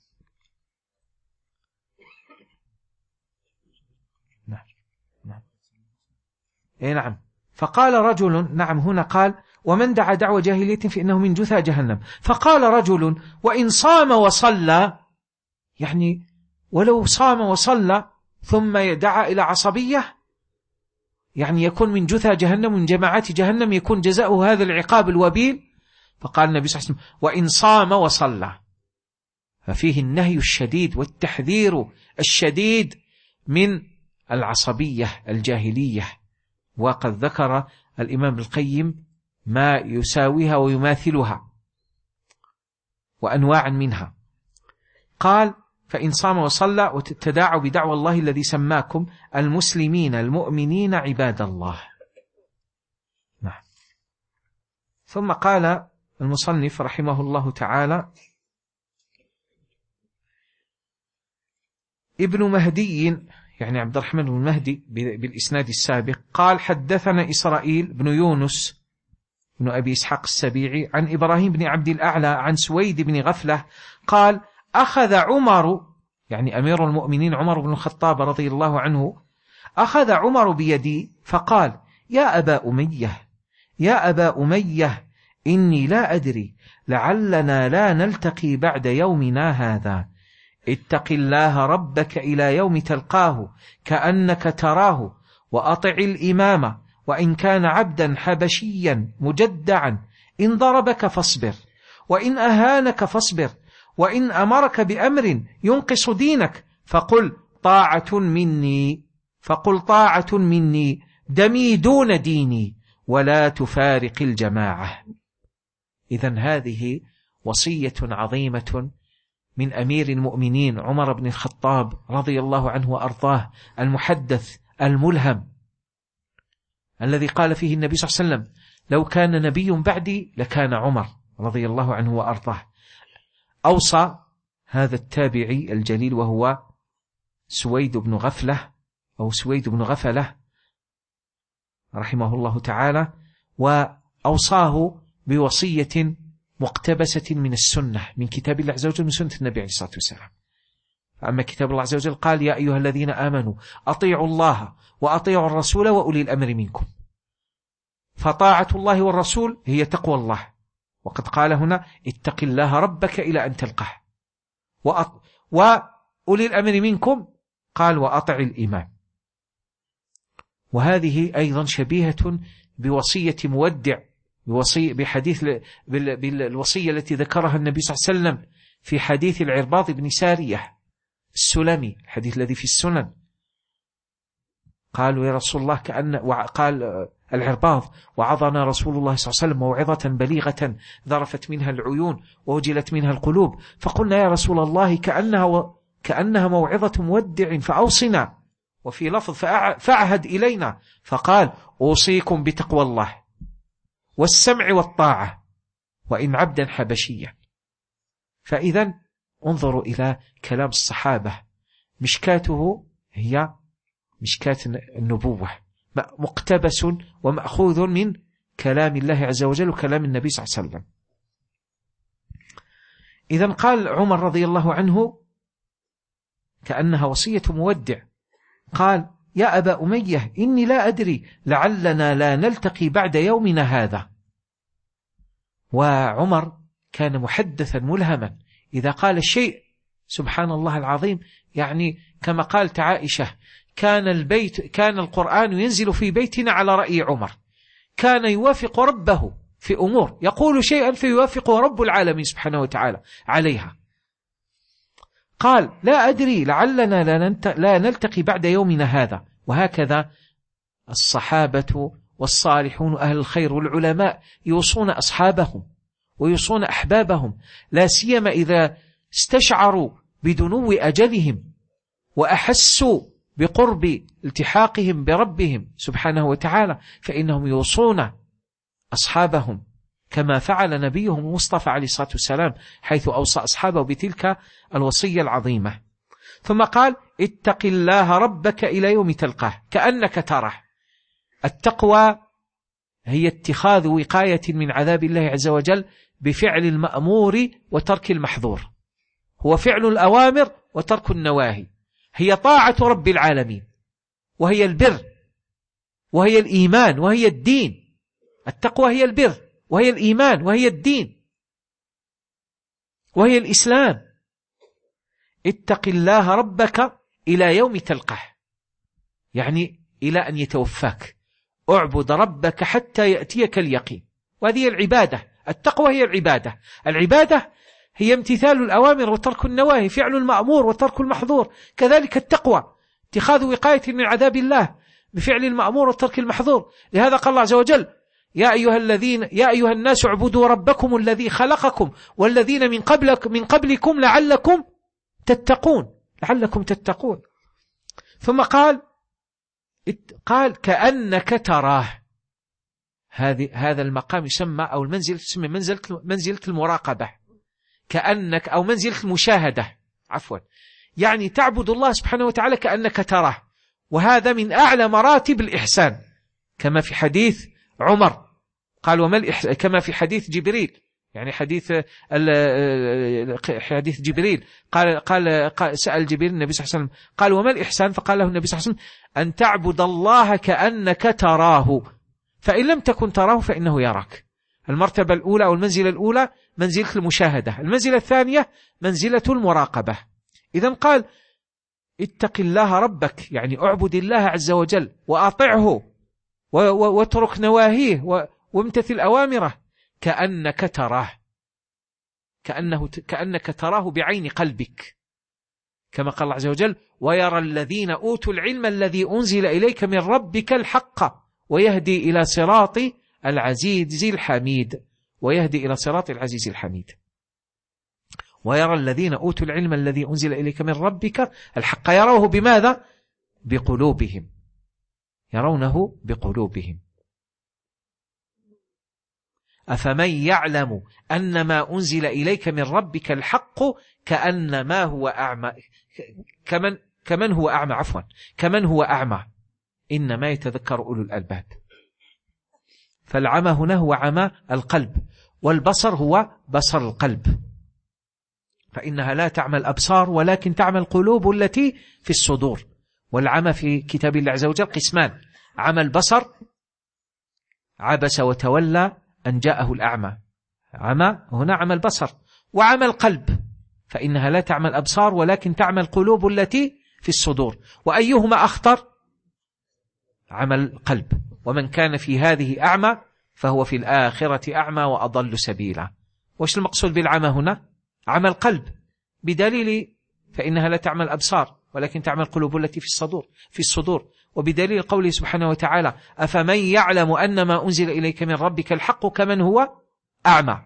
نعم نعم نعم. فقال رجل، نعم هنا قال ومن دعا دعوة جاهلية فإنه من جثى جهنم. فقال رجل وإن صام وصلى، يعني ولو صام وصلى ثم دعا إلى عصبية يعني يكون من جثى جهنم، من جماعات جهنم، يكون جزاؤه هذا العقاب الوبيل. فقال النبي صلى الله عليه وسلم وإن صام وصلى، ففيه النهي الشديد والتحذير الشديد من العصبية الجاهلية، وقد ذكر الإمام القيم ما يساويها ويماثلها وأنواعا منها. قال فإن صام وصلى وتداعوا بدعوى الله الذي سماكم المسلمين المؤمنين عباد الله. نعم. ثم قال المصنف رحمه الله تعالى ابن مهدي، يعني عبد الرحمن بن مهدي بالإسناد السابق، قال حدثنا إسرائيل بن يونس بن أبي إسحاق السبيعي عن إبراهيم بن عبد الأعلى عن سويد بن غفلة قال أخذ عمر، يعني أمير المؤمنين عمر بن الخطاب رضي الله عنه، أخذ عمر بيدي فقال يا أبا أمية إني لا أدري لعلنا لا نلتقي بعد يومنا هذا، اتق الله ربك إلى يوم تلقاه كأنك تراه، وأطع الإمام وإن كان عبدا حبشيا مجدعا، إن ضربك فاصبر وإن أهانك فاصبر، وإن أمرك بأمر ينقص دينك فقل طاعة مني دمي دون ديني ولا تفارق الجماعة. إذن هذه وصية عظيمة من أمير المؤمنين عمر بن الخطاب رضي الله عنه وأرضاه، المحدث الملهم الذي قال فيه النبي صلى الله عليه وسلم لو كان نبي بعدي لكان عمر رضي الله عنه وأرضاه. أوصى هذا التابعي الجليل وهو سويد بن غفلة رحمه الله تعالى، وأوصاه بوصية مقتبسة من السنة، من كتاب الله عز وجل، من سنة النبي عليه الصلاة والسلام. أما كتاب الله عز وجل قال يا أيها الذين آمنوا أطيعوا الله وأطيعوا الرسول وأولي الأمر منكم، فطاعة الله والرسول هي تقوى الله، وقد قال هنا اتق الله ربك إلى أن تلقاه، وأولي الأمر منكم قال وأطع الإمام. وهذه أيضا شبيهة بوصية مودع، بحديث بالوصية التي ذكرها النبي صلى الله عليه وسلم في حديث العرباض بن سارية السلمي، الحديث الذي في السنن. قالوا يا رسول الله قال العرباض وعظنا رسول الله صلى الله عليه وسلم موعظة بليغة ذرفت منها العيون ووجلت منها القلوب، فقلنا يا رسول الله كأنها موعظة مودع فأوصنا، وفي لفظ فأعهد إلينا، فقال أوصيكم بتقوى الله والسمع والطاعة وإن عبدا حبشيا. فإذا انظروا إلى كلام الصحابة، مشكاته هي مشكاة النبوة، مقتبس ومأخوذ من كلام الله عز وجل وكلام النبي صلى الله عليه وسلم. إذن قال عمر رضي الله عنه كأنها وصية مودع، قال يا أبا أمية إني لا أدري لعلنا لا نلتقي بعد يومنا هذا. وعمر كان محدثا ملهما، إذا قال الشيء سبحان الله العظيم، يعني كما قالت عائشة كان القرآن ينزل في بيتنا على رأي عمر، كان يوافق ربه في أمور، يقول شيئا فيوافق رب العالمين سبحانه وتعالى عليها. قال لا أدري لعلنا لا نلتقي بعد يومنا هذا. وهكذا الصحابة والصالحون أهل الخير والعلماء يوصون أصحابهم ويوصون أحبابهم، لا سيما إذا استشعروا بدنو أجلهم وأحسوا بقرب التحاقهم بربهم سبحانه وتعالى، فإنهم يوصون أصحابهم كما فعل نبيهم المصطفى عليه الصلاة والسلام، حيث أوصى أصحابه بتلك الوصية العظيمة. ثم قال: اتق الله ربك إلى يوم تلقاه كأنك تراه. التقوى هي اتخاذ وقاية من عذاب الله عز وجل بفعل المأمور وترك المحظور، هو فعل الأوامر وترك النواهي، هي طاعة رب العالمين، وهي البر، وهي الإيمان، وهي الدين. التقوى هي البر، وهي الإيمان، وهي الدين، وهي الإسلام. اتق الله ربك إلى يوم تلقاه، يعني إلى أن يتوفاك. اعبد ربك حتى يأتيك اليقين، وهذه العبادة. التقوى هي العبادة. العبادة هي امتثال الأوامر وترك النواهي، فعل المأمور وترك المحظور. كذلك التقوى اتخاذ وقاية من عذاب الله بفعل المأمور وترك المحظور. لهذا قال الله عز وجل: يا أيها الناس اعبدوا ربكم الذي خلقكم والذين من قبلكم لعلكم تتقون. ثم قال كأنك تراه. هذا المقام يسمى أو المنزل تسمى منزلة المراقبة، كأنك أو منزلة المشاهدة عفوا، يعني تعبد الله سبحانه وتعالى كأنك تراه، وهذا من أعلى مراتب الإحسان، كما في حديث عمر قال كما في حديث جبريل، يعني حديث جبريل قال سأل جبريل النبي صلى الله عليه وسلم قال: وما الإحسان؟ فقال له النبي صلى الله عليه وسلم: أن تعبد الله كأنك تراه، فإن لم تكن تراه فإنه يراك. المرتبة الأولى أو المنزلة الأولى منزلة المشاهدة، المنزلة الثانية منزلة المراقبة. إذن قال: اتق الله ربك، يعني اعبد الله عز وجل وأطعه واترك نواهيه وامتثل أوامره كأنك تراه، كأنك تراه بعين قلبك، كما قال الله عز وجل: ويرى الذين أوتوا العلم الذي أنزل إليك من ربك الحق ويهدي إلى صراط العزيز الحميد. ويرى الذين أوتوا العلم الذي أنزل إليك من ربك الحق، يروه بماذا؟ بقلوبهم، يرونه بقلوبهم. أفمن يعلم أن ما أنزل إليك من ربك الحق كأنما هو أعمى كمن هو أعمى إنما يتذكر أولو الألباب. فالعمى هنا هو عمى القلب، والبصر هو بصر القلب، فإنها لا تعمى الأبصار ولكن تعمى القلوب التي في الصدور. والعمى في كتاب الله عز وجل قسمان: عمى البصر، عبس وتولى أن جاءه الأعمى، عمى هنا عمى البصر، وعمى القلب فإنها لا تعمى الأبصار ولكن تعمى القلوب التي في الصدور. وأيهما أخطر؟ عمى القلب. ومن كان في هذه أعمى فهو في الآخرة أعمى وأضل سبيلا. وش المقصود بالعمى هنا؟ عمى القلب، بدليل فإنها لا تعمى الأبصار ولكن تعمى القلوب التي في الصدور، وبدليل قوله سبحانه وتعالى: أفمن يعلم أن ما أنزل إليك من ربك الحق كمن هو أعمى.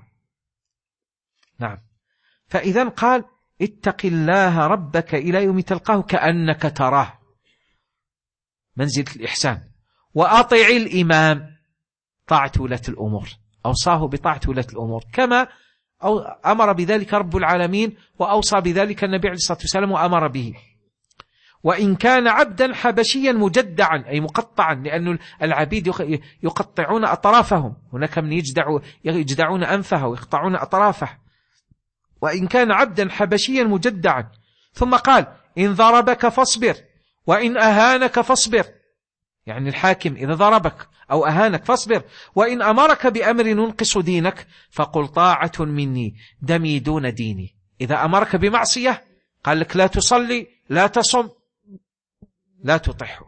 نعم. فإذا قال: اتق الله ربك إلى يوم تلقاه كأنك تراه، منزلة الإحسان. وأطع الإمام، طاعة ولاة الأمور، أوصاه بطاعة ولاة الأمور كما أمر بذلك رب العالمين، وأوصى بذلك النبي عليه الصلاة والسلام وأمر به. وإن كان عبدا حبشيا مجدعا، أي مقطعا، لأن العبيد يقطعون أطرافهم، هناك من يجدعون أنفه ويقطعون أطرافه. وإن كان عبدا حبشيا مجدعا. ثم قال: إن ضربك فاصبر وإن أهانك فاصبر، يعني الحاكم إذا ضربك أو أهانك فاصبر. وإن أمرك بأمر ينقص دينك فقل طاعة مني دمي دون ديني. إذا أمرك بمعصية قال لك لا تصلي لا تصم، لا تطيعه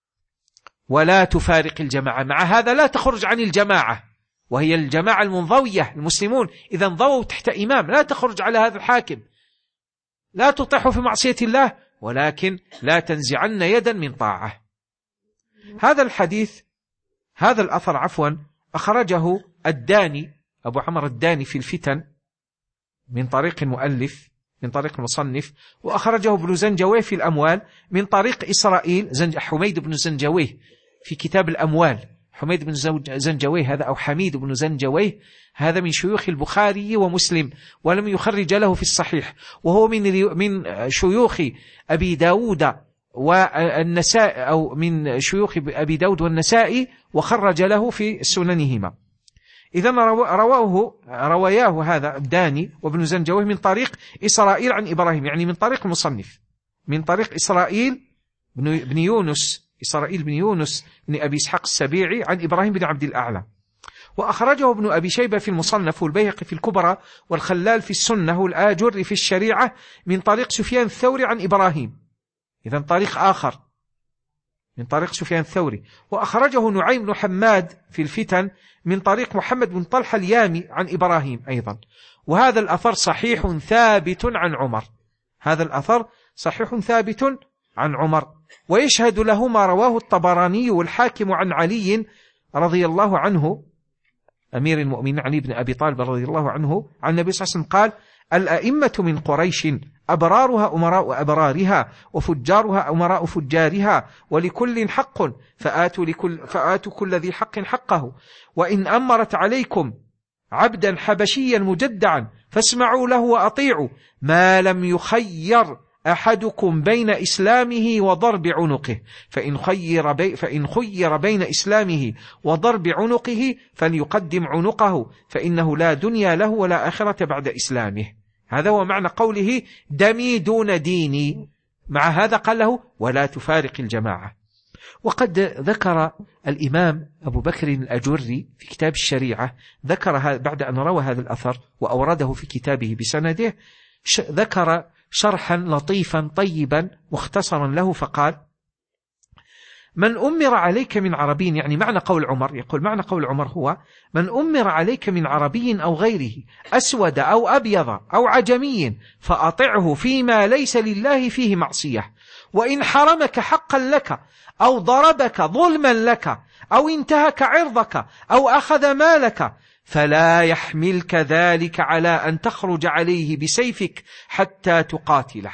ولا تفارق الجماعة، مع هذا لا تخرج عن الجماعة، وهي الجماعة المنضوية. المسلمون إذا انضووا تحت إمام لا تخرج على هذا الحاكم، لا تطيعه في معصية الله، ولكن لا تنزعن يدا من طاعة. هذا الحديث، هذا الأثر أخرجه الداني أبو عمر الداني في الفتن من طريق المؤلف من طريق المصنف، وأخرجه ابن زنجويه في الأموال من طريق إسرائيل حميد بن زنجويه في كتاب الأموال. حميد بن زنجويه هذا أو حميد بن زنجويه هذا من شيوخ البخاري ومسلم، ولم يخرج له في الصحيح، وهو من شيوخ أبي داود والنسائي، أو من شيوخ أبي داود والنسائي، وخرج له في سننهما. إذن رواياه هذا الداني وابن زنجويه من طريق إسرائيل عن إبراهيم، يعني من طريق المصنف، من طريق إسرائيل بن يونس، إسرائيل بن يونس بن أبي إسحاق السبيعي عن إبراهيم بن عبد الأعلى. وأخرجه ابن أبي شيبة في المصنف والبيهقي في الكبرى والخلال في السنة والآجر في الشريعة من طريق سفيان الثوري عن إبراهيم. إذن طريق آخر من طريق سفيان الثوري. وأخرجه نعيم بن حماد في الفتن من طريق محمد بن طلحة اليامي عن إبراهيم أيضا. وهذا الأثر صحيح ثابت عن عمر، هذا الأثر صحيح ثابت عن عمر. ويشهد له ما رواه الطبراني والحاكم عن علي رضي الله عنه أمير المؤمنين علي بن أبي طالب رضي الله عنه عن النبي صلى الله عليه وسلم قال: الأئمة من قريش أبرارها أمراء أبرارها وفجارها أمراء فجارها ولكل حق فآتوا كل ذي حق حقه، وإن أمرت عليكم عبدا حبشيا مجدعا فاسمعوا له وأطيعوا، ما لم يخير أحدكم بين إسلامه وضرب عنقه، فإن خير بين إسلامه وضرب عنقه فليقدم عنقه، فإنه لا دنيا له ولا آخرة بعد إسلامه. هذا هو معنى قوله دمي دون ديني. مع هذا قال له ولا تفارق الجماعة. وقد ذكر الإمام أبو بكر الأجري في كتاب الشريعة، ذكر بعد أن روى هذا الأثر وأورده في كتابه بسنده، ذكر شرحا لطيفا طيبا مختصرا له، فقال: من أمر عليك من عربي، يعني معنى قول عمر، يقول معنى قول عمر هو: من أمر عليك من عربي أو غيره أسود أو أبيض أو عجمي فأطعه فيما ليس لله فيه معصية، وإن حرمك حقا لك أو ضربك ظلما لك أو انتهك عرضك أو أخذ مالك فلا يحملك ذلك على أن تخرج عليه بسيفك حتى تقاتله،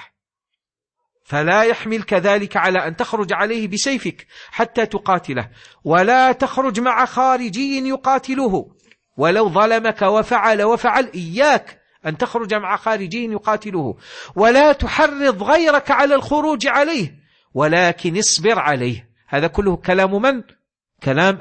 فلا يحملك ذلك على أن تخرج عليه بسيفك حتى تقاتله، ولا تخرج مع خارجي يقاتله ولو ظلمك وفعل، إياك أن تخرج مع خارجي يقاتله، ولا تحرض غيرك على الخروج عليه ولكن اصبر عليه. هذا كله كلام من؟ كلام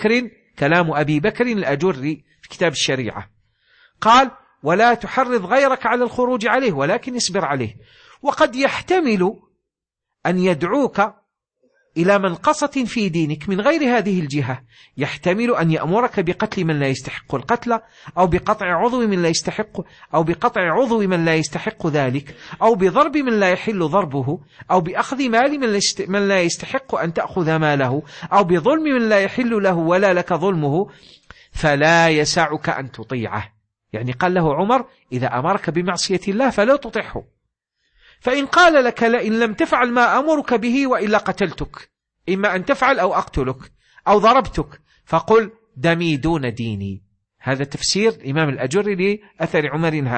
أبي بكر الأجري في كتاب الشريعة. قال: ولا تحرض غيرك على الخروج عليه ولكن اصبر عليه. وقد يحتمل أن يدعوك إلى منقصة في دينك من غير هذه الجهة، يحتمل أن يأمرك بقتل من لا يستحق القتل، أو بقطع عضو من لا يستحق، أو بقطع عضو من لا يستحق ذلك، أو بضرب من لا يحل ضربه، أو بأخذ مال من لا يستحق أن تأخذ ماله، أو بظلم من لا يحل له ولا لك ظلمه، فلا يسعك أن تطيعه. يعني قال له عمر: إذا أمرك بمعصية الله فلا تطيعه، فإن قال لك لئن لم تفعل ما أمرك به وإلا قتلتك، إما أن تفعل أو أقتلك أو ضربتك، فقل دمي دون ديني. هذا تفسير الإمام الأجري لأثر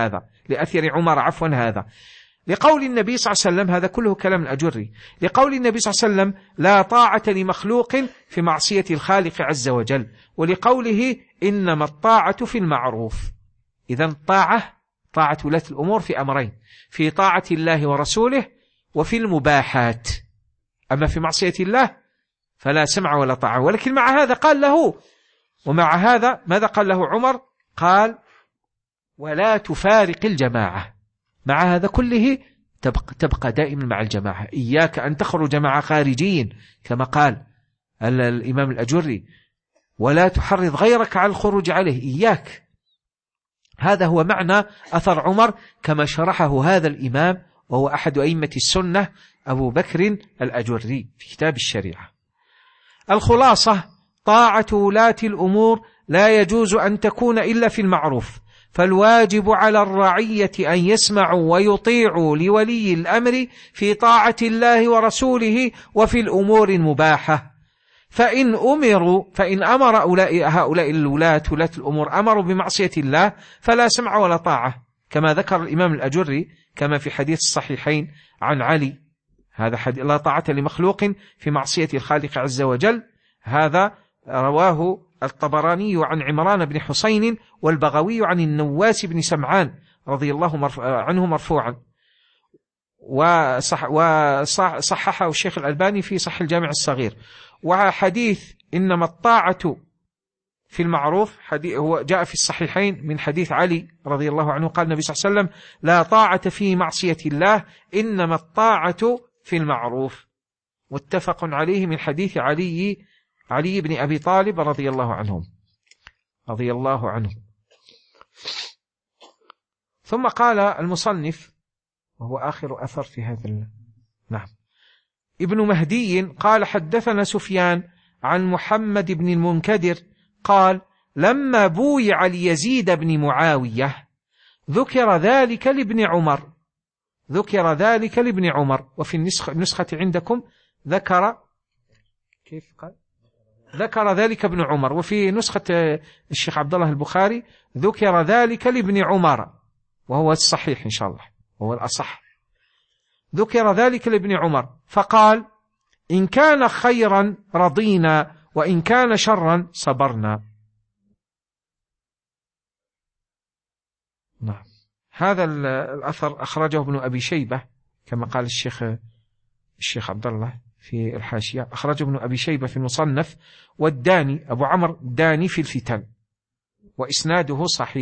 عمر هذا لقول النبي صلى الله عليه وسلم. هذا كله كلام الأجري. لقول النبي صلى الله عليه وسلم: لا طاعة لمخلوق في معصية الخالق عز وجل، ولقوله: إنما الطاعة في المعروف. إذن طاعة ولاة الأمور في أمرين: في طاعة الله ورسوله وفي المباحات. أما في معصية الله فلا سمع ولا طاعة. ولكن مع هذا قال له، ومع هذا ماذا قال له عمر؟ قال: ولا تفارق الجماعة. مع هذا كله تبقى دائما مع الجماعة، إياك أن تخرج مع خارجين كما قال الإمام الأجري، ولا تحرض غيرك على الخروج عليه، إياك. هذا هو معنى أثر عمر كما شرحه هذا الإمام، وهو أحد أئمة السنة أبو بكر الأجري في كتاب الشريعة. الخلاصة: طاعة ولاة الأمور لا يجوز أن تكون إلا في المعروف، فالواجب على الرعية أن يسمعوا ويطيعوا لولي الأمر في طاعة الله ورسوله وفي الأمور المباحة، فإن أمر هؤلاء الولاة الأمور أمروا بمعصية الله فلا سمع ولا طاعة، كما ذكر الإمام الأجري كما في حديث الصحيحين عن علي، هذا حديث لا طاعة لمخلوق في معصية الخالق عز وجل. هذا رواه الطبراني عن عمران بن حسين والبغوي عن النواس بن سمعان رضي الله عنه مرفوعا، وصححه الشيخ الألباني في صحيح الجامع الصغير. وحديث إنما الطاعة في المعروف هو جاء في الصحيحين من حديث علي رضي الله عنه قال النبي صلى الله عليه وسلم: لا طاعة في معصية الله، إنما الطاعة في المعروف، متفق عليه من حديث علي بن أبي طالب رضي الله عنه. ثم قال المصنف، وهو آخر أثر في هذا نعم، ابن مهدي قال: حدثنا سفيان عن محمد بن المنكدر قال: لما بويع ليزيد بن معاوية ذكر ذلك لابن عمر، وفي النسخة عندكم ذكر ذلك ابن عمر، وفي نسخة الشيخ عبد الله البخاري ذكر ذلك لابن عمر، وهو الصحيح إن شاء الله، وهو الأصح. ذكر ذلك لابن عمر فقال: إن كان خيرا رضينا، وإن كان شرا صبرنا. نعم، هذا الأثر أخرجه ابن أبي شيبة كما قال الشيخ عبد الله في الحاشية، أخرجه ابن أبي شيبة في المصنف، والداني أبو عمرو الداني في الفتن، وإسناده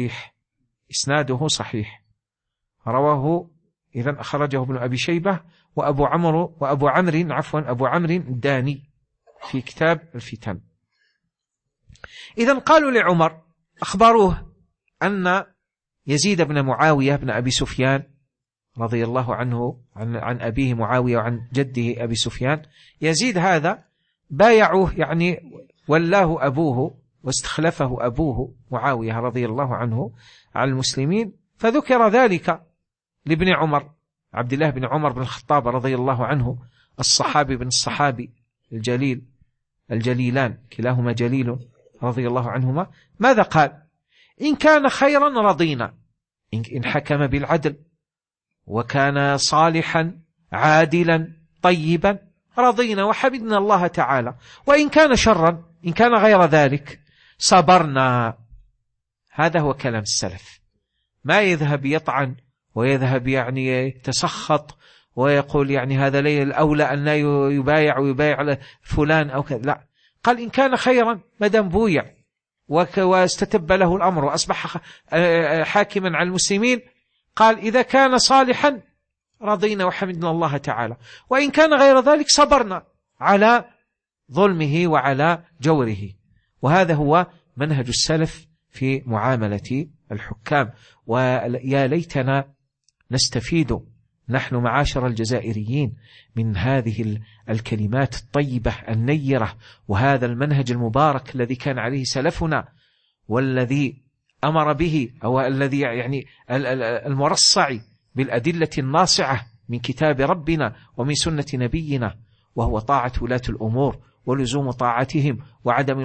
صحيح. رواه إذن أخرجه ابن أبي شيبة أبو عمرو الداني في كتاب الفتن. إذن قالوا لعمر، أخبروه أن يزيد بن معاوية بن أبي سفيان رضي الله عنه عن أبيه معاوية وعن جده أبي سفيان، يزيد هذا بايعوه، يعني ولاه أبوه واستخلفه أبوه معاوية رضي الله عنه على المسلمين. فذكر ذلك لابن عمر، عبد الله بن عمر بن الخطاب رضي الله عنه، الصحابي بن الصحابي الجليلان، كلاهما جليل رضي الله عنهما. ماذا قال؟ إن كان خيرا رضينا، إن حكم بالعدل وكان صالحا عادلا طيبا رضينا وحمدنا الله تعالى، وإن كان شرا، إن كان غير ذلك صبرنا. هذا هو كلام السلف، ما يذهب يطعن ويذهب يعني يتسخط ويقول يعني هذا لي الأولى أن لا يبايع ويبايع على فلان أو كذا، لا، قال إن كان خيرا مدام بويع واستتب له الأمر وأصبح حاكما على المسلمين، قال إذا كان صالحا رضينا وحمدنا الله تعالى، وإن كان غير ذلك صبرنا على ظلمه وعلى جوره. وهذا هو منهج السلف في معاملة الحكام. ويا ليتنا نستفيد نحن معاشر الجزائريين من هذه الكلمات الطيبة النيرة، وهذا المنهج المبارك الذي كان عليه سلفنا، والذي أمر به، أو الذي يعني المرصع بالأدلة الناصعة من كتاب ربنا ومن سنة نبينا، وهو طاعة ولاة الأمور ولزوم طاعتهم وعدم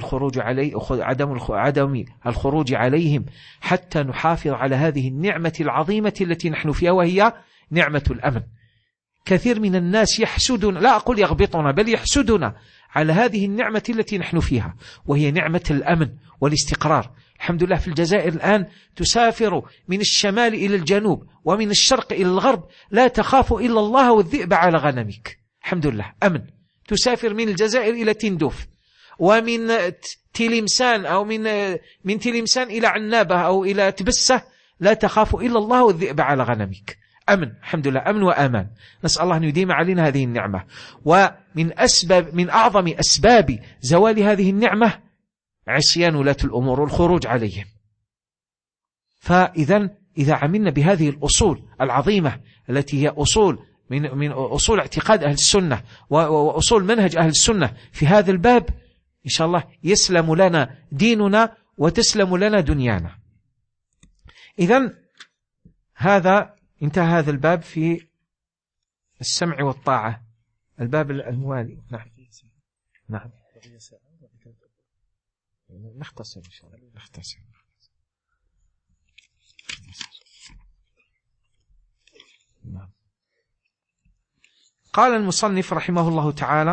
الخروج عليهم، حتى نحافظ على هذه النعمة العظيمة التي نحن فيها، وهي نعمة الأمن. كثير من الناس يحسدون، لا أقول يغبطنا، بل يحسدنا على هذه النعمة التي نحن فيها، وهي نعمة الأمن والاستقرار. الحمد لله في الجزائر الآن تسافر من الشمال إلى الجنوب ومن الشرق إلى الغرب، لا تخاف إلا الله والذئب على غنمك. الحمد لله أمن. تسافر من الجزائر إلى تندوف، ومن تلمسان أو من تلمسان إلى عنابة أو إلى تبسة، لا تخاف إلا الله والذئب على غنمك. أمن، الحمد لله أمن وأمان. نسأل الله أن يديم علينا هذه النعمة. من أعظم أسباب زوال هذه النعمة عصيان ولاة الأمور والخروج عليهم. إذا عملنا بهذه الأصول العظيمة التي هي أصول من أصول اعتقاد أهل السنة وأصول منهج أهل السنة في هذا الباب، إن شاء الله يسلم لنا ديننا وتسلم لنا دنيانا. إذن انتهى هذا الباب في السمع والطاعة، الباب الموالي. نعم نختصر إن شاء الله. نختصر. قال المصنف رحمه الله تعالى: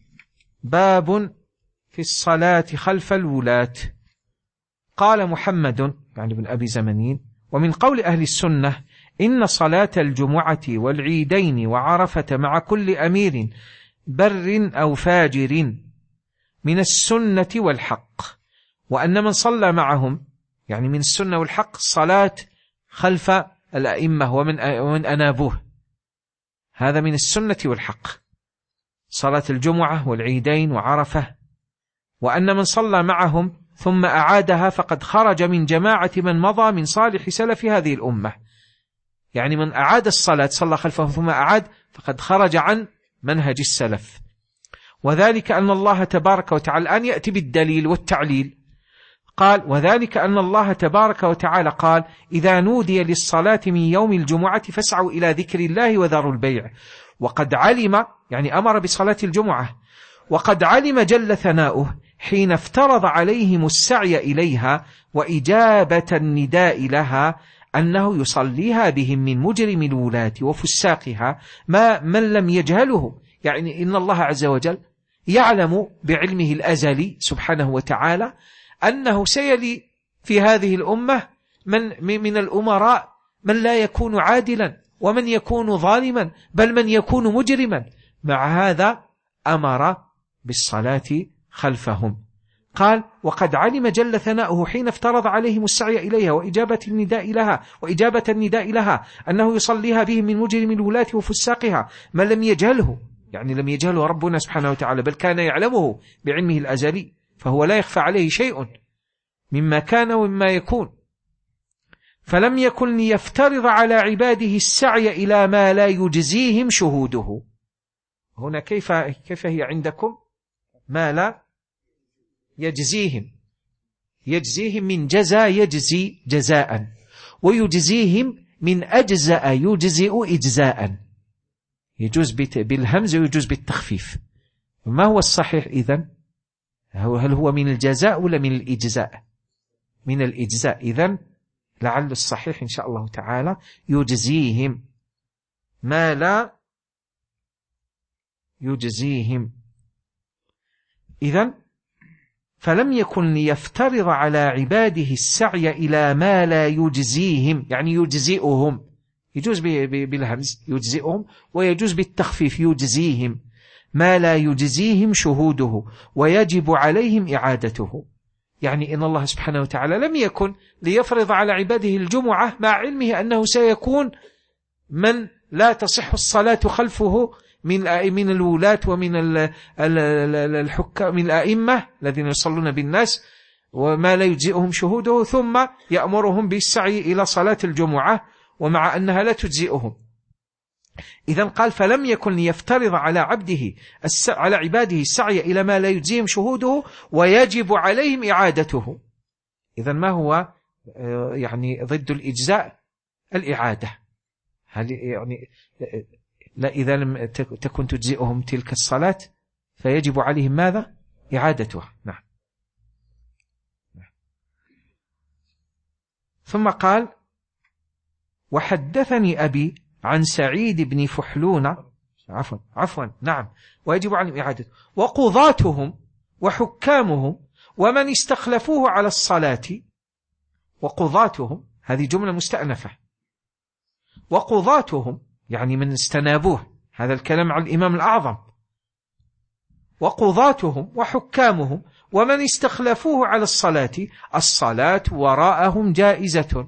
باب في الصلاة خلف الولاة. قال محمد يعني بن أبي زمنين: ومن قول أهل السنة إن صلاة الجمعة والعيدين وعرفة مع كل أمير بر أو فاجر من السنة والحق، وأن من صلى معهم يعني من السنة والحق الصلاة خلف الأئمة ومن أنابوه، هذا من السنة والحق، صلاة الجمعة والعيدين وعرفة. وأن من صلى معهم ثم أعادها فقد خرج من جماعة من مضى من صالح سلف هذه الأمة، يعني من أعاد الصلاة صلى خلفهم ثم أعاد فقد خرج عن منهج السلف. وذلك أن الله تبارك وتعالى الآن يأتي بالدليل والتعليل. قال: وذلك أن الله تبارك وتعالى قال: إذا نودي للصلاة من يوم الجمعة فاسعوا إلى ذكر الله وذروا البيع. وقد علم يعني أمر بصلاة الجمعة، وقد علم جل ثناؤه حين افترض عليهم السعي إليها وإجابة النداء لها أنه يصليها بهم من مجرم الولاة وفساقها من لم يجهله. يعني إن الله عز وجل يعلم بعلمه الأزلي سبحانه وتعالى أنه سيلي في هذه الأمة من الأمراء من لا يكون عادلا ومن يكون ظالما بل من يكون مجرما، مع هذا أمر بالصلاة خلفهم. قال: وقد علم جل ثناؤه حين افترض عليهم السعي إليها وإجابة النداء لها أنه يصليها بهم من مجرم الولاة وفساقها من لم يجهله، يعني لم يجهله ربنا سبحانه وتعالى بل كان يعلمه بعلمه الأزلي، فهو لا يخفى عليه شيء مما كان ومما يكون. فلم يكن ليفترض على عباده السعي إلى ما لا يجزيهم شهوده. هنا كيف هي عندكم؟ ما لا يجزيهم من جزاء يجزي جزاء، ويجزيهم من أجزاء يجزئ إجزاء، يجوز بالهمز ويجوز بالتخفيف. ما هو الصحيح إذن؟ هل هو من الجزاء ولا من الإجزاء؟ من الإجزاء. إذن لعل الصحيح إن شاء الله تعالى يجزيهم ما لا يجزيهم. إذن فلم يكن ليفترض على عباده السعي إلى ما لا يجزيهم، يعني يجزئهم، يجوز بالهمز يجزئهم ويجوز بالتخفيف يجزيهم، ما لا يجزيهم شهوده ويجب عليهم إعادته. يعني إن الله سبحانه وتعالى لم يكن ليفرض على عباده الجمعة مع علمه أنه سيكون من لا تصح الصلاة خلفه من الولاة ومن الحكام من الأئمة الذين يصلون بالناس، وما لا يجزئهم شهوده، ثم يأمرهم بالسعي إلى صلاة الجمعة ومع أنها لا تجزئهم. إذن قال: فلم يكن ليفترض على عباده السعي إلى ما لا يجزيهم شهوده ويجب عليهم إعادته. إذن ما هو يعني ضد الإجزاء؟ الإعادة. هل يعني لا إذا لم تكن تجزئهم تلك الصلاة فيجب عليهم ماذا؟ إعادتها. نعم. ثم قال: وحدثني أبي عن سعيد بن فحلون نعم ويجب عليهم إعادته وقضاتهم وحكامهم ومن استخلفوه على الصلاة. وقضاتهم هذه جملة مستأنفة، وقضاتهم يعني من استنابوه، هذا الكلام عن الإمام الأعظم. وقضاتهم وحكامهم ومن استخلفوه على الصلاة وراءهم جائزة.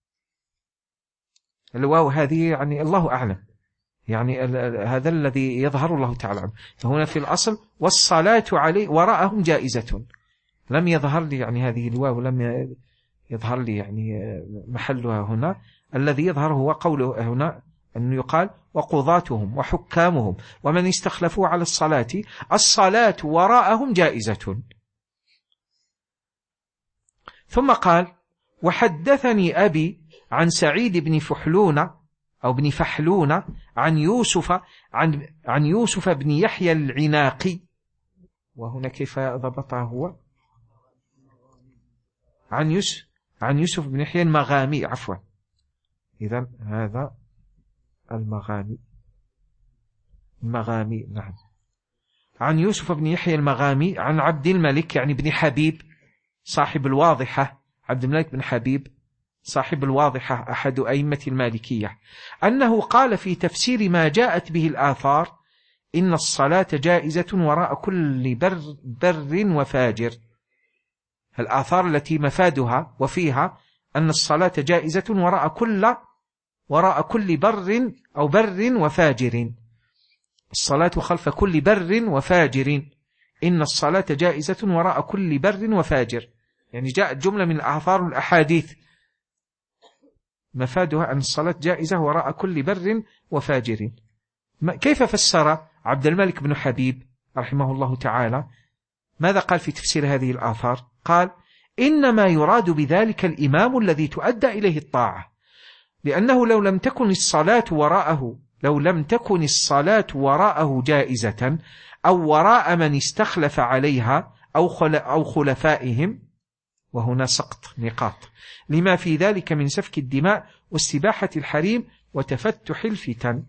الواو هذه يعني الله أعلم، يعني هذا الذي يظهر الله تعالى عنه. فهنا في الأصل والصلاة عليه وراءهم جائزة، لم يظهر لي يعني هذه الواو لم يظهر لي يعني محلها هنا. الذي يظهر هو قوله هنا أنه يقال: وقضاتهم وحكامهم ومن استخلفوا على الصلاة وراءهم جائزة. ثم قال: وحدثني أبي عن سعيد بن فحلون أو بن فحلون عن يوسف بن يحيى العناقي وهنا كيف ضبطها هو؟ عن يوسف بن يحيى المغامي، عفوا، إذن هذا المغامي، نعم، عن يوسف بن يحيى المغامي عن عبد الملك يعني بن حبيب صاحب الواضحة، عبد الملك بن حبيب صاحب الواضحة أحد أئمة المالكية، أنه قال في تفسير ما جاءت به الآثار: إن الصلاة جائزة وراء كل بر وفاجر. الآثار التي مفادها وفيها أن الصلاة جائزة وراء كل بر أو بر وفاجر، الصلاة خلف كل بر وفاجر، إن الصلاة جائزة وراء كل بر وفاجر، يعني جاءت جملة من الآثار الأحاديث مفادها أن الصلاة جائزة وراء كل بر وفاجر. كيف فسر عبد الملك بن حبيب رحمه الله تعالى؟ ماذا قال في تفسير هذه الآثار؟ قال: إنما يراد بذلك الإمام الذي تؤدى إليه الطاعة، لأنه لو لم تكن الصلاة وراءه جائزة أو وراء من استخلف عليها أو خلفائهم، وهنا سقط نقاط، لما في ذلك من سفك الدماء واستباحة الحريم وتفتح الفتن.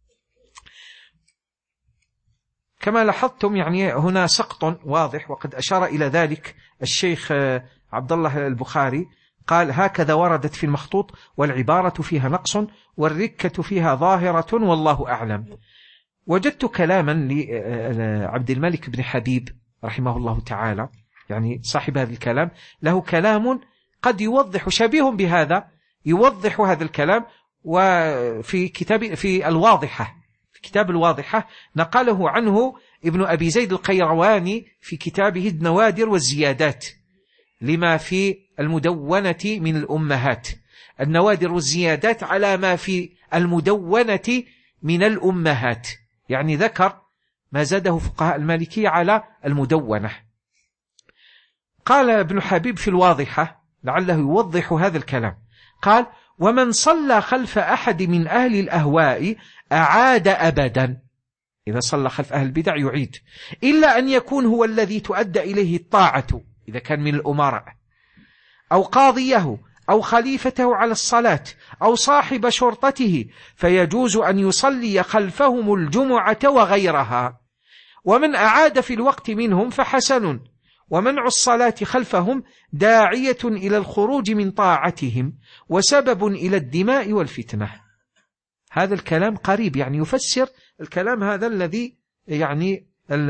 كما لاحظتم يعني هنا سقط واضح، وقد أشار إلى ذلك الشيخ عبد الله البخاري، قال: هكذا وردت في المخطوط، والعبارة فيها نقص والركة فيها ظاهرة والله أعلم. وجدت كلاما لعبد الملك بن حبيب رحمه الله تعالى، يعني صاحب هذا الكلام له كلام قد يوضح شبيه بهذا، يوضح هذا الكلام، وفي في الواضحة، في كتاب الواضحة نقله عنه ابن أبي زيد القيرواني في كتابه النوادر والزيادات، لما في المدونة من الأمهات، النوادر والزيادات على ما في المدونة من الأمهات، يعني ذكر ما زاده فقهاء المالكية على المدونة. قال ابن حبيب في الواضحة لعله يوضح هذا الكلام، قال: ومن صلى خلف أحد من أهل الأهواء أعاد أبدا، إذا صلى خلف أهل البدع يعيد، إلا أن يكون هو الذي تؤدى إليه الطاعة إذا كان من الأمراء، أو قاضيه أو خليفته على الصلاة، أو صاحب شرطته، فيجوز أن يصلي خلفهم الجمعة وغيرها. ومن أعاد في الوقت منهم فحسن، ومنع الصلاة خلفهم داعية إلى الخروج من طاعتهم وسبب إلى الدماء والفتنة. هذا الكلام قريب، يعني يفسر الكلام هذا الذي يعني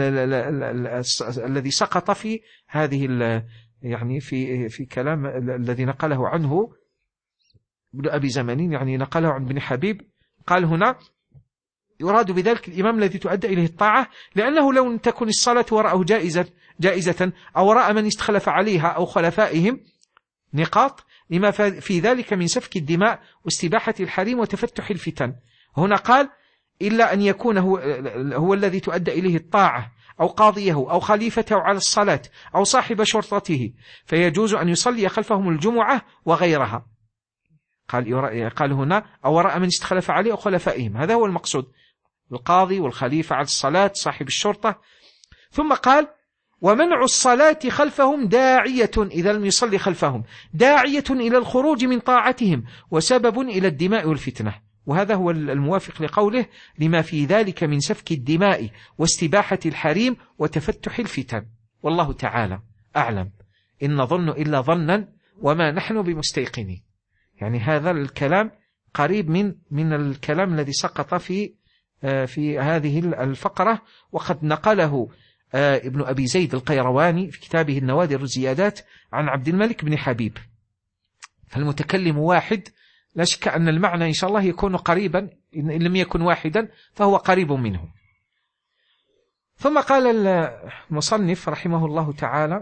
الذي سقط في هذه يعني في كلام الذي نقله عنه ابن أبي زمانين، يعني نقله عن ابن حبيب. قال هنا: يراد بذلك الإمام الذي تؤدى إليه الطاعة، لأنه لو لم تكن الصلاة وراءه جائزة أو وراء من استخلف عليها أو خلفائهم نقاط، لما في ذلك من سفك الدماء واستباحة الحريم وتفتح الفتن. هنا قال: إلا أن يكون هو الذي تؤدى إليه الطاعة، أو قاضيه أو خليفته على الصلاة، أو صاحب شرطته، فيجوز أن يصلي خلفهم الجمعة وغيرها. قال هنا: أو وراء من استخلف عليه أو خلفائهم، هذا هو المقصود، القاضي والخليفة على الصلاة، صاحب الشرطة. ثم قال: ومنع الصلاة خلفهم داعية، إذا لم يصلي خلفهم، داعية إلى الخروج من طاعتهم وسبب إلى الدماء والفتنة. وهذا هو الموافق لقوله: لما في ذلك من سفك الدماء واستباحة الحريم وتفتح الفتن، والله تعالى أعلم، إن نظن إلا ظنا وما نحن بمستيقنين. يعني هذا الكلام قريب من الكلام الذي سقط في هذه الفقرة، وقد نقله ابن أبي زيد القيرواني في كتابه النوادر والزيادات عن عبد الملك بن حبيب. فالمتكلم واحد، لا شك أن المعنى إن شاء الله يكون قريبا، إن لم يكن واحدا فهو قريب منه. ثم قال المصنف رحمه الله تعالى: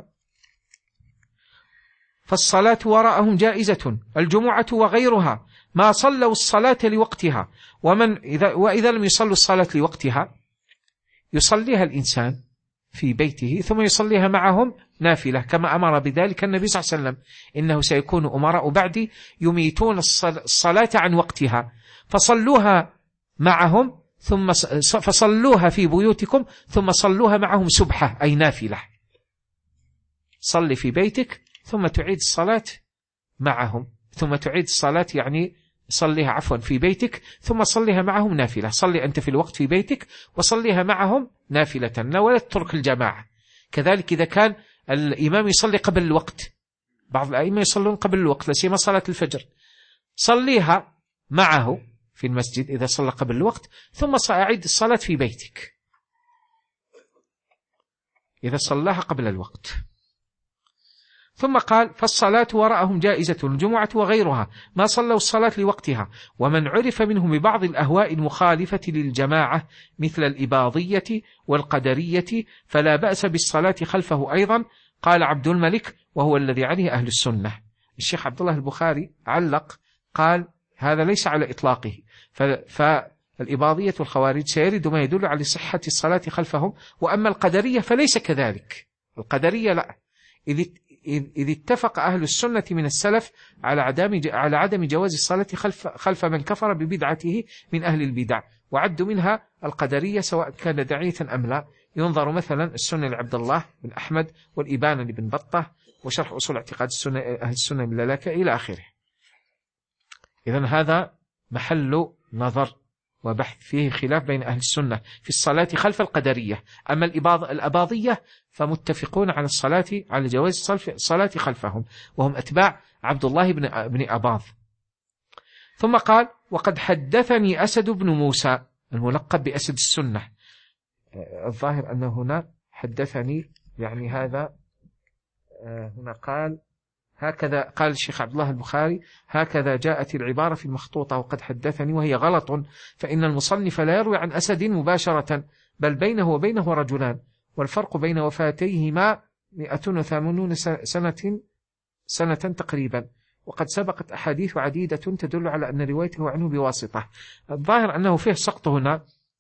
فالصلاة وراءهم جائزة، الجمعة وغيرها، ما صلوا الصلاة لوقتها. وإذا لم يصلوا الصلاة لوقتها يصليها الإنسان في بيته ثم يصليها معهم نافلة، كما أمر بذلك النبي صلى الله عليه وسلم: إنه سيكون أمراء بعدي يميتون الصلاة عن وقتها، فصلوها معهم فصلوها في بيوتكم ثم صلوها معهم سبحة أي نافلة. صلي في بيتك ثم تعيد الصلاة معهم، ثم تعيد الصلاة يعني صليها عفوا في بيتك ثم صليها معهم نافلة. صلي أنت في الوقت في بيتك وصليها معهم نافلة ولا تترك الجماعة. كذلك إذا كان الإمام يصلي قبل الوقت، بعض الأئمة يصلون قبل الوقت لسيما صلاة الفجر، صليها معه في المسجد إذا صلى قبل الوقت ثم أعيد الصلاة في بيتك إذا صلاها قبل الوقت. ثم قال فالصلاة وراءهم جائزة الجمعة وغيرها ما صلوا الصلاة لوقتها، ومن عرف منهم ببعض الأهواء المخالفة للجماعة مثل الإباضية والقدرية فلا بأس بالصلاة خلفه أيضا. قال عبد الملك وهو الذي عليه أهل السنة. الشيخ عبد الله البخاري علق قال هذا ليس على إطلاقه، فالإباضية والخوارج سيرد ما يدل على صحة الصلاة خلفهم، وأما القدرية فليس كذلك. القدرية لا، إذ اتفق أهل السنة من السلف على عدم جواز الصلاة خلف من كفر ببدعته من أهل البدع، وعدوا منها القدرية سواء كان داعية أم لا. ينظر مثلا السنة لعبد الله بن أحمد والإبانة لابن بطة وشرح أصول اعتقاد أهل السنة من للاكة إلى آخره. إذن هذا محل نظر وبحث فيه خلاف بين أهل السنة في الصلاة خلف القدرية. أما الأباضية فمتفقون على الصلاة على جواز الصلاة خلفهم، وهم أتباع عبد الله بن أباض. ثم قال وقد حدثني أسد بن موسى الملقب بأسد السنة. الظاهر أنه هنا حدثني يعني هذا هنا قال هكذا قال الشيخ عبد الله البخاري هكذا جاءت العبارة في المخطوطة وقد حدثني، وهي غلط، فإن المصنف لا يروي عن أسد مباشرة بل بينه وبينه رجلان، والفرق بين وفاتيهما 180 سنة تقريبا، وقد سبقت أحاديث عديدة تدل على أن روايته عنه بواسطة. الظاهر أنه فيه سقط هنا،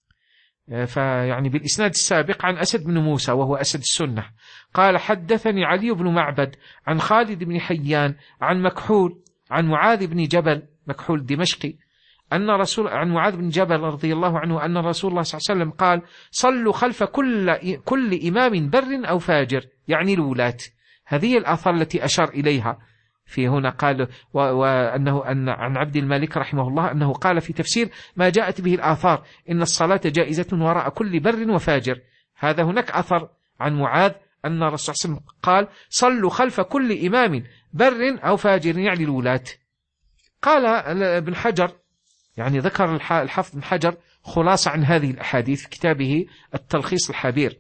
فيعني بالإسناد السابق عن أسد بن موسى وهو أسد السنة قال حدثني علي بن معبد عن خالد بن حيان عن مكحول عن معاذ بن جبل مكحول الدمشقي عن معاذ بن جبل رضي الله عنه أن رسول الله صلى الله عليه وسلم قال صلوا خلف كل إمام بر أو فاجر، يعني الولاة. هذه الآثار التي أشار إليها في هنا قال وأنه عن عبد الملك رحمه الله أنه قال في تفسير ما جاءت به الآثار إن الصلاة جائزة وراء كل بر وفاجر. هذا هناك أثر عن معاذ أن الرسول صلى الله عليه وسلم قال صلوا خلف كل إمام بر أو فاجر، يعني الولاة. قال ابن حجر يعني ذكر الحافظ ابن حجر خلاصة عن هذه الأحاديث في كتابه التلخيص الحبير.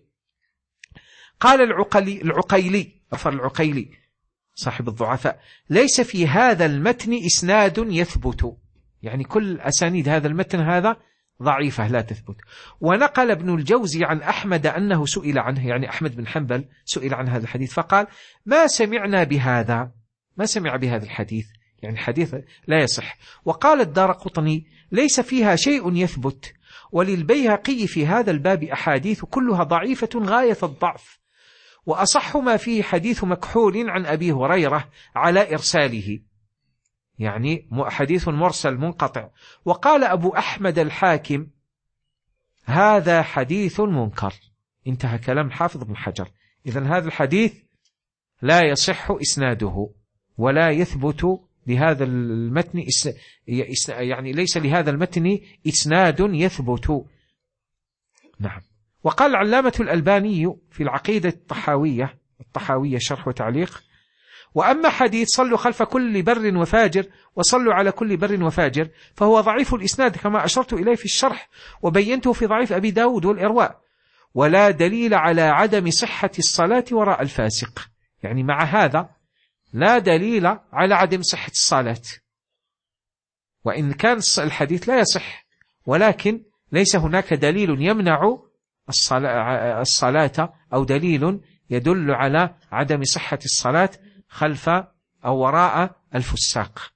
قال العقيلي صاحب الضعفاء ليس في هذا المتن إسناد يثبت، يعني كل أسانيد هذا المتن هذا ضعيفة لا تثبت. ونقل ابن الجوزي عن أحمد أنه سئل عنه، يعني أحمد بن حنبل سئل عن هذا الحديث فقال ما سمع بهذا الحديث، يعني حديث لا يصح. وقال الدارقطني ليس فيها شيء يثبت، وللبيهقي في هذا الباب أحاديث كلها ضعيفة غاية الضعف، وأصح ما فيه حديث مكحول عن أبي هريرة على إرساله، يعني حديث مرسل منقطع. وقال أبو أحمد الحاكم هذا حديث منكر. انتهى كلام حافظ بن حجر. إذن هذا الحديث لا يصح إسناده ولا يثبت لهذا المتن يعني ليس لهذا المتن إسناد يثبت. نعم. وقال العلامة الألباني في العقيدة الطحاوية شرح وتعليق وأما حديث صلوا خلف كل بر وفاجر وصلوا على كل بر وفاجر فهو ضعيف الإسناد كما أشرت إليه في الشرح وبينته في ضعيف أبي داود والإرواء، ولا دليل على عدم صحة الصلاة وراء الفاسق. يعني مع هذا لا دليل على عدم صحة الصلاة، وإن كان الحديث لا يصح، ولكن ليس هناك دليل يمنع الصلاة أو دليل يدل على عدم صحة الصلاة خلف أو وراء الفساق.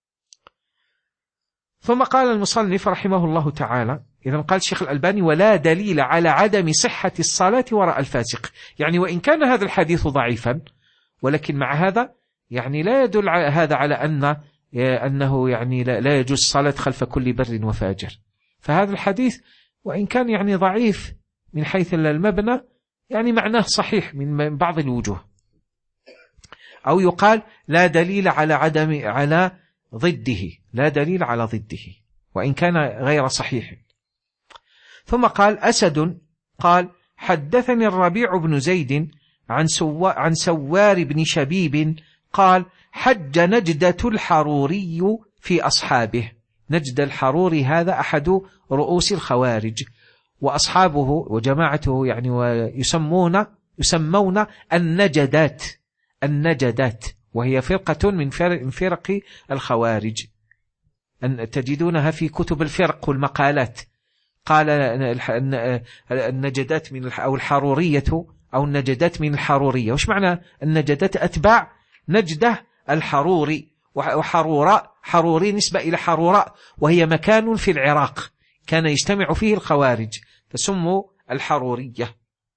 ثم قال المصنف رحمه الله تعالى إذن قال الشيخ الألباني ولا دليل على عدم صحة الصلاة وراء الفاسق، يعني وإن كان هذا الحديث ضعيفا ولكن مع هذا يعني لا يدل هذا على أنه يعني لا يجوز الصلاة خلف كل بر وفاجر. فهذا الحديث وإن كان يعني ضعيف من حيث المبنى، يعني معناه صحيح من بعض الوجوه. أو يقال لا دليل على ضده، لا دليل على ضده وإن كان غير صحيح. ثم قال أسد قال حدثني الربيع بن زيد عن سوار بن شبيب قال حج نجدة الحروري في أصحابه. نجد الحروري هذا أحد رؤوس الخوارج، وأصحابه وجماعته يعني يسمون النجدات، وهي فرقة من فرق الخوارج، تجدونها في كتب الفرق والمقالات. قال النجدات أو الحرورية أو النجدات من الحرورية. وش معنى النجدات؟ أتباع نجدة الحروري، حروري نسبة إلى حروراء، وهي مكان في العراق كان يجتمع فيه الخوارج فسموا الحرورية.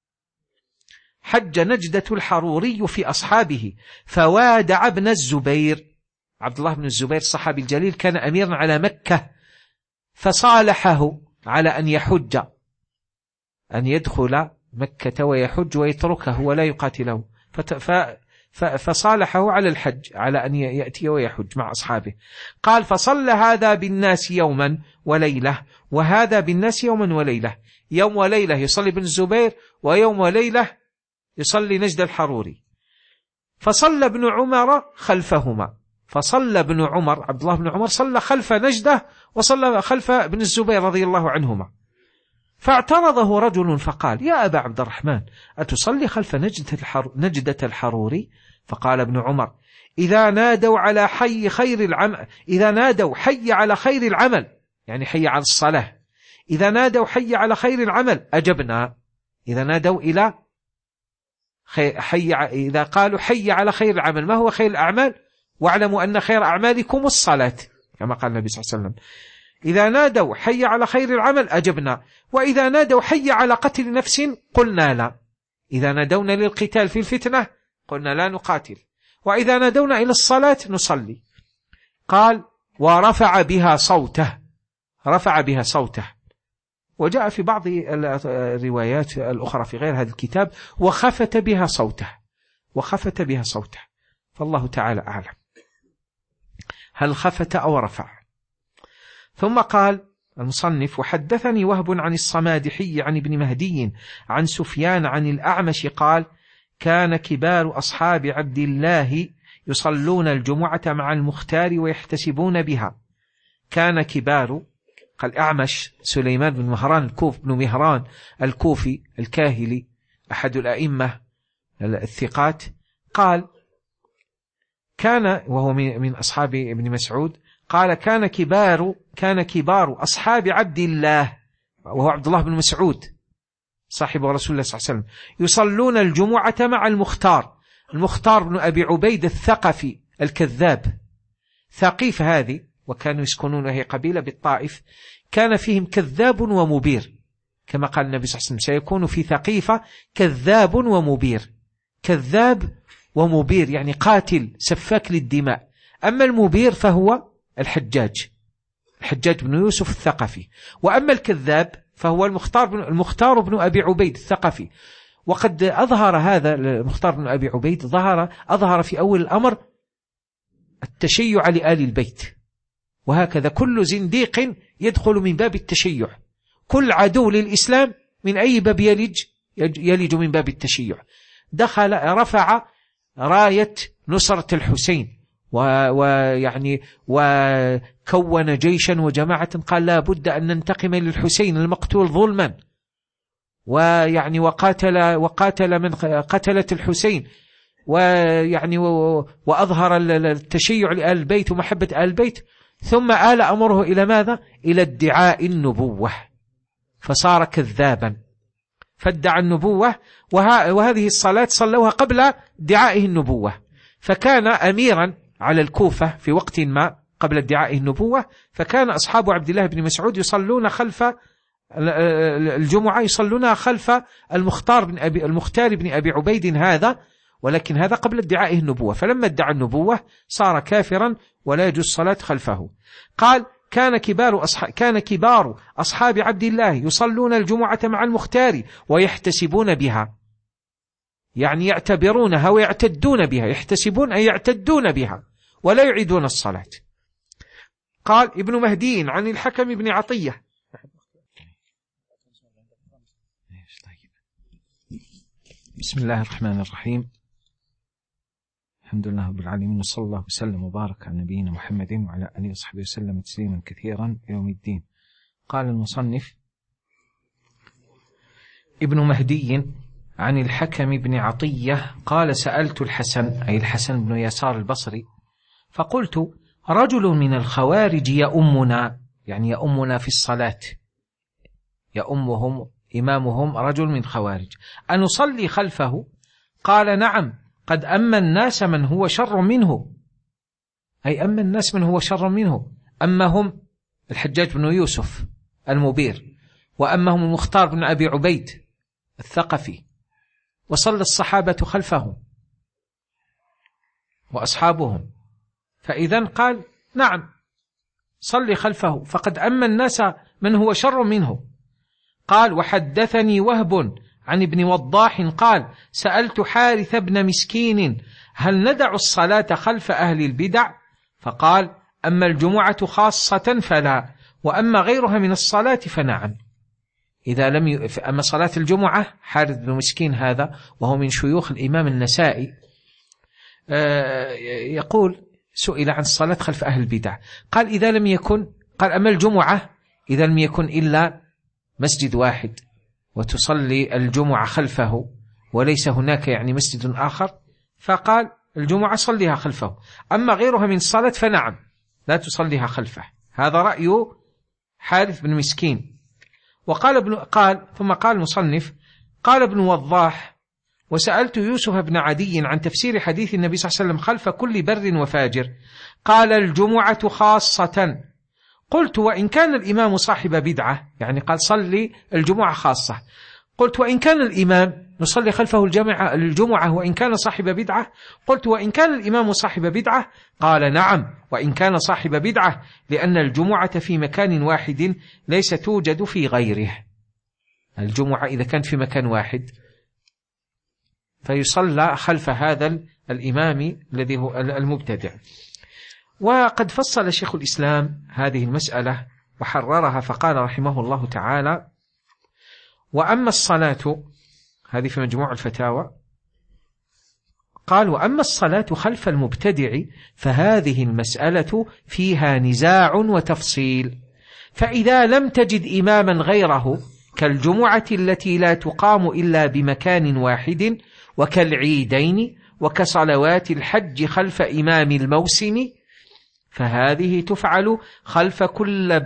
حج نجدة الحروري في أصحابه فوادع ابن الزبير. عبد الله بن الزبير الصحابي الجليل كان أميرا على مكة، فصالحه على أن يحج، أن يدخل مكة ويحج ويتركه ولا يقاتله، فصالحه على الحج، على أن يأتي ويحج مع أصحابه. قال فصلى هذا بالناس يوما وليلة، وهذا بالناس يوما وليلة. يوم وليلة يصلي ابن الزبير، ويوم وليلة يصلي نجد الحروري. فصلى ابن عمر خلفهما، فصلى ابن عمر عبد الله بن عمر صلى خلف نجدة وصلى خلف ابن الزبير رضي الله عنهما. فاعترضه رجل فقال يا أبا عبد الرحمن أتصلي خلف نجدة الحروري؟ فقال ابن عمر إذا نادوا على حي خير العمل، إذا نادوا حي على خير العمل يعني حي على الصلاة، إذا نادوا حي على خير العمل أجبنا. إذا نادوا إلى إذا قالوا حي على خير العمل، ما هو خير الأعمال؟ واعلموا أن خير أعمالكم الصلاة، كما قال النبي صلى الله عليه وسلم. إذا نادوا حي على خير العمل أجبنا، وإذا نادوا حي على قتل نفس قلنا لا. إذا نادونا للقتال في الفتنة قلنا لا نقاتل، وإذا نادونا إلى الصلاة نصلي. قال ورفع بها صوته، رفع بها صوته. وجاء في بعض الروايات الأخرى في غير هذا الكتاب وخفت بها صوته، وخفت بها صوته، فالله تعالى أعلم هل خفت أو رفع. ثم قال المصنف وحدثني وهب عن الصمادحي عن ابن مهدي عن سفيان عن الأعمش قال كان كبار أصحاب عبد الله يصلون الجمعة مع المختار ويحتسبون بها. كان كبار، قال أعمش سليمان بن مهران بن مهران الكوفي الكاهلي أحد الأئمة الثقات، قال كان وهو من أصحاب ابن مسعود، قال كان كبار أصحاب عبد الله وهو عبد الله بن مسعود صاحب رسول الله صلى الله عليه وسلم يصلون الجمعة مع المختار بن أبي عبيد الثقفي الكذاب. ثقيف هذه وكانوا يسكنون وهي قبيلة بالطائف، كان فيهم كذاب ومبير، كما قال النبي صلى الله عليه وسلم سيكون في ثقيفة كذاب ومبير. كذاب ومبير يعني قاتل سفاك للدماء. أما المبير فهو الحجاج بن يوسف الثقفي، وأما الكذاب فهو المختار بن أبي عبيد الثقفي. وقد أظهر هذا المختار بن أبي عبيد أظهر في أول الأمر التشيع لآل البيت، وهكذا كل زنديق يدخل من باب التشيع، كل عدو للإسلام من أي باب يلج من باب التشيع. رفع راية نصرة الحسين ويعني وكون جيشا وجماعة، قال لا بد أن ننتقم للحسين المقتول ظلما، ويعني وقاتل من قتلت الحسين، ويعني وأظهر التشيع لآل البيت ومحبة آل البيت. ثم آل أمره إلى ماذا؟ إلى ادعاء النبوة، فصار كذابا فادعى النبوة. وهذه الصلاة صلوها قبل ادعائه النبوة، فكان أميرا على الكوفة في وقت ما قبل ادعائه النبوة. فكان أصحاب عبد الله بن مسعود يصلون خلف الجمعة، يصلون خلف المختار بن أبي عبيد هذا، ولكن هذا قبل ادعائه النبوة. فلما ادعى النبوة صار كافرا ولا يجوز الصلاة خلفه. قال كان كبار أصحاب عبد الله يصلون الجمعة مع المختار ويحتسبون بها، يعني يعتبرونها ويعتدون بها، يحتسبون أي يعتدون بها ولا يعيدون الصلاة. قال ابن مهدي عن الحكم بن عطية. بسم الله الرحمن الرحيم، الحمد لله رب العالمين، وصلى الله وسلم وبارك على نبينا محمد وعلى آله وصحبه وسلم تسليما كثيرا يوم الدين. قال المصنف ابن مهدي عن الحكم بن عطية قال سألت الحسن، أي الحسن بن يسار البصري، فقلت رجل من الخوارج يؤمنا، يعني يؤمنا في الصلاة، يؤمهم إمامهم رجل من خوارج، أنصلي خلفه؟ قال نعم، قد أما الناس من هو شر منه، أي أما الناس من هو شر منه، أمهم الحجاج بن يوسف المبير، وأمهم المختار بن أبي عبيد الثقفي، وصلى الصحابة خلفهم وأصحابهم، فإذا قال نعم صلي خلفه فقد أما الناس من هو شر منه. قال وحدثني وهب عن ابن وضاح قال سألت حارث بن مسكين هل ندع الصلاة خلف أهل البدع؟ فقال أما الجمعة خاصة فلا، وأما غيرها من الصلاة فنعم. إذا لم أما صلاة الجمعة، حارث بن مسكين هذا وهو من شيوخ الإمام النسائي يقول سئل عن الصلاة خلف أهل البدع، قال إذا لم يكن، قال أما الجمعة إذا لم يكن إلا مسجد واحد وتصلي الجمعة خلفه وليس هناك يعني مسجد آخر، فقال الجمعة صليها خلفه، أما غيرها من الصلاة فنعم لا تصليها خلفه. هذا رأي حارث بن مسكين. ثم قال المصنف قال ابن وضاح وسألت يوسف بن عدي عن تفسير حديث النبي صلى الله عليه وسلم خلف كل بر وفاجر، قال الجمعة خاصة. قلت وإن كان الإمام صاحب بدعة، يعني قال صلي الجمعة خاصة. قلت وإن كان الإمام نصلي خلفه الجمعة وإن كان صاحب بدعة؟ قلت وإن كان الإمام صاحب بدعة؟ قال نعم وإن كان صاحب بدعة، لأن الجمعة في مكان واحد ليس توجد في غيره. الجمعة إذا كانت في مكان واحد فيصلى خلف هذا الإمام الذي هو المبتدع. وقد فصل شيخ الإسلام هذه المسألة وحررها فقال رحمه الله تعالى وأما الصلاة، هذه في مجموع الفتاوى، قال وأما الصلاة خلف المبتدع فهذه المسألة فيها نزاع وتفصيل، فإذا لم تجد إماما غيره كالجمعة التي لا تقام إلا بمكان واحد، وكالعيدين، وكصلوات الحج خلف إمام الموسم، فهذه تفعل خلف كل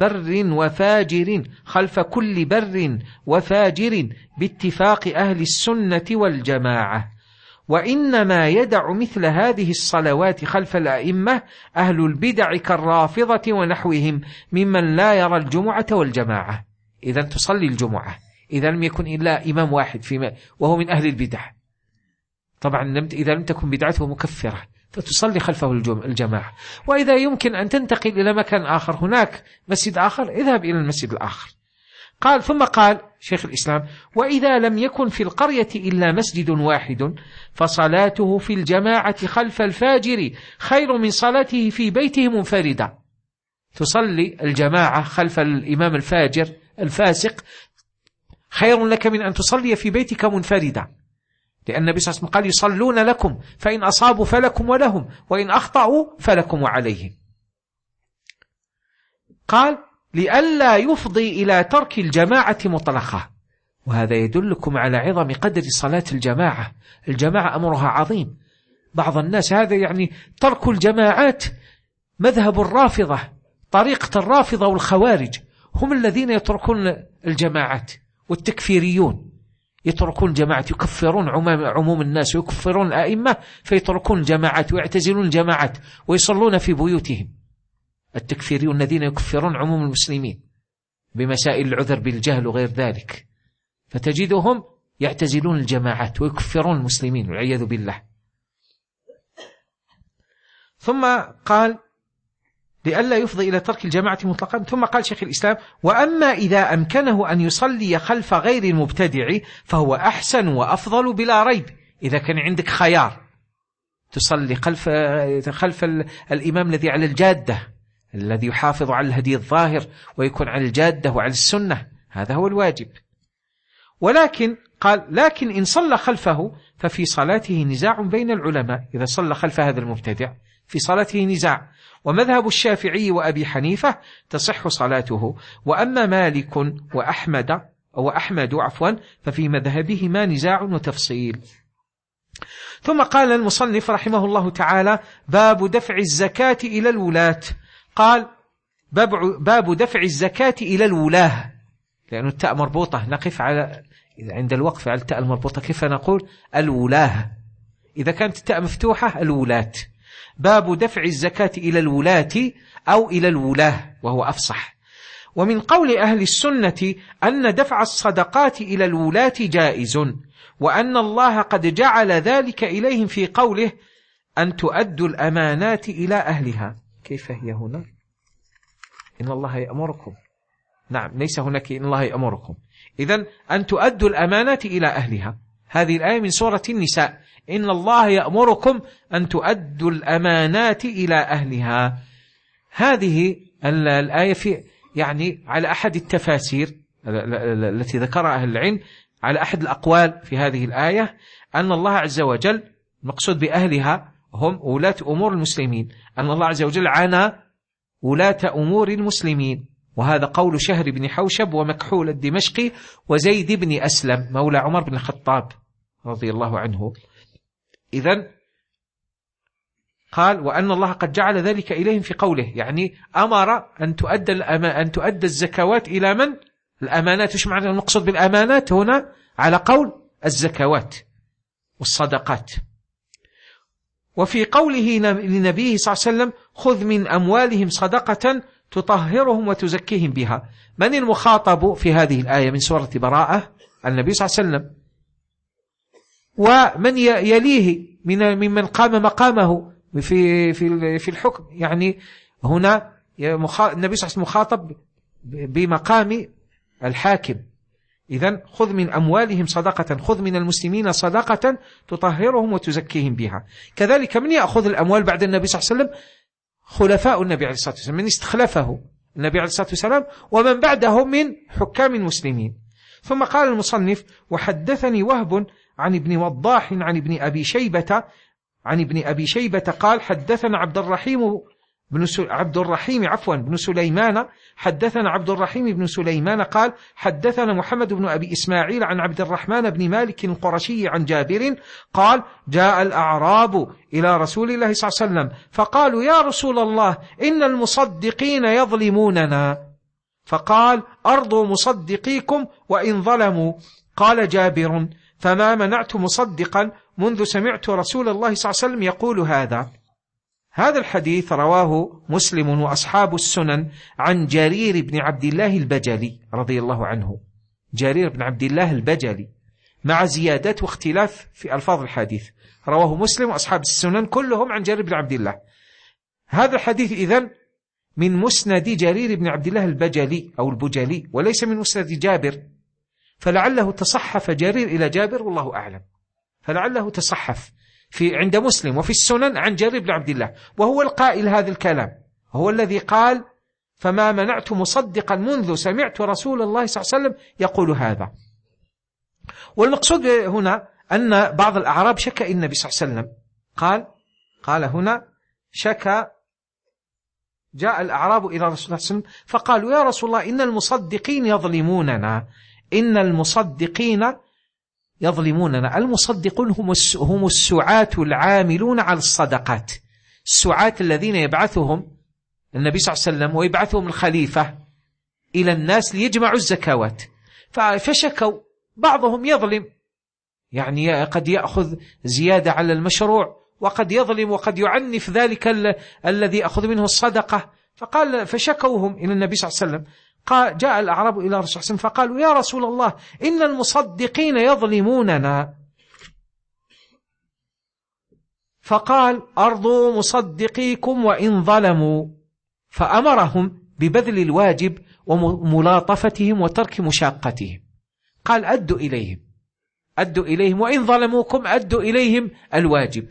بر وفاجر باتفاق أهل السنة والجماعة. وإنما يدع مثل هذه الصلوات خلف الأئمة أهل البدع كالرافضة ونحوهم ممن لا يرى الجمعة والجماعة. إذا تصلي الجمعة إذا لم يكن إلا إمام واحد وهو من أهل البدع، طبعا إذا لم تكن بدعته مكفرة فتصلي خلفه الجماعة. وإذا يمكن أن تنتقل إلى مكان آخر، هناك مسجد آخر، اذهب إلى المسجد الآخر. قال ثم قال شيخ الإسلام وإذا لم يكن في القرية إلا مسجد واحد فصلاته في الجماعة خلف الفاجر خير من صلاته في بيته منفردا. تصلي الجماعة خلف الإمام الفاجر الفاسق خير لك من أن تصلي في بيتك منفردا، لأن النبي صلى الله عليه وسلم قال يصلون لكم فإن أصابوا فلكم ولهم وإن أخطأوا فلكم وعليهم. قال لئلا يفضي إلى ترك الجماعة مطلقة، وهذا يدلكم على عظم قدر صلاة الجماعة. الجماعة أمرها عظيم. بعض الناس هذا يعني ترك الجماعات مذهب الرافضة، طريقة الرافضة والخوارج هم الذين يتركون الجماعات، والتكفيريون يتركون الجماعات، يكفرون عموم الناس ويكفرون الأئمة فيتركون الجماعات ويعتزلون الجماعات ويصلون في بيوتهم. التكفيريون الذين يكفرون عموم المسلمين بمسائل العذر بالجهل وغير ذلك، فتجدهم يعتزلون الجماعات ويكفرون المسلمين والعياذ بالله. ثم قال لئلا يفضي إلى ترك الجماعة مطلقا. ثم قال شيخ الإسلام: وأما إذا أمكنه أن يصلي خلف غير المبتدع فهو أحسن وأفضل بلا ريب. إذا كان عندك خيار تصلي خلف الإمام الذي على الجادة، الذي يحافظ على الهدي الظاهر ويكون على الجادة وعلى السنة، هذا هو الواجب. ولكن قال: لكن إن صلى خلفه ففي صلاته نزاع بين العلماء. إذا صلى خلف هذا المبتدع في صلاته نزاع، ومذهب الشافعي وأبي حنيفة تصح صلاته، وأما مالك وأحمد ففي مذهبهما نزاع وتفصيل. ثم قال المصنف رحمه الله تعالى: باب دفع الزكاة إلى الولاة. قال: باب دفع الزكاة إلى الولاة، لأن التاء مربوطة، نقف عند الوقف على التاء المربوطة كيف نقول؟ الولاة. إذا كانت التاء مفتوحة الولاة. باب دفع الزكاة إلى الولاة أو إلى الولاة، وهو أفصح. ومن قول أهل السنة أن دفع الصدقات إلى الولاة جائز، وأن الله قد جعل ذلك إليهم في قوله: أن تؤدوا الأمانات إلى أهلها. كيف هي هنا؟ إن الله يأمركم. نعم، ليس هناك إن الله يأمركم. إذن أن تؤدوا الأمانات إلى أهلها، هذه الآية من سورة النساء: إن الله يأمركم أن تؤدوا الأمانات إلى أهلها. هذه الآية في على أحد التفاسير التي ذكرها أهل العلم، على أحد الأقوال في هذه الآية، أن الله عز وجل مقصود بأهلها هم ولاة أمور المسلمين، أن الله عز وجل عنى ولاة أمور المسلمين. وهذا قول شهر بن حوشب ومكحول الدمشقي وزيد بن أسلم مولى عمر بن الخطاب رضي الله عنه. إذن قال: وأن الله قد جعل ذلك إليهم في قوله، أمر أن تؤدى الزكوات إلى من؟ الأمانات. إيش معنى المقصود بالأمانات هنا؟ على قول الزكوات والصدقات. وفي قوله لنبيه صلى الله عليه وسلم: خذ من أموالهم صدقة تطهرهم وتزكيهم بها. من المخاطب في هذه الآية من سورة براءة؟ النبي صلى الله عليه وسلم، ومن يليه ممن قام مقامه في الحكم. هنا النبي صلى الله عليه وسلم مخاطب بمقام الحاكم. إذن خذ من أموالهم صدقة، خذ من المسلمين صدقة تطهرهم وتزكيهم بها. كذلك من يأخذ الأموال بعد النبي صلى الله عليه وسلم؟ خلفاء النبي عليه الصلاة والسلام، من استخلفه النبي عليه الصلاة والسلام، ومن بعده من حكام المسلمين. ثم قال المصنف: وحدثني وهب عن ابن وضاح عن ابن أبي شيبة قال: حدثنا عبد الرحيم بن سليمان قال: حدثنا محمد بن أبي إسماعيل عن عبد الرحمن بن مالك القرشي عن جابر قال: جاء الأعراب إلى رسول الله صلى الله عليه وسلم فقالوا: يا رسول الله، إن المصدقين يظلموننا. فقال: أرضوا مصدقيكم وإن ظلموا. قال جابر: فما منعت مصدقا منذ سمعت رسول الله صلى الله عليه وسلم يقول هذا. هذا الحديث رواه مسلم وأصحاب السنن عن جرير بن عبد الله البجلي رضي الله عنه. جرير بن عبد الله البجلي، مع زيادات واختلاف في ألفاظ الحديث، رواه مسلم وأصحاب السنن كلهم عن جرير بن عبد الله. هذا الحديث إذن من مسند جرير بن عبد الله البجلي أو البجلي، وليس من مسند جابر، فلعله تصحف جرير إلى جابر والله أعلم، فلعله تصحف عند مسلم وفي السنن عن جرير بن عبد الله، وهو القائل هذا الكلام، هو الذي قال: فما منعت مصدقا منذ سمعت رسول الله صلى الله عليه وسلم يقول هذا. والمقصود هنا أن بعض الأعراب شكى النبي صلى الله عليه وسلم، قال هنا شكى، جاء الأعراب إلى رسول الله صلى الله عليه وسلم فقالوا: يا رسول الله، إن المصدقين يظلموننا، إن المصدقين يظلموننا. المصدقون هم السعاة العاملون على الصدقات، السعاة الذين يبعثهم النبي صلى الله عليه وسلم ويبعثهم الخليفة إلى الناس ليجمعوا الزكوات. فشكوا بعضهم يظلم، قد يأخذ زيادة على المشروع، وقد يظلم وقد يعنف ذلك الذي يأخذ منه الصدقة. فشكوهم إلى النبي صلى الله عليه وسلم. جاء الأعراب إلى رسول الله صلى الله عليه وسلم فقالوا: يا رسول الله، إن المصدقين يظلموننا. فقال: أرضوا مصدقيكم وإن ظلموا. فأمرهم ببذل الواجب وملاطفتهم وترك مشاقتهم. قال أدوا إليهم وإن ظلموكم أدوا إليهم الواجب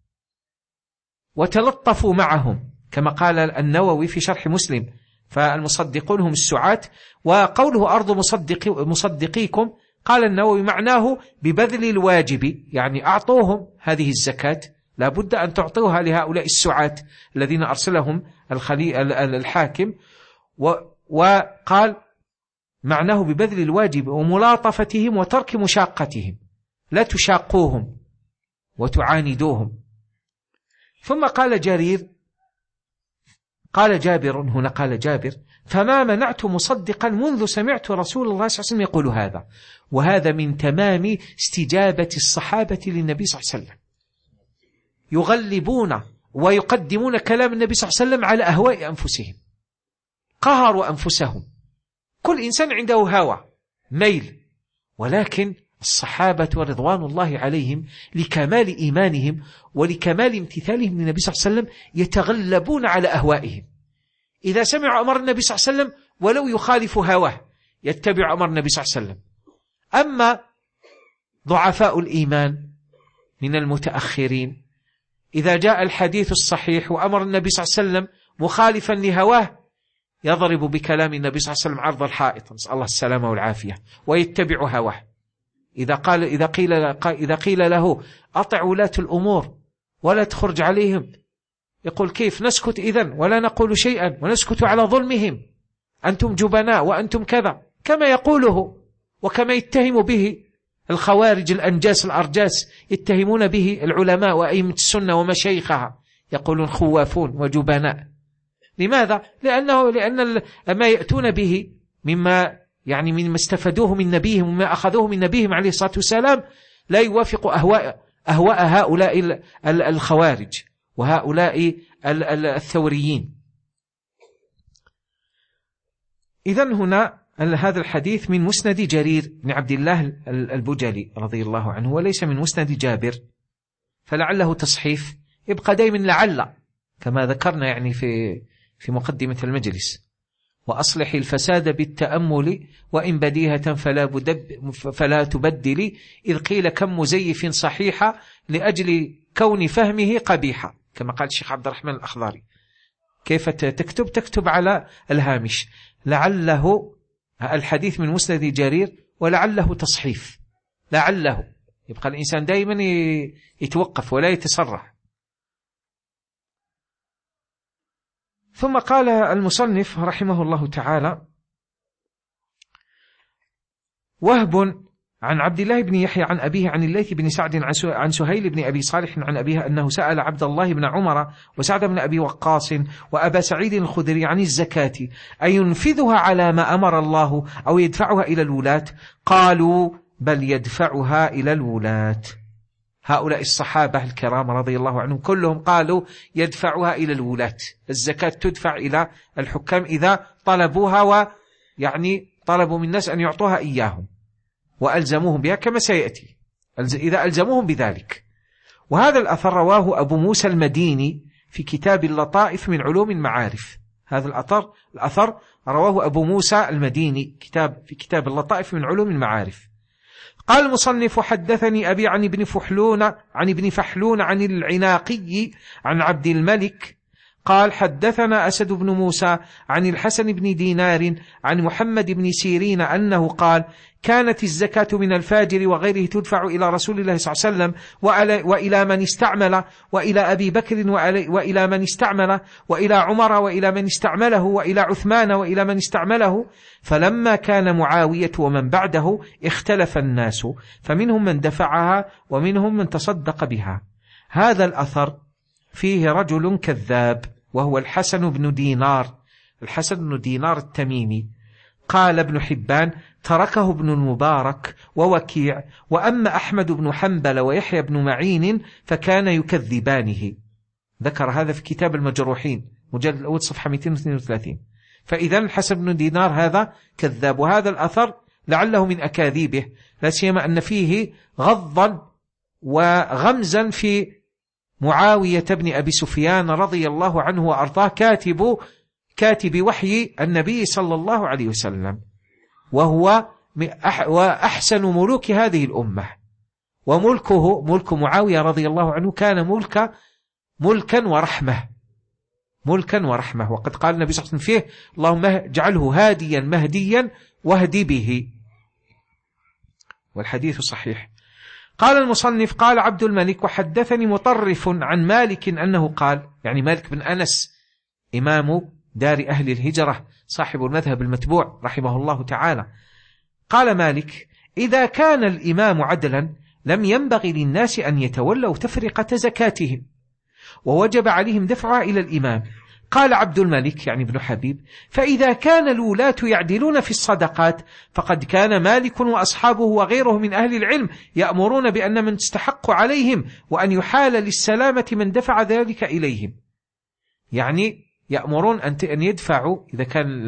وتلطفوا معهم، كما قال النووي في شرح مسلم: فالمصدقون هم السعاة. وقوله أرض مصدقيكم، قال النووي معناه ببذل الواجب، يعني أعطوهم هذه الزكاة، لا بد أن تعطوها لهؤلاء السعاة الذين أرسلهم الحاكم. وقال معناه ببذل الواجب وملاطفتهم وترك مشاقتهم، لا تشاقوهم وتعاندوهم. ثم قال جابر: فما منعت مصدقا منذ سمعت رسول الله صلى الله عليه وسلم يقول هذا. وهذا من تمام استجابة الصحابة للنبي صلى الله عليه وسلم، يغلبون ويقدمون كلام النبي صلى الله عليه وسلم على أهواء أنفسهم، قهروا أنفسهم. كل إنسان عنده هوى ميل، ولكن الصحابة رضوان الله عليهم لكمال إيمانهم ولكمال امتثالهم للنبي صلى الله عليه وسلم يتغلبون على أهوائهم. إذا سمعوا أمر النبي صلى الله عليه وسلم ولو يخالف هواه يتبع أمر النبي صلى الله عليه وسلم. أما ضعفاء الإيمان من المتأخرين، إذا جاء الحديث الصحيح وأمر النبي صلى الله عليه وسلم مخالفا لهواه يضرب بكلام النبي صلى الله عليه وسلم عرض الحائط، نسأل الله السلامة والعافية، ويتبع هواه. إذا قيل له أطع ولاة الأمور ولا تخرج عليهم، يقول: كيف نسكت إذن ولا نقول شيئا ونسكت على ظلمهم؟ أنتم جبناء وأنتم كذا، كما يقوله وكما يتهم به الخوارج الأنجاس الأرجاس، يتهمون به العلماء وأئمة السنة ومشايخها، يقولون خوافون وجبناء. لماذا؟ لأن ما يأتون به مما استفادوه من نبيهم وما أخذوه من نبيهم عليه الصلاة والسلام لا يوافق أهواء هؤلاء الخوارج وهؤلاء الثوريين. إذن هنا هذا الحديث من مسند جرير بن عبد الله البجلي رضي الله عنه، وليس من مسند جابر، فلعله تصحيف، يبقى دائما لعل كما ذكرنا في مقدمة المجلس. وأصلح الفساد بالتأمل وإن بديهة فلا تبدلي، إذ قيل كم مزيف صحيحة لأجل كون فهمه قبيحة، كما قال الشيخ عبد الرحمن الأخضري. كيف تكتب على الهامش لعله الحديث من مسند جرير ولعله تصحيف، لعله، يبقى الإنسان دائما يتوقف ولا يتسرح. ثم قال المصنف رحمه الله تعالى: وهب عن عبد الله بن يحيى عن أبيه عن الليث بن سعد عن سهيل بن أبي صالح عن أبيه أنه سأل عبد الله بن عمر وسعد بن أبي وقاص وأبا سعيد الخدري عن الزكاة أينفذها على ما أمر الله أو يدفعها إلى الولاة؟ قالوا: بل يدفعها إلى الولاة. هؤلاء الصحابة الكرام رضي الله عنهم كلهم قالوا يدفعها إلى الولاة، الزكاة تدفع إلى الحكام إذا طلبوها، طلبوا من الناس أن يعطوها إياهم وألزموهم بها كما سيأتي، إذا ألزموهم بذلك. وهذا الأثر رواه أبو موسى المديني في كتاب اللطائف من علوم المعارف. هذا الأثر رواه أبو موسى المديني في كتاب اللطائف من علوم المعارف. قال المصنف: حدثني أبي عن ابن فحلون عن العناقي عن عبد الملك قال: حدثنا أسد بن موسى عن الحسن بن دينار عن محمد بن سيرين أنه قال: كانت الزكاة من الفاجر وغيره تدفع إلى رسول الله صلى الله عليه وسلم وإلى من استعمل، وإلى أبي بكر وإلى من استعمل، وإلى عمر وإلى من استعمله، وإلى عثمان وإلى من استعمله. فلما كان معاوية ومن بعده اختلف الناس، فمنهم من دفعها ومنهم من تصدق بها. هذا الأثر فيه رجل كذاب وهو الحسن بن دينار التميمي. قال ابن حبان: تركه ابن المبارك ووكيع، وأما أحمد بن حنبل ويحيى بن معين فكان يكذبانه. ذكر هذا في كتاب المجروحين مجلد الأول صفحة 232. فإذا الحسن بن دينار هذا كذاب، وهذا الأثر لعله من أكاذيبه، لا سيما أن فيه غضا وغمزا في معاوية بن أبي سفيان رضي الله عنه وأرضاه كاتب كاتب وحي النبي صلى الله عليه وسلم، وهو وأحسن ملوك هذه الأمة، وملكه ملك معاوية رضي الله عنه كان ملكا ورحمة، وقد قال النبي صلى الله عليه وسلم فيه: اللهم اجعله هاديا مهديا واهد به، والحديث صحيح. قال المصنف: قال عبد الملك: وحدثني مطرف عن مالك أنه قال، يعني مالك بن أنس إمام دار أهل الهجرة صاحب المذهب المتبوع رحمه الله تعالى، قال مالك: إذا كان الإمام عدلا لم ينبغي للناس أن يتولوا تفرقة زكاتهم، ووجب عليهم دفعها إلى الإمام. قال عبد الملك يعني ابن حبيب: فإذا كان الولاة يعدلون في الصدقات فقد كان مالك وأصحابه وغيره من أهل العلم يأمرون بأن من تستحق عليهم وأن يحال للسلامة من دفع ذلك إليهم، يعني يأمرون أن يدفعوا إذا كان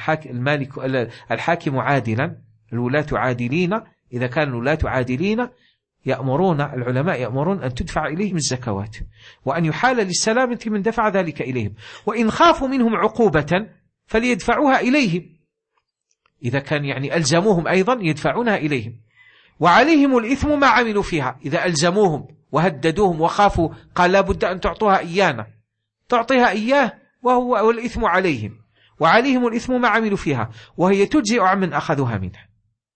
الحاكم عادلا، الولاة عادلين، إذا كان الولاة عادلين العلماء يأمرون أن تدفع إليهم الزكوات، وأن يحال للسلامة من دفع ذلك إليهم، وإن خافوا منهم عقوبة فليدفعوها إليهم، إذا كان يعني ألزموهم أيضا يدفعونها إليهم، وعليهم الإثم ما عملوا فيها، إذا ألزموهم وهددوهم وخافوا قال لا بد أن تعطوها إيانا تعطيها إياه، والإثم عليهم، وعليهم الإثم ما عملوا فيها، وهي تجزئ عمن أخذوها منها.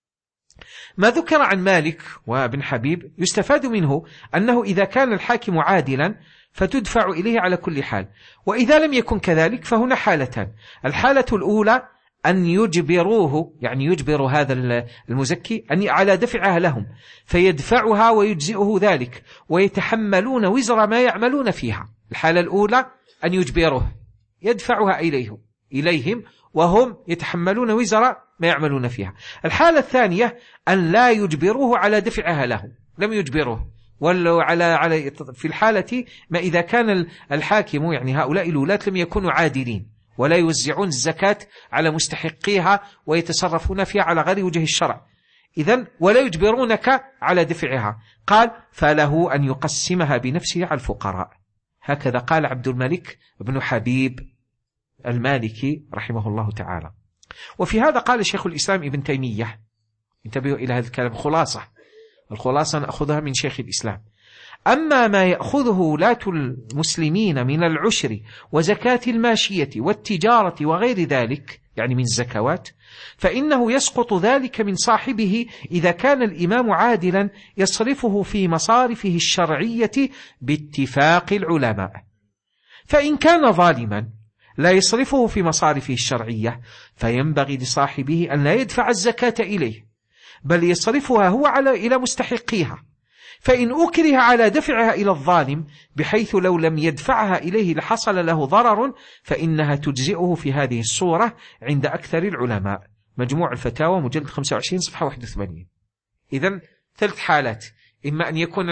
ما ذكر عن مالك وابن حبيب يستفاد منه أنه إذا كان الحاكم عادلا فتدفع إليه على كل حال، وإذا لم يكن كذلك فهنا حالتان: الحالة الأولى أن يجبروه، يعني يجبر هذا المزكي أن على دفعها لهم فيدفعها ويجزئه ذلك، ويتحملون وزر ما يعملون فيها. الحالة الأولى أن يجبروه يدفعها إليهم وهم يتحملون وزر ما يعملون فيها. الحالة الثانية أن لا يجبروه على دفعها لهم، لم يجبروه، ولو على في الحالة ما إذا كان الحاكم يعني هؤلاء الولاة لم يكونوا عادلين ولا يوزعون الزكاة على مستحقيها ويتصرفون فيها على غير وجه الشرع، إذن ولا يجبرونك على دفعها، قال: فله أن يقسمها بنفسه على الفقراء. هكذا قال عبد الملك بن حبيب المالكي رحمه الله تعالى. وفي هذا قال شيخ الإسلام ابن تيمية، انتبهوا إلى هذا الكلام، الخلاصة نأخذها من شيخ الإسلام: أما ما يأخذه ولاة المسلمين من العشر وزكاة الماشية والتجارة وغير ذلك، يعني من الزكوات، فإنه يسقط ذلك من صاحبه إذا كان الإمام عادلا يصرفه في مصارفه الشرعية باتفاق العلماء. فإن كان ظالما لا يصرفه في مصارفه الشرعية فينبغي لصاحبه أن لا يدفع الزكاة إليه، بل يصرفها هو إلى مستحقيها، فإن أكره على دفعها إلى الظالم بحيث لو لم يدفعها إليه لحصل له ضرر فإنها تجزئه في هذه الصورة عند أكثر العلماء. مجموع الفتاوى مجلد 25 صفحة 81. إذن 3 حالات: إما أن يكون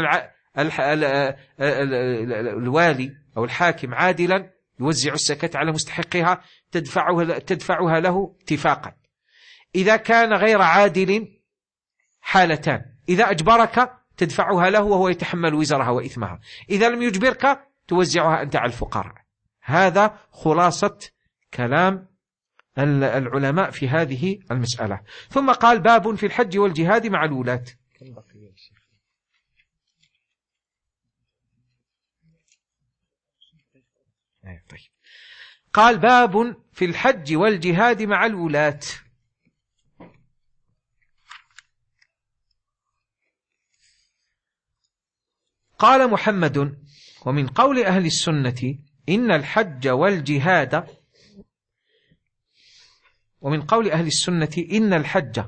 الوالي أو الحاكم عادلا يوزع الزكاة على مستحقها تدفعها له اتفاقا. إذا كان غير عادل حالتان: إذا أجبرك تدفعها له وهو يتحمل وزرها وإثمها، إذا لم يجبرك توزعها أنت على الفقراء. هذا خلاصة كلام العلماء في هذه المسألة. ثم قال: باب في الحج والجهاد مع الولاة. طيب. قال: باب في الحج والجهاد مع الولاة. قال محمد: ومن قول أهل السنة إن الحج والجهاد، ومن قول أهل السنة إن الحج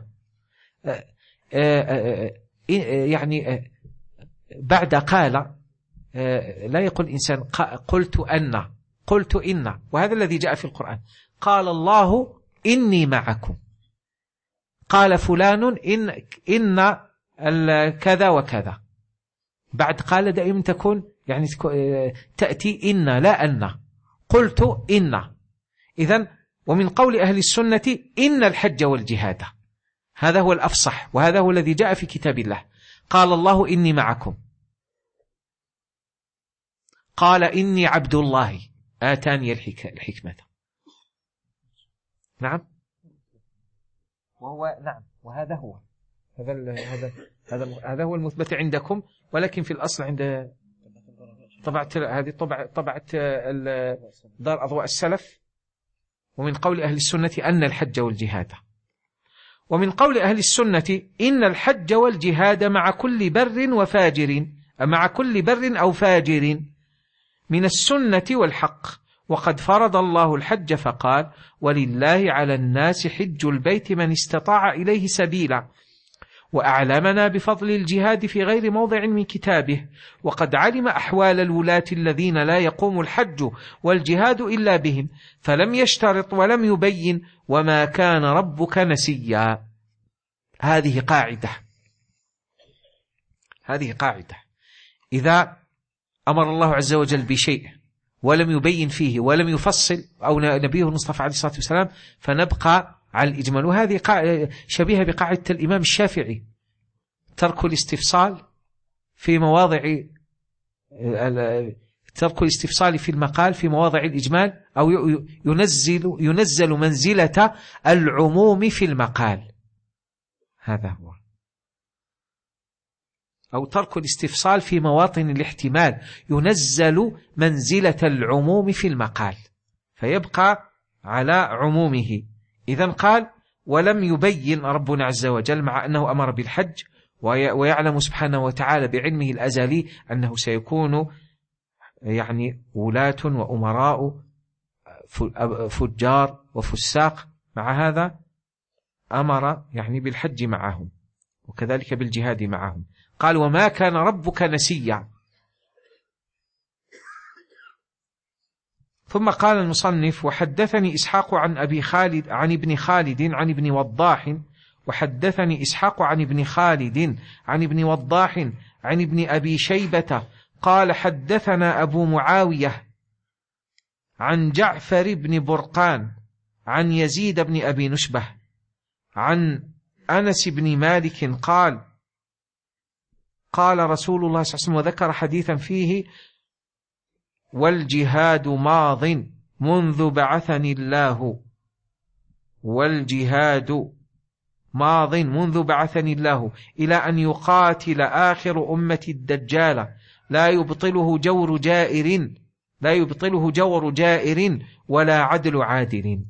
يعني بعد قال لا يقول إنسان قلت إن، وهذا الذي جاء في القرآن. قال الله إني معكم، قال فلان إن كذا وكذا، بعد قال دائما تكون يعني تأتي إن لا أن، قلت إن. إذن ومن قول أهل السنة إن الحج والجهاد، هذا هو الأفصح، وهذا هو الذي جاء في كتاب الله. قال الله إني معكم، قال إني عبد الله آتاني الحكمة، نعم، وهو نعم، وهذا هو هذا هو المثبت عندكم، ولكن في الأصل عند طبعت دار أضواء السلف. ومن قول أهل السنة أن الحج والجهاد، ومن قول أهل السنة إن الحج والجهاد مع كل بر وفاجر، مع كل بر أو فاجر من السنة والحق. وقد فرض الله الحج فقال: ولله على الناس حج البيت من استطاع إليه سبيلا. وأعلمنا بفضل الجهاد في غير موضع من كتابه، وقد علم أحوال الولاة الذين لا يقوم الحج والجهاد إلا بهم، فلم يشترط ولم يبين: وما كان ربك نسيا. هذه قاعدة. إذا أمر الله عز وجل بشيء ولم يبين فيه ولم يفصل، أو نبيه المصطفى عليه الصلاة والسلام، فنبقى على الإجمال. وهذه شبيهة بقاعدة الإمام الشافعي: ترك الاستفصال في مواضع ترك الاستفصال في المقال في مواضع الإجمال، أو ينزل منزلة العموم في المقال. هذا هو. أو ترك الاستفصال في مواطن الاحتمال ينزل منزلة العموم في المقال، فيبقى على عمومه. إذن قال: ولم يبين ربنا عز وجل، مع أنه أمر بالحج ويعلم سبحانه وتعالى بعلمه الأزلي أنه سيكون يعني ولاة وأمراء فجار وفساق، مع هذا أمر يعني بالحج معهم وكذلك بالجهاد معهم. قال: وما كان ربك نسيا. ثم قال المصنف: وحدثني إسحاق عن ابن خالد عن ابن وضاح، وحدثني إسحاق عن ابن خالد عن ابن وضاح عن ابن أبي شيبة قال: حدثنا أبو معاوية عن جعفر بن برقان عن يزيد بن أبي نشبة عن أنس بن مالك قال: قال رسول الله صلى الله عليه وسلم، وذكر حديثا فيه: والجهاد ماض منذ بعثني الله، والجهاد ماض منذ بعثني الله إلى أن يقاتل آخر أمة الدجال، لا يبطله جور جائر ولا عدل عادل.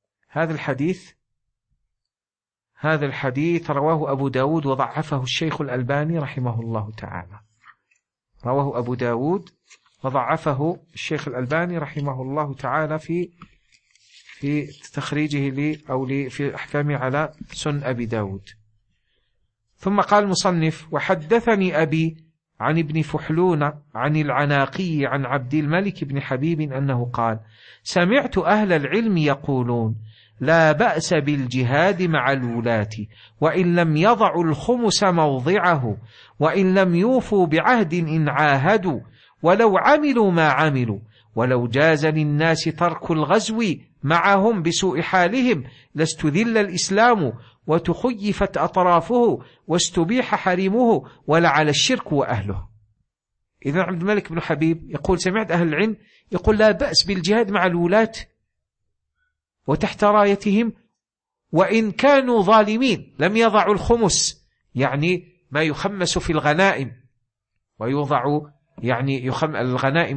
هذا الحديث رواه أبو داود وضعفه الشيخ الألباني رحمه الله تعالى. رواه أبو داود وضعفه الشيخ الألباني رحمه الله تعالى في تخريجه في أحكامه على سنن أبي داود. ثم قال المصنف: وحدثني أبي عن ابن فحلون عن العناقي عن عبد الملك بن حبيب أنه قال: سمعت أهل العلم يقولون: لا بأس بالجهاد مع الولاة وإن لم يضعوا الخمس موضعه، وإن لم يوفوا بعهد إن عاهدوا، ولو عملوا ما عملوا، ولو جاز للناس ترك الغزو معهم بسوء حالهم، لاستذل الإسلام وتخيفت أطرافه واستبيح حريمه ولعل الشرك وأهله. إذن عبد الملك بن حبيب يقول: سمعت أهل العلم يقول: لا بأس بالجهاد مع الولاة وتحت رايتهم، وإن كانوا ظالمين لم يضعوا الخمس، يعني ما يخمس في الغنائم، ويوضع يعني الغنائم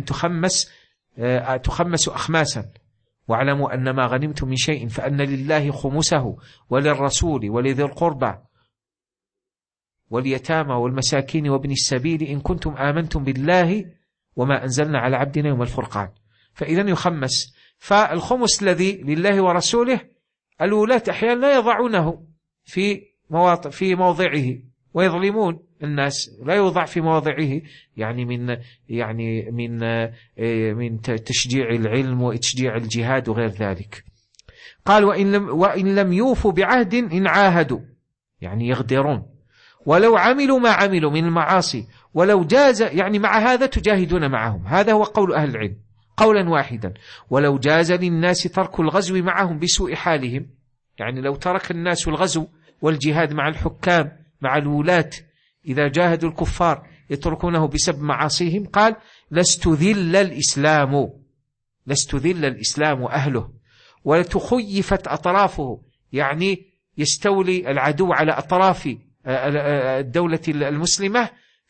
تخمس أخماسا. واعلموا أن ما غنمتم من شيء فأن لله خمسه وللرسول ولذي القربى واليتامى والمساكين وابن السبيل إن كنتم آمنتم بالله وما أنزلنا على عبدنا يوم الفرقان. فإذا يخمس. فالخمس الذي لله ورسوله الولاة أحيانا لا يضعونه في موضعه ويظلمون الناس، لا يوضع في مواضعه، يعني من تشجيع العلم وتشجيع الجهاد وغير ذلك. قال: وإن لم يوفوا بعهد إن عاهدوا، يعني يغدرون، ولو عملوا ما عملوا من المعاصي، ولو جاز، يعني مع هذا تجاهدون معهم. هذا هو قول أهل العلم قولا واحدا. ولو جاز للناس ترك الغزو معهم بسوء حالهم، يعني لو ترك الناس الغزو والجهاد مع الحكام مع الولاة إذا جاهدوا الكفار يتركونه بسبب معاصيهم، قال: لاستذل الإسلام وأهله، وتخيفت أطرافه، يعني يستولي العدو على أطراف الدولة المسلمة،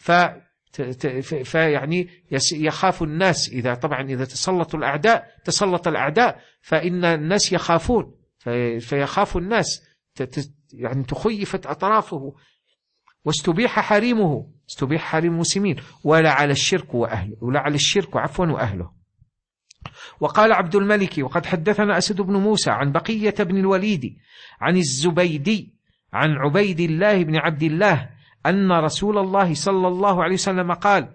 فيعني يخاف الناس. إذا تسلط الأعداء فإن الناس يخافون، فيخاف الناس، يعني تخيفت أطرافه، واستبيح حريمه، استبيح حريم المسلمين، ولا على الشرك وأهله. وقال عبد الملك: وقد حدثنا أسد بن موسى عن بقية بن الوليد عن الزبيدي عن عبيد الله بن عبد الله أن رسول الله صلى الله عليه وسلم قال: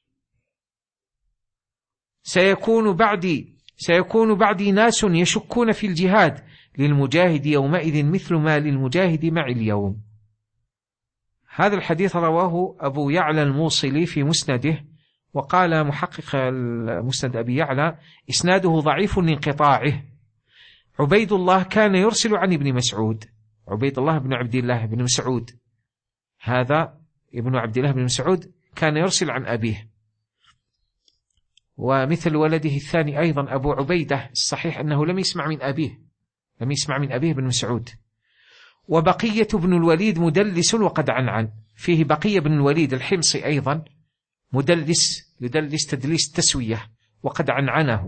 سيكون بعدي ناس يشكون في الجهاد، للمجاهد يومئذ مثل ما للمجاهد مع اليوم. هذا الحديث رواه أبو يعلى الموصلي في مسنده، وقال محقق المسند أبي يعلى: إسناده ضعيف لانقطاعه. عبيد الله كان يرسل عن ابن مسعود، عبيد الله بن عبد الله بن مسعود، هذا ابن عبد الله بن مسعود كان يرسل عن أبيه. ومثل ولده الثاني أيضا أبو عبيدة، الصحيح أنه لم يسمع من أبيه بن مسعود. وبقية بن الوليد مدلس وقد عنعن، فيه بقية بن الوليد الحمصي أيضا يدلس تدليس تسوية وقد عنعنه،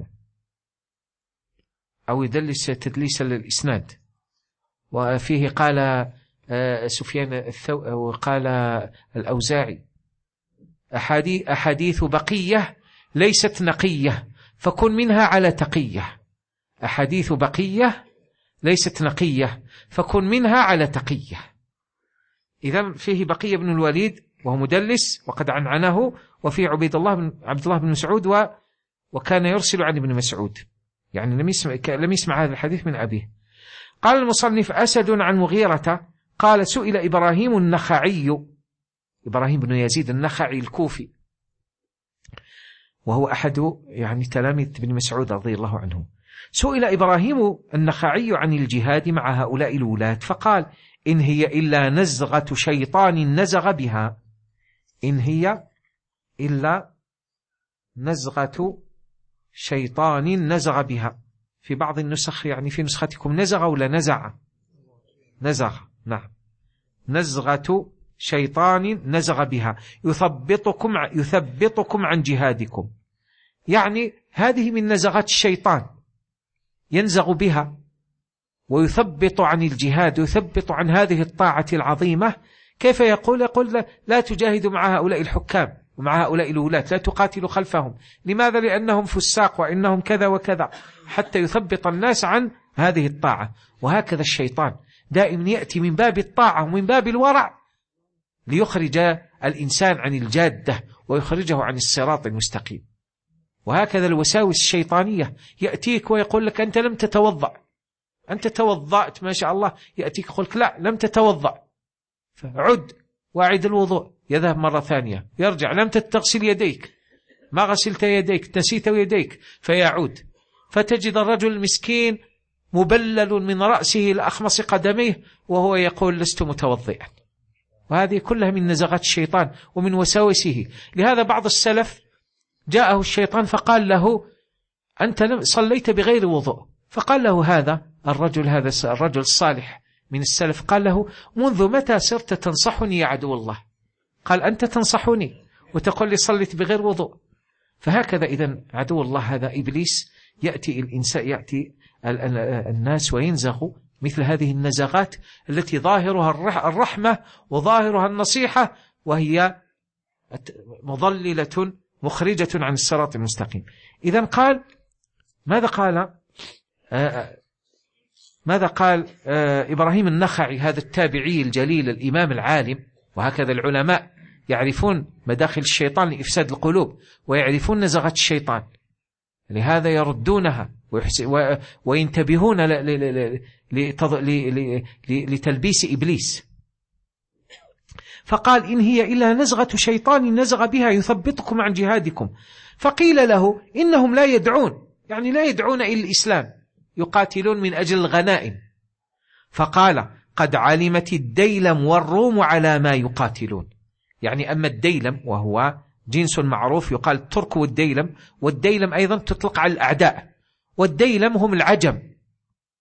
أو يدلس تدليس للإسناد. وفيه قال سفيان وقال الأوزاعي: أحاديث بقية ليست نقية، فكن منها على تقية. أحاديث بقية ليست نقية، فكن منها على تقية. إذن فيه بقية بن الوليد وهو مدلس وقد عنعنه، وفيه عبد الله بن مسعود وكان يرسل عن ابن مسعود، يعني لم يسمع هذا الحديث من أبيه. قال المصنف: أسد عن مغيرة قال: سئل إبراهيم النخعي، إبراهيم بن يزيد النخعي الكوفي، وهو أحد يعني تلاميذ ابن مسعود رضي الله عنه، سئل إبراهيم النخعي عن الجهاد مع هؤلاء الولاة، فقال: إن هي إلا نزغة شيطان نزغ بها. إن هي إلا نزغة شيطان نزغ بها. في بعض النسخ، يعني في نسختكم نزغ ولا نزغ، نعم، نزغة شيطان نزغ بها يثبطكم عن جهادكم، يعني هذه من نزغات الشيطان، ينزغ بها ويثبط عن الجهاد، ويثبط عن هذه الطاعة العظيمة. كيف يقول لا تجاهدوا مع هؤلاء الحكام ومع هؤلاء الولاة، لا تقاتلوا خلفهم. لماذا؟ لأنهم فساق وإنهم كذا وكذا، حتى يثبط الناس عن هذه الطاعة. وهكذا الشيطان دائما يأتي من باب الطاعة ومن باب الورع ليخرج الإنسان عن الجادة ويخرجه عن الصراط المستقيم. وهكذا الوساوس الشيطانية يأتيك ويقول لك: أنت لم تتوضأ، أنت توضأت ما شاء الله، يأتيك يقول لك: لا، لم تتوضأ، فعد واعد الوضوء، يذهب مرة ثانية، يرجع: لم تغسل يديك، ما غسلت يديك، نسيت يديك، فيعود، فتجد الرجل المسكين مبلل من رأسه لأخمص قدميه وهو يقول: لست متوضئا. وهذه كلها من نزغات الشيطان ومن وساوسه. لهذا بعض السلف جاءه الشيطان فقال له: أنت صليت بغير وضوء. فقال له هذا الرجل الصالح من السلف، قال له: منذ متى صرت تنصحني يا عدو الله؟ قال: أنت تنصحني وتقول لي صليت بغير وضوء. فهكذا إذن عدو الله هذا إبليس يأتي الناس وينزغ مثل هذه النزغات التي ظاهرها الرحمة وظاهرها النصيحة، وهي مضللة مخرجة عن الصراط المستقيم. إذن قال: ماذا قال إبراهيم النخعي هذا التابعي الجليل الإمام العالم؟ وهكذا العلماء يعرفون مداخل الشيطان لإفساد القلوب، ويعرفون نزغات الشيطان، لهذا يردونها وينتبهون لتلبيس إبليس. فقال: إن هي إلا نزغة شيطان نزغ بها يثبطكم عن جهادكم. فقيل له: إنهم لا يدعون، يعني لا يدعون إلى الإسلام، يقاتلون من أجل الغنائم. فقال: قد علمت الديلم والروم على ما يقاتلون. يعني أما الديلم وهو جنس معروف يقال الترك والديلم، والديلم أيضا تطلق على الأعداء، والديلم هم العجم،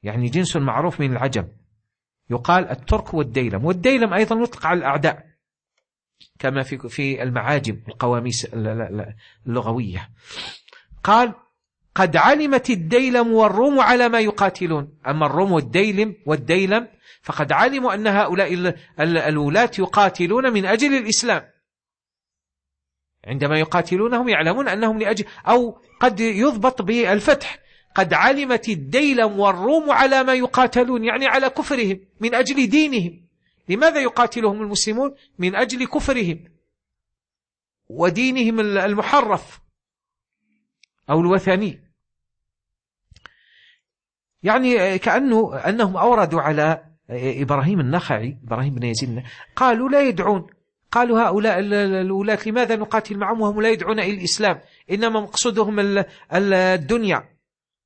يعني جنس معروف من العجم، يقال الترك والديلم. والديلم أيضا يطلق على الأعداء كما في المعاجم القواميس اللغوية. قال قد علمت الديلم والروم على ما يقاتلون. أما الروم والديلم فقد علموا أن هؤلاء الولاة يقاتلون من أجل الإسلام. عندما يقاتلونهم يعلمون أنهم لأجل، أو قد يضبط بالفتح قد علمت الديلم والروم على ما يقاتلون، يعني على كفرهم من أجل دينهم. لماذا يقاتلهم المسلمون؟ من أجل كفرهم ودينهم المحرف أو الوثني. يعني أنهم أوردوا على إبراهيم النخعي، إبراهيم بن يزيد، قالوا لا يدعون، قالوا هؤلاء الولاة لماذا نقاتل معهم وهم لا يدعون إلى الإسلام، إنما مقصودهم الدنيا.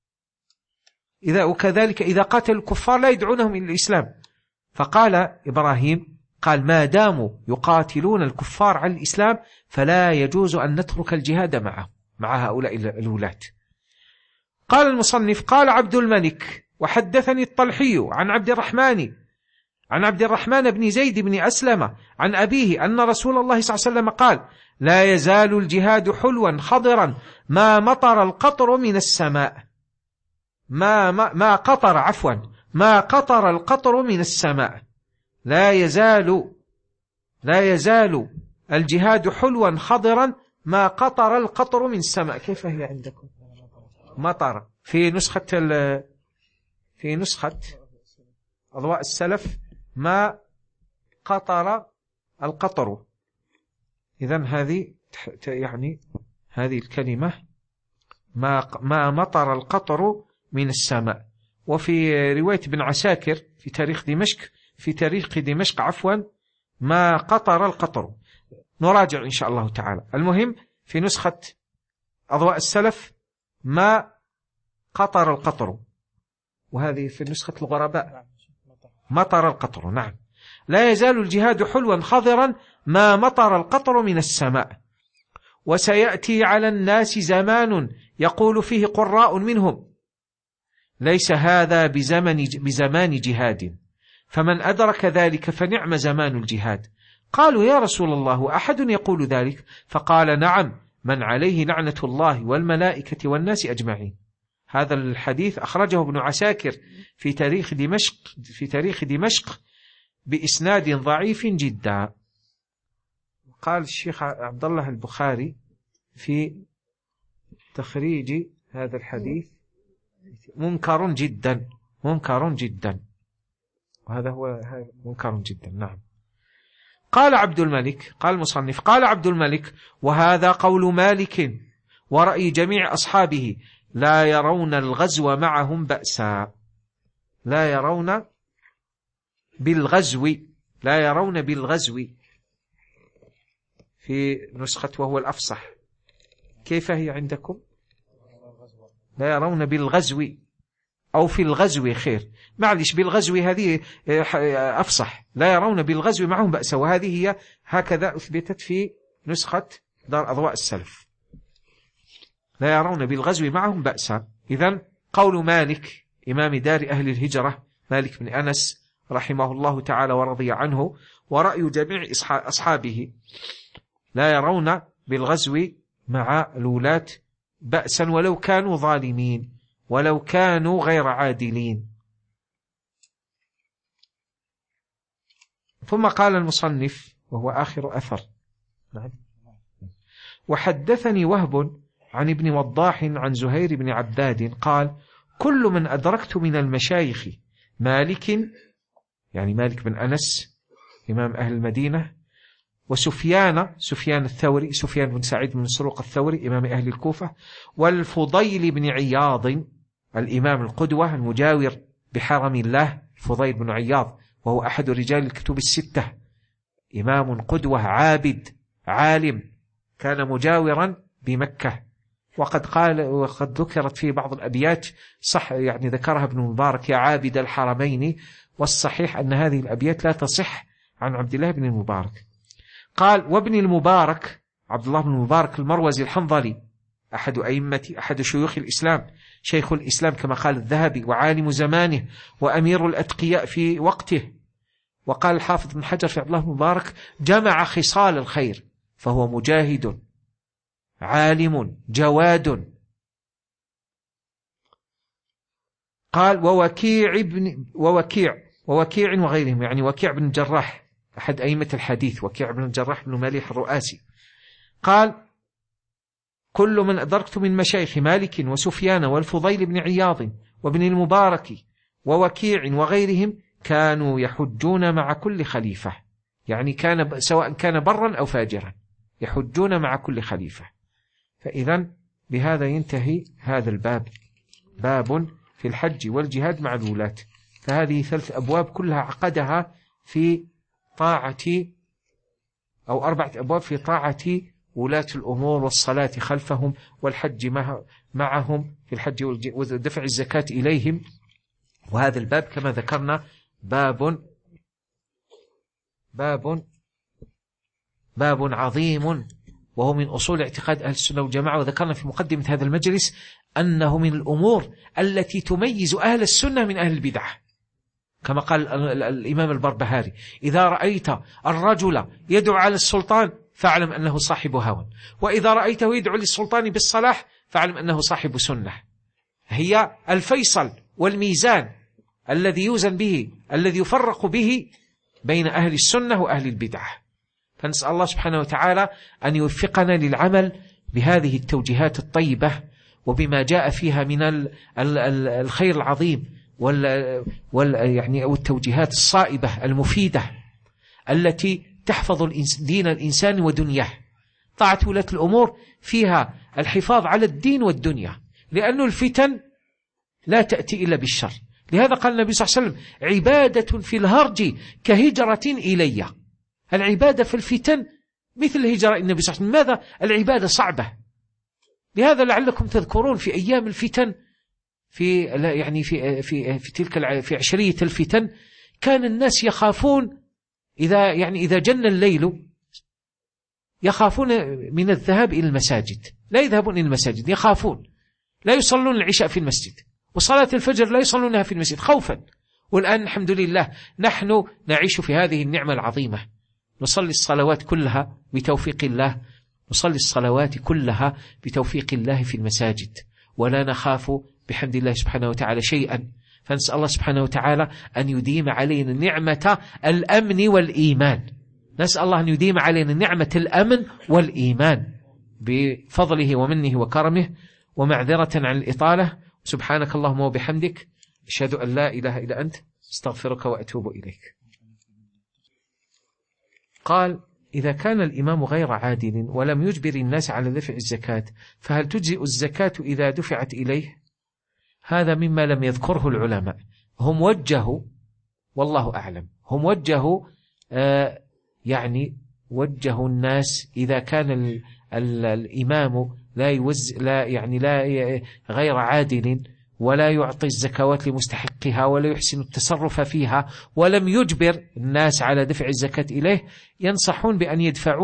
وكذلك إذا قاتلوا الكفار لا يدعونهم إلى الإسلام. فقال إبراهيم قال ما داموا يقاتلون الكفار على الإسلام فلا يجوز أن نترك الجهاد مع هؤلاء الولاة. قال المصنف قال عبد الملك وحدثني الطلحي عن عبد الرحمن بن زيد بن أسلم عن أبيه أن رسول الله صلى الله عليه وسلم قال لا يزال الجهاد حلوا خضرا ما مطر القطر من السماء. ما قطر القطر من السماء. لا يزال الجهاد حلوا خضرا ما قطر القطر من السماء. كيف هي عندكم؟ مطر في نسخة أضواء السلف ما قطر القطر. إذن هذه يعني هذه الكلمة ما مطر القطر من السماء. وفي رواية ابن عساكر في تاريخ دمشق ما قطر القطر. نراجع إن شاء الله تعالى. المهم في نسخة أضواء السلف ما قطر القطر، وهذه في نسخة الغرباء مطر القطر. نعم. لا يزال الجهاد حلوا خضرا ما مطر القطر من السماء. وسيأتي على الناس زمان يقول فيه قراء منهم ليس هذا بزمان جهاد، فمن أدرك ذلك فنعم زمان الجهاد. قالوا يا رسول الله أحد يقول ذلك؟ فقال نعم، من عليه لعنة الله والملائكة والناس أجمعين. هذا الحديث أخرجه ابن عساكر في تاريخ دمشق بإسناد ضعيف جدا. قال الشيخ عبد الله البخاري في تخريج هذا الحديث منكر جدا، وهذا هو منكر جدا. نعم. قال عبد الملك، قال المصنف قال عبد الملك وهذا قول مالك ورأي جميع أصحابه لا يرون الغزو معهم بأسا. لا يرون بالغزو في نسخة وهو الأفصح. كيف هي عندكم؟ لا يرون بالغزو أو في الغزو خير، معلش بالغزو هذه أفصح. لا يرون بالغزو معهم بأسا، وهذه هي هكذا أثبتت في نسخة دار أضواء السلف. لا يرون بالغزو معهم بأسا. إذن قول مالك إمام دار أهل الهجرة مالك بن أنس رحمه الله تعالى ورضي عنه، ورأي جميع أصحابه لا يرون بالغزو مع الولاة بأسا ولو كانوا ظالمين ولو كانوا غير عادلين. ثم قال المصنف وهو آخر أثر وحدثني وهب عن ابن وضاح عن زهير بن عباد قال كل من أدركت من المشايخ مالك، يعني مالك بن أنس إمام أهل المدينة، وسفيان الثوري، سفيان بن سعيد بن مسروق الثوري إمام أهل الكوفة، والفضيل بن عياض الإمام القدوة المجاور بحرم الله، الفضيل بن عياض وهو أحد رجال الكتب الستة، إمام قدوة عابد عالم كان مجاورا بمكة. وقد ذكرت في بعض الأبيات صح، يعني ذكرها ابن المبارك يا عابد الحرمين، والصحيح أن هذه الأبيات لا تصح عن عبد الله بن المبارك. قال وابن المبارك عبد الله بن المبارك المروزي الحنظلي أحد شيوخ الإسلام، شيخ الإسلام كما قال الذهبي، وعالم زمانه، وأمير الأتقياء في وقته. وقال الحافظ بن حجر في عبد الله المبارك: جمع خصال الخير، فهو مجاهد عالم جواد. قال: ووكيع وغيرهم، يعني وكيع بن الجراح أحد أئمة الحديث، وكيع بن الجراح بن مالح الرؤاسي. قال: كل من أدركت من مشايخ مالك وسفيان والفضيل بن عياض وابن المبارك ووكيع وغيرهم كانوا يحجون مع كل خليفة، يعني سواء كان برا أو فاجرا يحجون مع كل خليفة. فإذا بهذا ينتهي هذا الباب، باب في الحج والجهاد مع الولاة. فهذه 3 أبواب كلها عقدها في طاعة، أو 4 أبواب في طاعة ولاة الأمور والصلاة خلفهم والحج معهم في الحج ودفع الزكاة إليهم. وهذا الباب كما ذكرنا باب عظيم، وهو من أصول اعتقاد أهل السنة والجماعة. وذكرنا في مقدمة هذا المجلس أنه من الأمور التي تميز أهل السنة من أهل البدعة، كما قال الإمام البربهاري: إذا رأيت الرجل يدعو على السلطان فاعلم أنه صاحب هوى، وإذا رأيته يدعو للسلطان بالصلاح فاعلم أنه صاحب سنة. هي الفيصل والميزان الذي يوزن به، الذي يفرق به بين أهل السنة وأهل البدعة. فنسأل الله سبحانه وتعالى أن يوفقنا للعمل بهذه التوجيهات الطيبة وبما جاء فيها من الخير العظيم والتوجيهات الصائبة المفيدة التي تحفظ دين الإنسان ودنياه. طاعة ولاة الأمور فيها الحفاظ على الدين والدنيا، لأن الفتن لا تأتي إلا بالشر. لهذا قال النبي صلى الله عليه وسلم: عبادة في الهرج كهجرة إلي. العبادة في الفتن مثل هجرة النبي صلى الله عليه وسلم. ماذا؟ العبادة صعبة. لهذا لعلكم تذكرون في أيام الفتن، في عشرية الفتن، كان الناس يخافون إذا جن الليل يخافون من الذهاب إلى المساجد، لا يذهبون إلى المساجد، يخافون، لا يصلون العشاء في المسجد، وصلاة الفجر لا يصلونها في المسجد خوفا. والآن الحمد لله نحن نعيش في هذه النعمة العظيمة، نصلي الصلوات كلها بتوفيق الله، نصلي الصلوات كلها بتوفيق الله في المساجد، ولا نخاف بحمد الله سبحانه وتعالى شيئا. فنسأل الله سبحانه وتعالى أن يديم علينا نعمة الأمن والإيمان، نسأل الله أن يديم علينا نعمة الأمن والإيمان بفضله ومنه وكرمه. ومعذرة عن الإطالة، سبحانك اللهم وبحمدك، أشهد أن لا إله إلا أنت، استغفرك وأتوب إليك. قال: إذا كان الإمام غير عادل ولم يجبر الناس على دفع الزكاة فهل تجزئ الزكاة إذا دفعت إليه؟ هذا مما لم يذكره العلماء. هم وجهوا، والله أعلم، هم وجهوا وجهوا الناس إذا كان الإمام لا غير عادل ولا يعطي الزكوات لمستحقها ولا يحسن التصرف فيها ولم يجبر الناس على دفع الزكاة إليه، ينصحون بأن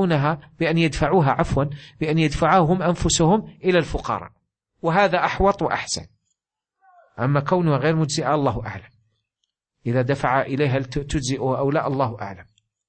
يدفعوهم أنفسهم إلى الفقراء، وهذا أحوط وأحسن. أما كونه غير مجزئ الله أعلم، إذا دفع إليها تجزئه أو لا الله أعلم.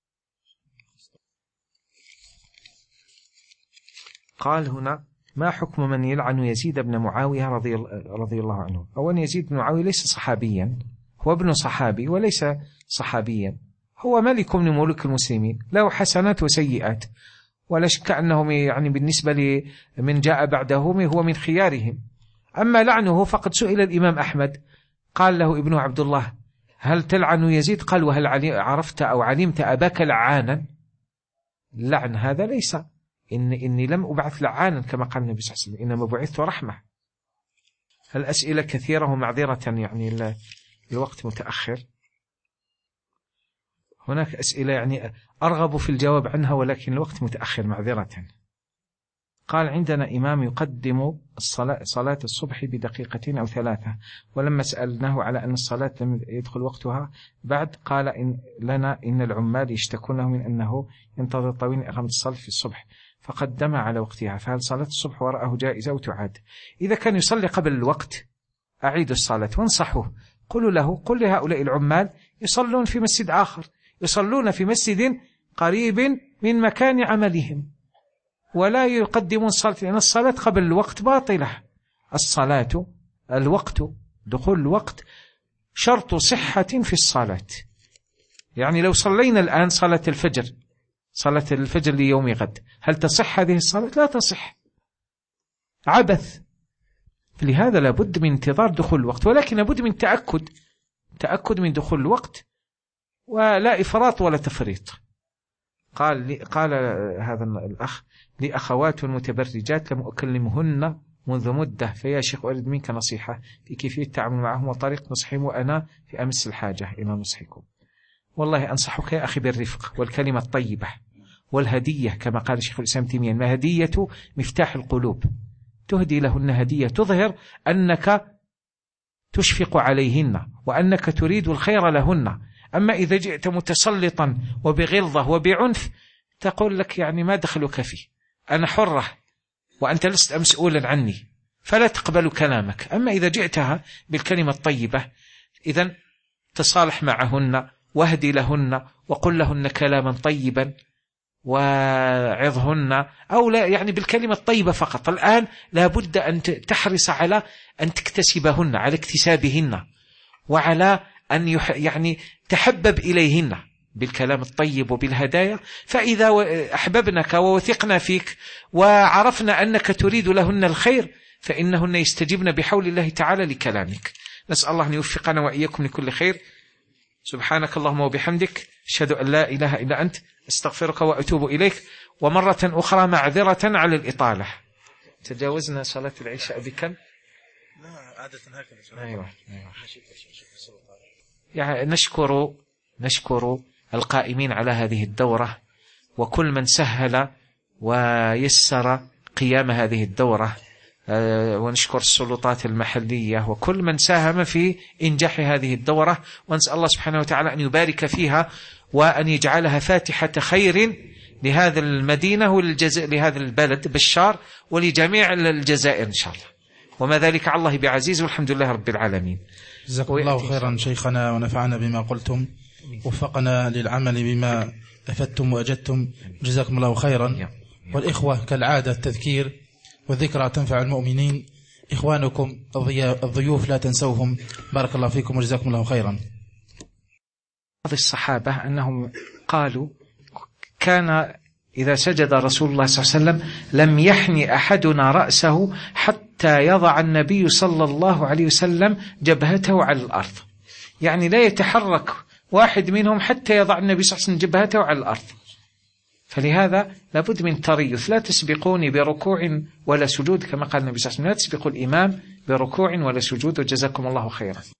قال هنا: ما حكم من يلعن يزيد بن معاوية رضي الله عنه؟ أولا يزيد بن معاوية ليس صحابيا، هو ابن صحابي وليس صحابيا، هو ملك من ملوك المسلمين، له حسنات وسيئات، ولا شك أنه بالنسبة لمن جاء بعده هو من خيارهم. أما لعنه فقد سئل الإمام أحمد، قال له ابن عبد الله: هل تلعن يزيد؟ قال: وهل عرفت أو علمت أباك لعانا؟ اللعن هذا ليس، إني لم أبعث لعانا كما قال النبي صلى الله عليه وسلم، إنما بعثت رحمة. الأسئلة كثيرة ومعذرة الوقت متأخر، هناك أسئلة أرغب في الجواب عنها ولكن الوقت متأخر معذرة. قال: عندنا إمام يقدم صلاة الصبح بدقيقتين أو 3، ولما سألناه على أن الصلاة لم يدخل وقتها بعد قال إن العمال يشتكونه من أنه ينتظر طويل إقامة الصلاة في الصبح، فقدم على وقتها، فهل صلاة الصبح وراءه جائزة أو تعاد؟ إذا كان يصلي قبل الوقت أعيد الصلاة وانصحوه، قل لهؤلاء العمال يصلون في مسجد آخر، يصلون في مسجد قريب من مكان عملهم، ولا يقدمون الصلاة، لأن الصلاة قبل الوقت باطلة. الصلاة الوقت، دخول الوقت شرط صحة في الصلاة. يعني لو صلينا الآن صلاة الفجر ليوم غد، هل تصح هذه الصلاة؟ لا تصح، عبث. لهذا لابد من انتظار دخول الوقت، ولكن لابد من تأكد من دخول الوقت، ولا إفراط ولا تفريط. قال هذا الأخ: لي أخوات متبرجات لم أكلمهن منذ مدة، فيا شيخ أريد منك نصيحة في كيفية التعامل معهم وطريقة نصحهم وأنا في أمس الحاجة إلى نصحكم. والله أنصحك يا أخي بالرفق والكلمة الطيبة والهدية، كما قال شيخ الإسلام تيمية: الهدية مفتاح القلوب. تهدي لهن هدية تظهر أنك تشفق عليهن وأنك تريد الخير لهن. أما إذا جئت متسلطا وبغلظة وبعنف تقول لك يعني ما دخلك فيه، أنا حرة وأنت لست مسؤولا عني، فلا تقبل كلامك. أما إذا جئتها بالكلمة الطيبة، إذن تصالح معهن واهدي لهن وقل لهن كلاما طيبا وعظهن، أو لا، يعني بالكلمة الطيبة فقط. الآن لابد أن تحرص على أن تكتسبهن، على اكتسابهن، وعلى أن يعني تحبب إليهن بالكلام الطيب وبالهدايا. فإذا أحببنك ووثقنا فيك وعرفنا أنك تريد لهن الخير فإنهن يستجبن بحول الله تعالى لكلامك. نسأل الله أن يوفقنا وإياكم لكل خير. سبحانك اللهم وبحمدك، أشهد أن لا إله إلا أنت، أستغفرك وأتوب إليك. ومرة أخرى معذرة على الإطالة، تجاوزنا صلاة العشاء بكم؟ لا عادة هكذا. أيوة. يعني نشكر القائمين على هذه الدورة، وكل من سهل ويسر قيام هذه الدورة، ونشكر السلطات المحلية وكل من ساهم في إنجاح هذه الدورة، ونسأل الله سبحانه وتعالى أن يبارك فيها وأن يجعلها فاتحة خير لهذا المدينة لهذا البلد بشار ولجميع الجزائر إن شاء الله، وما ذلك على الله بعزيز، والحمد لله رب العالمين. جزاكم الله خيرا شيخنا، ونفعنا بما قلتم، وفقنا للعمل بما أفدتم وأجدتم، جزاكم الله خيرا. والإخوة كالعادة التذكير والذكرى تنفع المؤمنين، إخوانكم الضيوف لا تنسوهم، بارك الله فيكم وجزاكم الله خيرا. بعض الصحابة أنهم قالوا: كان إذا سجد رسول الله صلى الله عليه وسلم لم يحني أحدنا رأسه حتى يضع النبي صلى الله عليه وسلم جبهته على الأرض، يعني لا يتحرك واحد منهم حتى يضع النبي صلى الله عليه وسلم جبهته على الأرض. فلهذا لابد من تريث، لا تسبقوني بركوع ولا سجود، كما قال النبي صلى الله عليه وسلم: لا تسبقوا الإمام بركوع ولا سجود، وجزاكم الله خيرا.